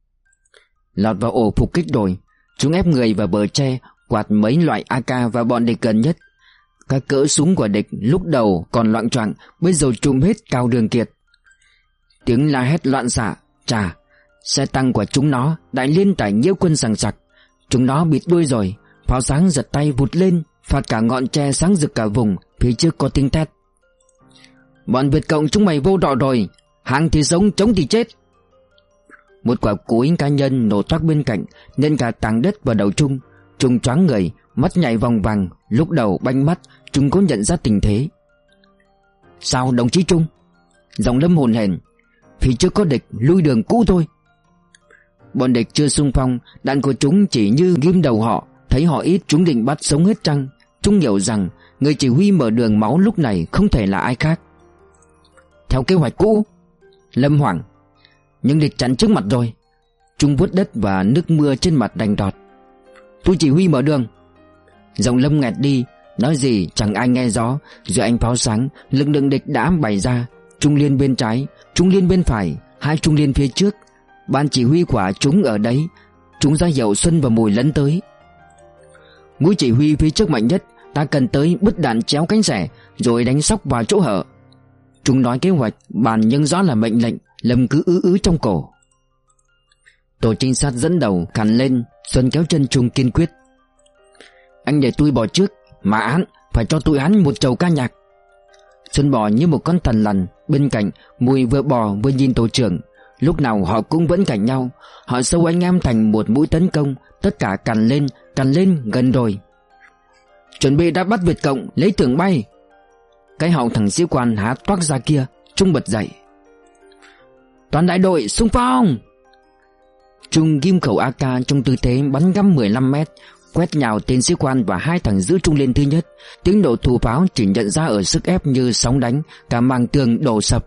Lọt vào ổ phục kích rồi. Chúng ép người vào bờ tre, quạt mấy loại AK và bọn địch gần nhất. Các cỡ súng của địch lúc đầu còn loạng choạng, bây giờ trùm hết cao đường kiệt. Tiếng la hét loạn xạ. Chà, xe tăng của chúng nó đại liên tải nghĩa quân sằng sặc. Chúng nó bịt đuôi rồi. Pháo sáng giật tay vụt lên, phạt cả ngọn tre sáng rực cả vùng. Phía trước có tiếng thét. Bọn Việt Cộng chúng mày vô đọ rồi. Hàng thì sống, chống thì chết. Một quả cối cá nhân nổ toác bên cạnh, nên cả tảng đất vào đầu Trung. Trung choáng người, mắt nhảy vòng vàng. Lúc đầu banh mắt, Trung có nhận ra tình thế. Sao đồng chí Trung? Giọng Lâm hồn hển. Phía trước có địch, lui đường cũ thôi. Bọn địch chưa xung phong, đạn của chúng chỉ như ghim đầu họ. Thấy họ ít, chúng định bắt sống hết trăng. Trung hiểu rằng người chỉ huy mở đường máu lúc này không thể là ai khác. Theo kế hoạch cũ. Lâm hoảng. Nhưng địch chắn trước mặt rồi. Trung vuốt đất và nước mưa trên mặt đành đọt. Tôi chỉ huy mở đường. Giọng Lâm nghẹt đi, nói gì chẳng ai nghe rõ. Giữa ánh pháo sáng, lực lượng địch đã bày ra. Trung liên bên trái, Trung liên bên phải, hai Trung liên phía trước. Ban chỉ huy của chúng ở đấy. Chúng ra hiệu Xuân và Mùi lấn tới. Mũi chỉ huy phía trước mạnh nhất, ta cần tới bứt đạn chéo cánh rẻ, rồi đánh sóc vào chỗ hở. Chúng nói kế hoạch, bàn nhưng rõ là mệnh lệnh. Lâm cứ ứ trong cổ. Tổ trinh sát dẫn đầu khàn lên. Xuân kéo chân Trung kiên quyết. Anh để tôi bỏ trước, mà án phải cho tôi án một chầu ca nhạc. Xuân bò như một con thằn lằn. Bên cạnh Mùi vừa bò vừa nhìn tổ trưởng. Lúc nào họ cũng vẫn cạnh nhau. Họ sâu anh em thành một mũi tấn công. Tất cả cằn lên gần rồi. Chuẩn bị đã bắt Việt Cộng, lấy tưởng bay. Cái họng thằng sĩ quan há toác ra kia. Trung bật dậy. Toàn đại đội xung phong. Trung ghim khẩu AK trong tư thế bắn găm 15 mét, quét nhào tên sĩ quan và hai thằng giữ Trung liên thứ nhất. Tiếng nổ thủ pháo chỉ nhận ra ở sức ép như sóng đánh. Cả màng tường đổ sập.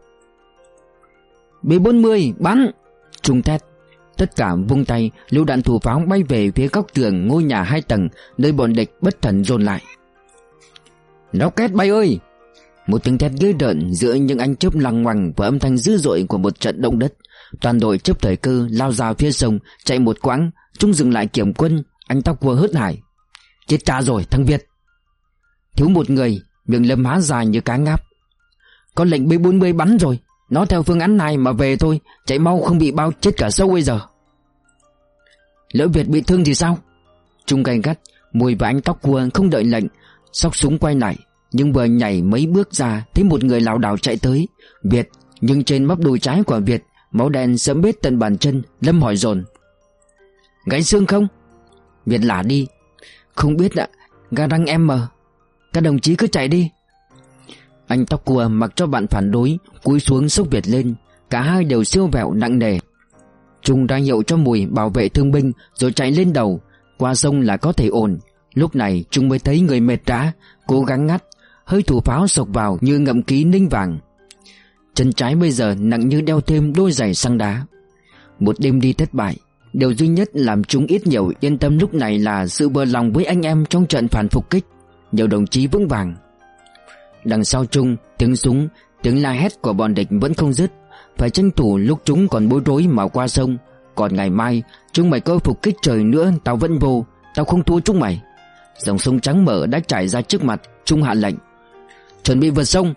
B40 bắn. Trung thét. Tất cả vung tay, lựu đạn thủ pháo bay về phía góc tường ngôi nhà 2 tầng, nơi bọn địch bất thần dồn lại. Rocket bay ơi! Một tiếng thét ghê rợn giữa những ánh chớp lằng ngoằng và âm thanh dữ dội của một trận động đất. Toàn đội chấp thời cơ lao ra phía sông, chạy một quãng. Trung dừng lại kiểm quân. Anh tóc vừa hớt hải. Chết cha rồi thằng Việt. Thiếu một người. Miệng Lâm há dài như cá ngáp. Có lệnh B40 bắn rồi. Nó theo phương án này mà về thôi. Chạy mau không bị bao chết cả sâu bây giờ. Lỡ Việt bị thương thì sao? Trung gay gắt. Mùi và anh tóc cua không đợi lệnh, xóc súng quay lại. Nhưng vừa nhảy mấy bước ra, thấy một người lảo đảo chạy tới. Việt. Nhưng trên bắp đùi trái của Việt, máu đen sẫm bết tận bàn chân. Lâm hỏi dồn. Gãy xương không? Việt lả đi. Không biết ạ. Ga răng em mờ. Các đồng chí cứ chạy đi. Anh tóc cua mặc cho bạn phản đối, cúi xuống xốc Việt lên. Cả hai đều siêu vẹo nặng nề. Trung ra hiệu cho Mùi bảo vệ thương binh, rồi chạy lên đầu. Qua sông là có thể ổn. Lúc này Trung mới thấy người mệt rã, cố gắng ngắt. Hơi thủ pháo sộc vào như ngậm ký ninh vàng. Chân trái bây giờ nặng như đeo thêm đôi giày xăng đá. Một đêm đi thất bại. Điều duy nhất làm chúng ít nhiều yên tâm lúc này là sự bờ lòng với anh em trong trận phản phục kích. Nhiều đồng chí vững vàng. Đằng sau Trung, tiếng súng, tiếng la hét của bọn địch vẫn không dứt. Phải tranh thủ lúc chúng còn bối rối mà qua sông. Còn ngày mai, chúng mày có phục kích trời nữa tao vẫn vô. Tao không thua chúng mày. Dòng sông trắng mở đã trải ra trước mặt. Trung hạ lệnh. Chuẩn bị vượt sông.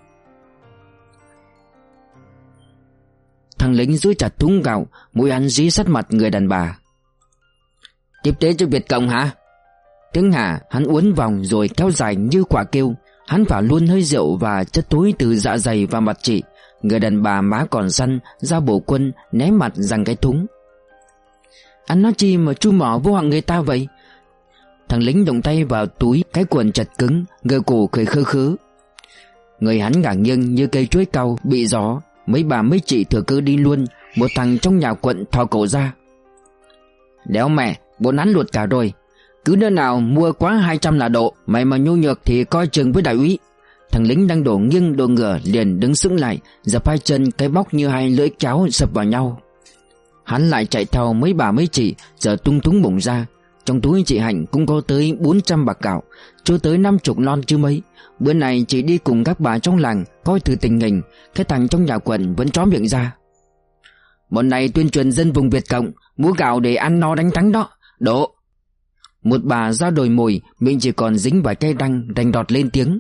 Thằng lính giữ chặt thúng gạo, mũi ăn dí sát mặt người đàn bà. Tiếp tế cho Việt Cộng hả? Tiếng hả hắn uốn vòng rồi kéo dài như quả kêu. Hắn phả luôn hơi rượu và chất tối từ dạ dày vào mặt chị. Người đàn bà má còn săn ra bổ quân, né mặt rằng cái thúng. Ăn nó chi mà chu mỏ vô họng người ta vậy? Thằng lính động tay vào túi cái quần chặt cứng, gờ cổ cười khơ khứ. Người hắn ngả nghiêng như cây chuối cau bị gió. Mấy bà mấy chị thừa cơ đi luôn. Một thằng trong nhà quận thò cổ ra. Đéo mẹ, bọn hắn luột cả rồi. Cứ nơi nào mua quá 200 là độ. Mày mà nhu nhược thì coi chừng với đại úy. Thằng lính đang đổ nghiêng đổ ngửa liền đứng sững lại, dập hai chân cái bóc như hai lưỡi kéo sập vào nhau. Hắn lại chạy theo mấy bà mấy chị, giờ tung túng bổng ra. Trong túi chị Hạnh cũng có tới 400 bạc gạo, chưa tới 50 lon chứ mấy. Bữa này chị đi cùng các bà trong làng coi thử tình hình. Cái thằng trong nhà quần vẫn chó miệng ra. Bọn này tuyên truyền dân vùng Việt Cộng, mua gạo để ăn no đánh thắng đó. Đổ. Một bà ra đồi mồi, miệng chỉ còn dính vài cây răng, đành đọt lên tiếng.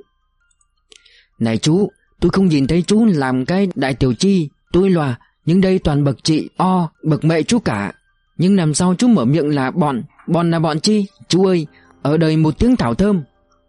Này chú, tôi không nhìn thấy chú làm cái đại tiểu chi. Tôi loà, nhưng đây toàn bậc chị bậc mẹ chú cả. Nhưng làm sao chú mở miệng là bọn là bọn chi? Chú ơi, ở đời một tiếng thảo thơm.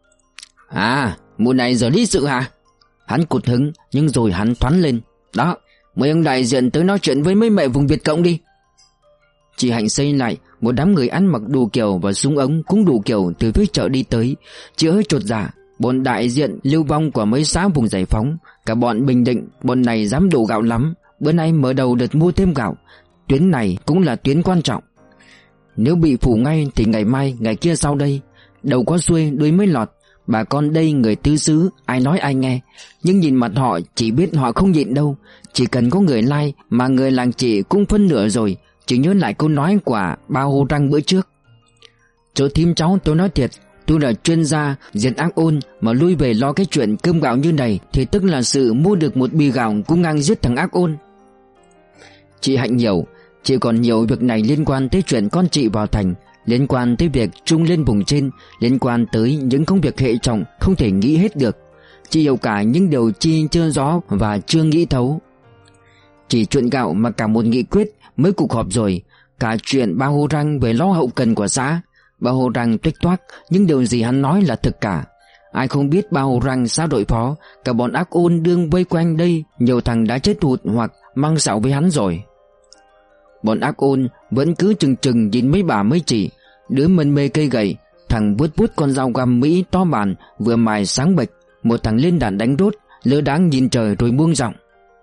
À, mùa này giờ lý sự hả? Hắn cụt hứng, nhưng rồi hắn thoắn lên. Đó, mời ông đại diện tới nói chuyện với mấy mẹ vùng Việt Cộng đi. Chị Hạnh xây lại. Một đám người ăn mặc đủ kiểu và súng ống cũng đủ kiểu từ phía chợ đi tới. Chị hơi chột dạ. Bọn đại diện lưu vong của mấy xã vùng giải phóng, cả bọn Bình Định, bọn này dám đổ gạo lắm. Bữa nay mở đầu đợt mua thêm gạo. Tuyến này cũng là tuyến quan trọng. Nếu bị phủ ngay thì ngày mai, ngày kia sau đây. Đầu có xuôi đuôi mới lọt. Bà con đây người tứ xứ, ai nói ai nghe. Nhưng nhìn mặt họ chỉ biết họ không nhịn đâu. Chỉ cần có người like mà người làng chị cũng phân nửa rồi. Chỉ nhớ lại câu nói của ba Hồ Răng bữa trước. Chỗ thím cháu tôi nói thiệt, tôi là chuyên gia diệt ác ôn, mà lui về lo cái chuyện cơm gạo như này thì tức là sự mua được một bì gạo cũng ngang giết thằng ác ôn. Chị Hạnh hiểu. Chị còn nhiều việc này liên quan tới chuyện con chị vào thành, liên quan tới việc trung lên vùng trên, liên quan tới những công việc hệ trọng không thể nghĩ hết được. Chị hiểu cả những điều chi chưa rõ và chưa nghĩ thấu. Chỉ chuyện gạo mà cả một nghị quyết, mấy cuộc họp rồi, cả chuyện ba Hồ Răng về lo hậu cần của xã. Ba Hồ Răng tuếch toác, nhưng điều gì hắn nói là thực cả. Ai không biết ba Hồ Răng xã đội phó, cả bọn ác ôn đương vây quanh đây, nhiều thằng đã chết hụt hoặc mang sạo với hắn rồi. Bọn ác ôn vẫn cứ chừng chừng nhìn mấy bà mấy chị. Đứa mân mê cây gậy, thằng vuốt vuốt con dao găm Mỹ to bản vừa mài sáng bệch. Một thằng lên đạn đánh đốt, lơ đáng nhìn trời rồi buông giọng.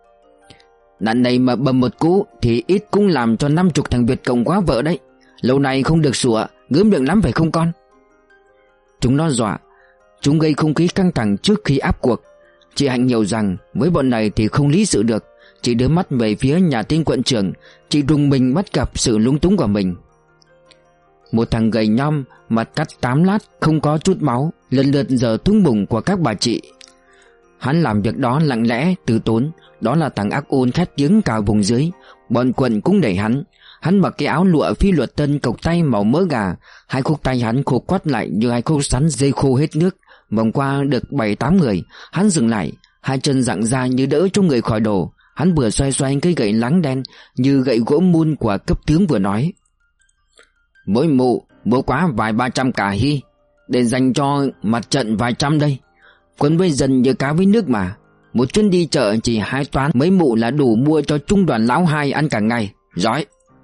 Đạn này mà bầm một cú thì ít cũng làm cho 50 thằng Việt Cộng quá vợ đấy. Lâu nay không được sủa, gớm miệng lắm phải không con? Chúng nó dọa. Chúng gây không khí căng thẳng trước khi áp cuộc. Chị Hạnh hiểu rằng với bọn này thì không lý sự được. Chị đưa mắt về phía nhà tên quận trưởng. Chị rùng mình bắt gặp sự lúng túng của mình. Một thằng gầy nhom, mặt cắt 8 lát, không có chút máu, lần lượt giờ thúng bụng của các bà chị. Hắn làm việc đó lặng lẽ, từ tốn. Đó là thằng ác ôn khét tiếng cả vùng dưới. Bọn quận cũng đẩy hắn. Hắn mặc cái áo lụa phi luật tân cộc tay màu mỡ gà. Hai khúc tay hắn khô quắt lại như hai khúc sắn dây khô hết nước. Vòng qua được 7-8 người, hắn dừng lại. Hai chân dặng ra như đỡ cho người khỏi đổ. Hắn vừa xoay xoay cây gậy láng đen như gậy gỗ mun của cấp tướng vừa nói. Mỗi mụ bố quá vài 300 cả hi, để dành cho mặt trận vài trăm đây. Quân với dân như cá với nước mà. Một chuyến đi chợ chỉ 2 toán mấy mụ là đủ mua cho trung đoàn lão 2 ăn cả ngày. Giỏi.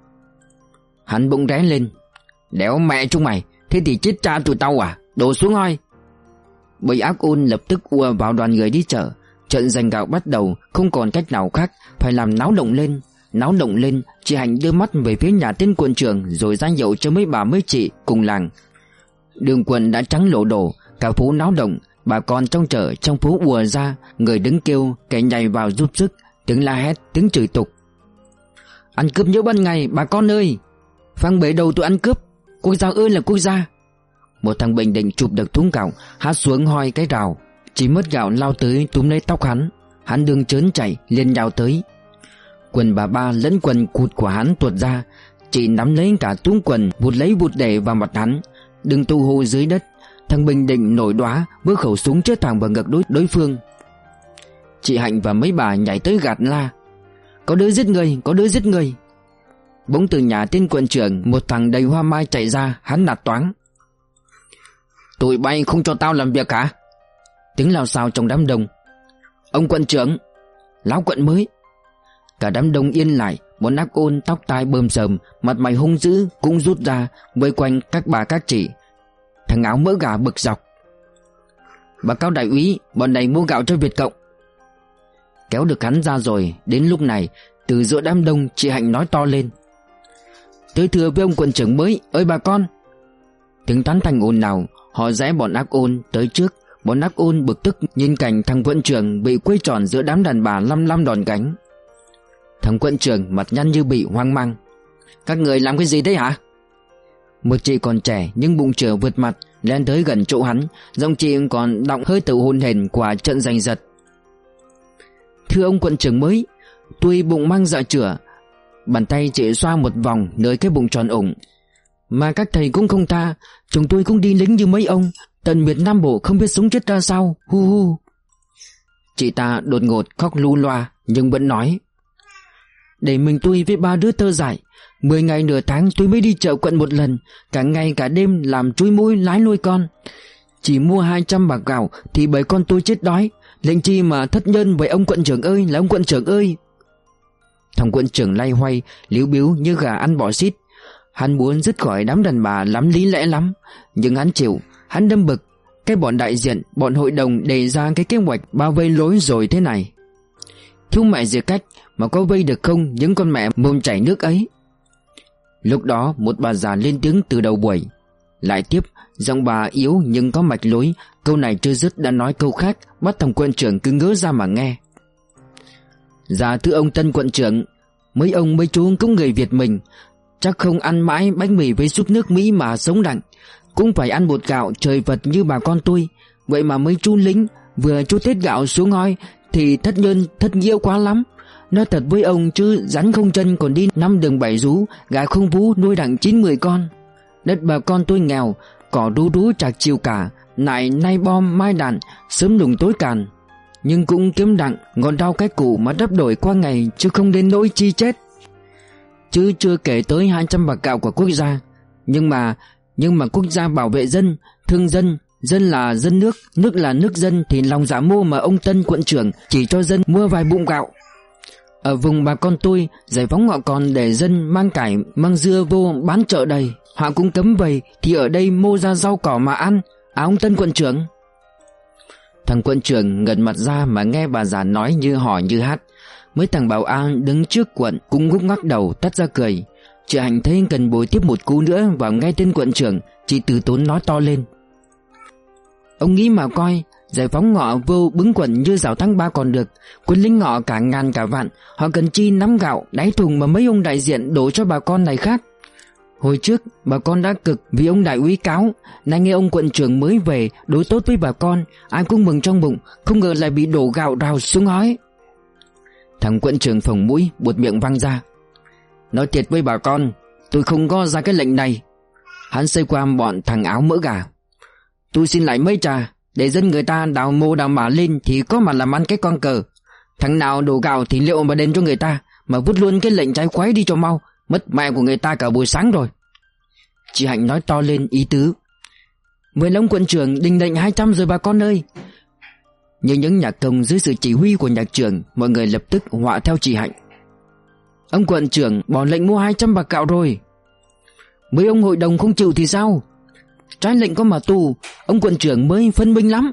Hắn bỗng ré lên. Đéo mẹ chúng mày, thế thì chết cha tụi tao à? Đổ xuống thôi. Bầy ác ôn lập tức ùa vào đoàn người đi chợ. Trận giành gạo bắt đầu, không còn cách nào khác, phải làm náo động lên. Náo động lên, chị Hạnh đưa mắt về phía nhà tên quận trưởng rồi ra hiệu cho mấy bà mấy chị cùng làng. Đường quận đã trắng lộ đổ, cả phố náo động. Bà con trong chợ trong phố ùa ra, người đứng kêu, kẻ nhảy vào giúp sức, tiếng la hét, tiếng chửi tục. Ăn cướp nhớ ban ngày, bà con ơi! Phang bể đầu tụi ăn cướp! Quốc gia ơi là quốc gia! Một thằng Bình Định chụp được thúng gạo, hát xuống hoi cái rào. Chỉ mất gạo lao tới túm lấy tóc hắn. Hắn đương chớn chạy, liền nhào tới. Quần bà ba lẫn quần cụt của hắn tuột ra. Chị nắm lấy cả túm quần, vụt lấy vụt để vào mặt hắn. Đừng tu hô dưới đất. Thằng Bình Định nổi đoá, bước khẩu súng chớt thẳng vào ngực đối phương. Chị Hạnh và mấy bà nhảy tới gạt la. Có đứa giết người, có đứa giết người. Bỗng từ nhà tên quận trưởng, một thằng đầy hoa mai chạy ra. Hắn nạt toáng. Tụi bay không cho tao làm việc hả? Tiếng lao xao trong đám đông. Ông quận trưởng, lão quận mới. Cả đám đông yên lại. Bọn ác ôn tóc tai bơm sờm, mặt mày hung dữ cũng rút ra, vây quanh các bà các chị. Thằng áo mỡ gà bực dọc: "Báo cáo đại úy, bọn này mua gạo cho Việt Cộng." Kéo được hắn ra rồi, đến lúc này từ giữa đám đông chị Hạnh nói to lên: "Tới thưa với ông quận trưởng mới, ơi bà con." Tiếng tán thành ồn ào. Họ rẽ bọn ác ôn tới trước. Bọn ác ôn bực tức nhìn cảnh thằng quận trưởng bị quây tròn giữa đám đàn bà lăm đòn gánh. Thằng quận trưởng mặt nhăn như bị hoang mang: "Các người làm cái gì đấy hả?" Một chị còn trẻ nhưng bụng chửa vượt mặt lên tới gần chỗ hắn, giọng chị còn đọng hơi tự hồn hển của trận giành giật: "Thưa ông quận trưởng mới, tôi bụng mang dạ chửa." Bàn tay chị xoa một vòng nơi cái bụng tròn ủng: "Mà các thầy cũng không tha, chúng tôi cũng đi lính như mấy ông, tận miệt Nam Bộ không biết sống chết ra sao, hu hu." Chị ta đột ngột khóc lu loa nhưng vẫn nói: "Để mình tôi với 3 đứa thơ dại, 10 ngày nửa tháng tôi mới đi chợ quận một lần, cả ngày cả đêm làm chuối mũi lái nuôi con. Chỉ mua 200 bạc gạo thì 7 con tôi chết đói, lệnh chi mà thất nhân vậy ông quận trưởng ơi, là ông quận trưởng ơi." Thằng quận trưởng lay hoay líu bíu như gà ăn bọ xít. Hắn muốn dứt khỏi đám đàn bà lắm lý lẽ lắm, nhưng hắn chịu. Hắn đâm bực cái bọn đại diện, bọn hội đồng đề ra cái kế hoạch bao vây lối rồi thế này. Thiếu mẹ diệt cách mà có vây được không những con mẹ mồm chảy nước ấy. Lúc đó một bà già lên tiếng từ đầu buổi. Lại tiếp, giọng bà yếu nhưng có mạch lối. Câu này chưa dứt đã nói câu khác, bắt thằng quận trưởng cứ ngớ ra mà nghe: "Dạ thưa ông tân quận trưởng, mấy ông mấy chú cũng người Việt mình, chắc không ăn mãi bánh mì với súp nước Mỹ mà sống đặng, cũng phải ăn bột gạo trời Phật như bà con tôi. Vậy mà mấy chú lính vừa chú tết gạo xuống ngoi thì thất nhân thất nghĩa quá lắm. Nói thật với ông chứ rắn không chân còn đi 5 đường 7 rú, gà không vú nuôi đặng 9-10 con. Đất bà con tôi nghèo, cỏ đú đú chạc chiều cả, nại nay bom mai đạn, sớm đùng tối càn. Nhưng cũng kiếm đặng ngọn đau cái củ mà đắp đổi qua ngày, chứ không đến nỗi chi chết. Chứ chưa kể tới 200 bạc gạo của quốc gia. Nhưng mà quốc gia bảo vệ dân, thương dân, dân là dân nước, nước là nước dân, thì lòng dạ mô mà ông tân quận trưởng chỉ cho dân mua vài bụng gạo. Ở vùng bà con tôi, giải phóng họ còn để dân mang cải mang dưa vô bán chợ đầy. Họ cũng cấm vậy, thì ở đây mô ra rau cỏ mà ăn. À ông tân quận trưởng." Thằng quận trưởng ngẩng mặt ra mà nghe bà già nói như hò như hát. Mấy thằng bảo an đứng trước quận cũng ngúc ngắc đầu tắt ra cười. Chị Hạnh thấy cần bồi tiếp một cú nữa vào nghe tên quận trưởng, chị từ tốn nói to lên: "Ông nghĩ mà coi, giải phóng họ vô bứng quận như rào tháng 3 còn được, quân lính họ cả ngàn cả vạn, họ cần chi nắm gạo đáy thùng mà mấy ông đại diện đổ cho bà con này khác. Hồi trước bà con đã cực vì ông đại úy cáo, nay nghe ông quận trưởng mới về đối tốt với bà con, ai cũng mừng trong bụng, không ngờ lại bị đổ gạo đào xuống hói." Thằng quận trưởng phồng mũi buột miệng văng ra: "Nói thiệt với bà con, tôi không có ra cái lệnh này." Hắn xây qua bọn thằng áo mỡ gà: "Tôi xin lại mấy trà, để dân người ta đào mồ đào mả lên thì có mà làm ăn cái con cờ. Thằng nào đổ gạo thì liệu mà đền cho người ta, mà vứt luôn cái lệnh trái khoái đi cho mau, mất mẹ của người ta cả buổi sáng rồi." Chị Hạnh nói to lên ý tứ: "Với ông quận trưởng đình lệnh 200 rồi bà con ơi." Như những nhạc công dưới sự chỉ huy của nhạc trưởng, mọi người lập tức họa theo chị Hạnh: "Ông quận trưởng bỏ lệnh mua 200 bạc gạo rồi." "Mấy ông hội đồng không chịu thì sao? Trái lệnh có mà tù, ông quận trưởng mới phân binh lắm."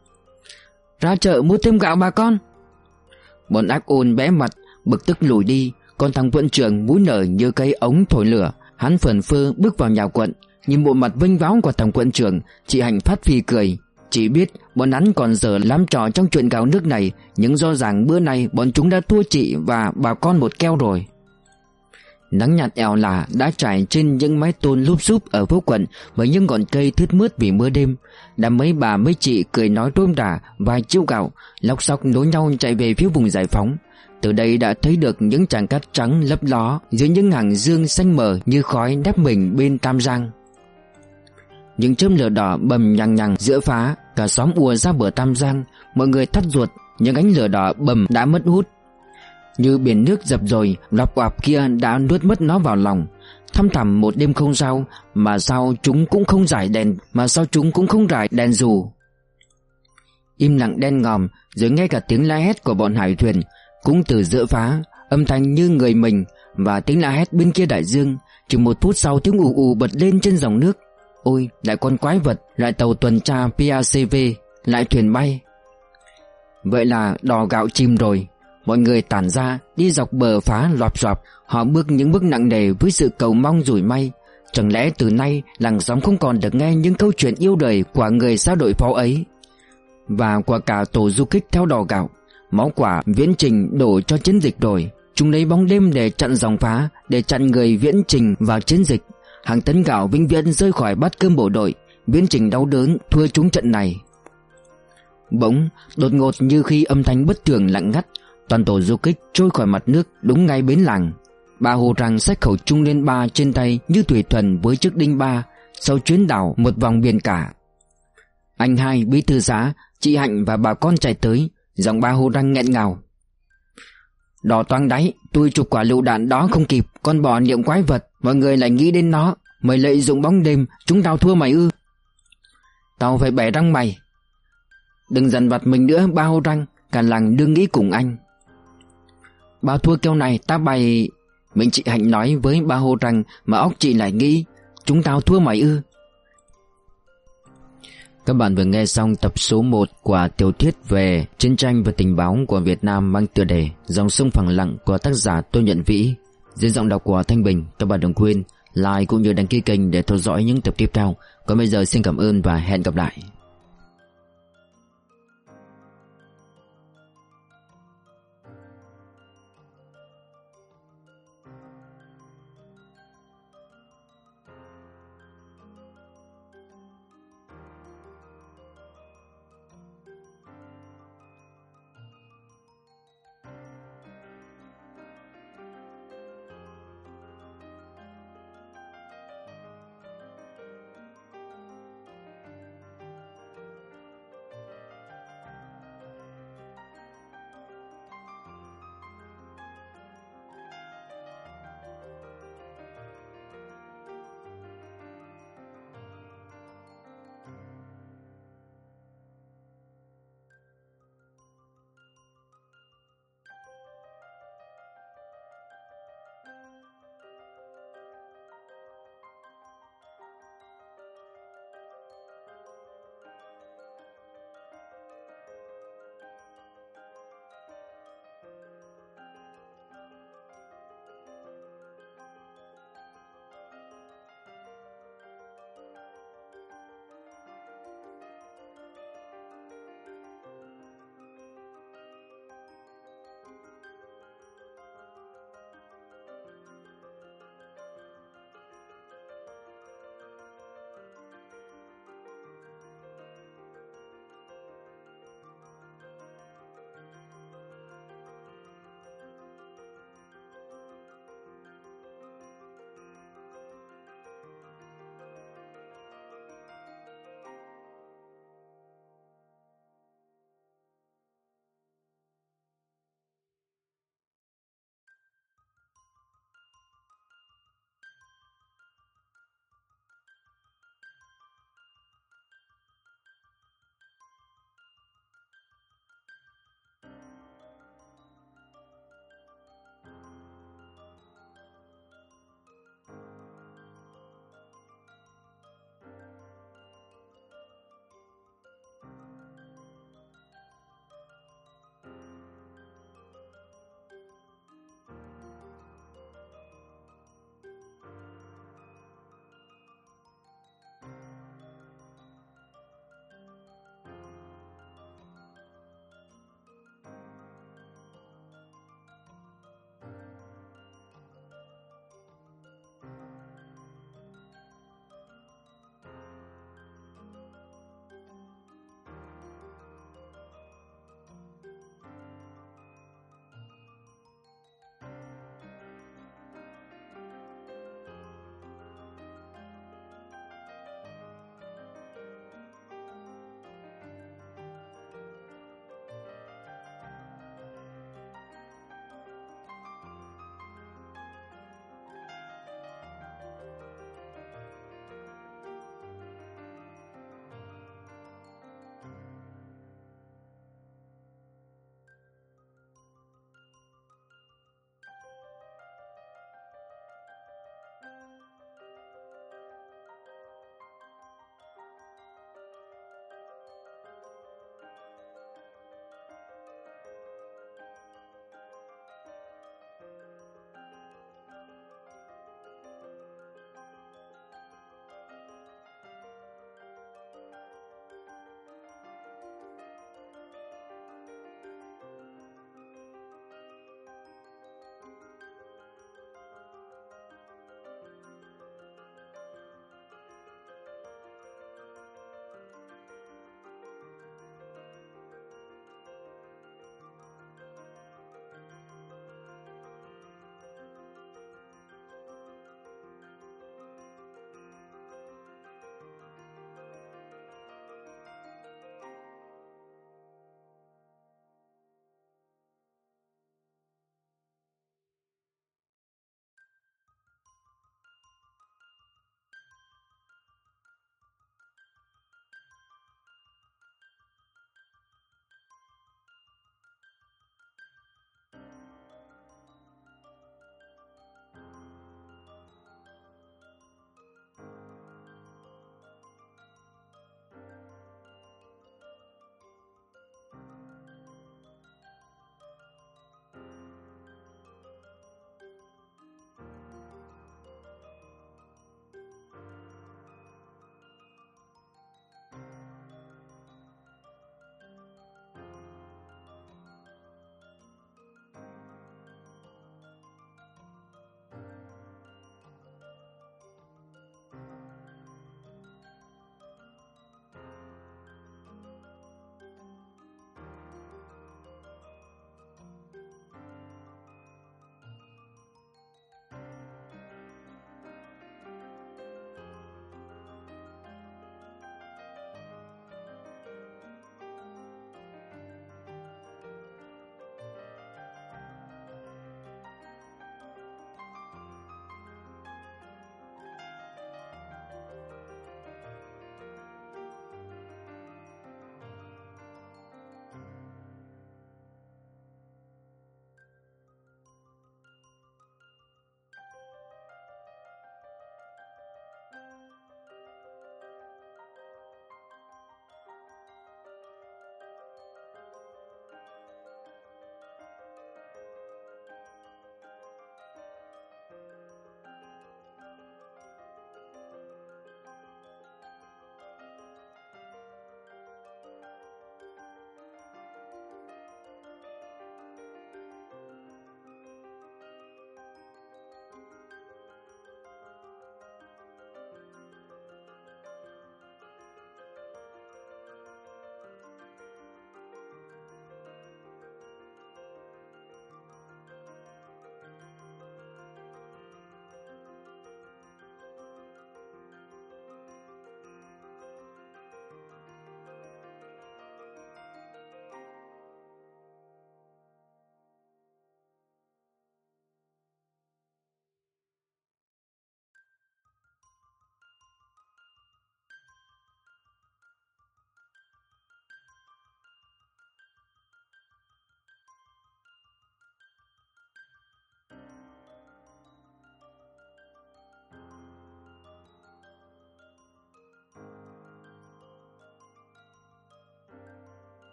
"Ra chợ mua thêm gạo bà con." Bọn ác ôn bé mặt bực tức lùi đi. Còn thằng quận trưởng mũi nở như cây ống thổi lửa. Hắn phờn phơ bước vào nhà quận. Nhìn bộ mặt vênh váo của thằng quận trưởng, chị Hạnh phát phì cười. Chỉ biết bọn hắn còn dở lắm trò trong chuyện gạo nước này, nhưng rõ ràng bữa nay bọn chúng đã thua chị và bà con một keo rồi. Nắng nhạt eo lả đã trải trên những mái tôn lúp xúp ở phố quận với những ngọn cây thướt mướt vì mưa đêm. Đã mấy bà mấy chị cười nói rôm rả vài chiêu gạo, lóc xóc nối nhau chạy về phía vùng giải phóng. Từ đây đã thấy được những tràng cát trắng lấp ló giữa những hàng dương xanh mờ như khói đắp mình bên Tam Giang. Những chớm lửa đỏ bầm nhằng nhằng giữa phá, cả xóm ùa ra bờ Tam Giang. Mọi người thắt ruột, những ánh lửa đỏ bầm đã mất hút. Như biển nước dập dồi, lọc oạp kia đã nuốt mất nó vào lòng. Thăm thẳm một đêm không sao, mà sao chúng cũng không rải đèn dù. Im lặng đen ngòm, rồi nghe cả tiếng la hét của bọn hải thuyền cũng từ giữa phá, âm thanh như người mình. và tiếng la hét bên kia đại dương. Chỉ 1 phút sau tiếng ù ù bật lên trên dòng nước. Ôi, lại con quái vật, lại tàu tuần tra PACV, lại thuyền bay. Vậy là đò gạo chìm rồi. Mọi người tản ra, đi dọc bờ phá loạp xoạp. Họ bước những bước nặng nề với sự cầu mong rủi may. Chẳng lẽ từ nay làng xóm không còn được nghe những câu chuyện yêu đời của người xa đội phó ấy, và của cả tổ du kích theo đò gạo. Máu quả Viễn Trình đổ cho chiến dịch rồi. Chúng lấy bóng đêm để chặn dòng phá, để chặn người Viễn Trình vào chiến dịch. Hàng tấn gạo vĩnh viễn rơi khỏi bát cơm bộ đội. Viễn Trình đau đớn thua trúng trận này. Bỗng đột ngột, như khi âm thanh bất thường lặng ngắt, toàn tổ du kích trôi khỏi mặt nước đúng ngay bến làng. Bà Hồ Răng xách khẩu trung liên ba trên tay như thủy thần với chiếc đinh ba sau chuyến đảo một vòng biển cả. Anh Hai, bí thư xã, chị Hạnh và bà con chạy tới. Giọng bà Hồ Răng nghẹn ngào: "Đò toang đáy, tôi chụp quả lựu đạn đó không kịp, con bò niệm quái vật, mọi người lại nghĩ đến nó. Mày lợi dụng bóng đêm, chúng tao thua mày ư?" "Tao phải bẻ răng mày." "Đừng dằn vặt mình nữa ba Hồ Răng, cả làng đương nghĩ cùng anh." "Ba thua keo này ta bày..." Mình chị Hạnh nói với ba Hồ Răng mà óc chị lại nghĩ: "Chúng tao thua mày ư?" Các bạn vừa nghe xong tập số 1 của tiểu thuyết về chiến tranh và tình báo của Việt Nam mang tựa đề Dòng sông phẳng lặng của tác giả Tô Nhuận Vĩ, dưới giọng đọc của Thanh Bình. Các bạn đừng quên like cũng như đăng ký kênh để theo dõi những tập tiếp theo. Còn bây giờ xin cảm ơn và hẹn gặp lại.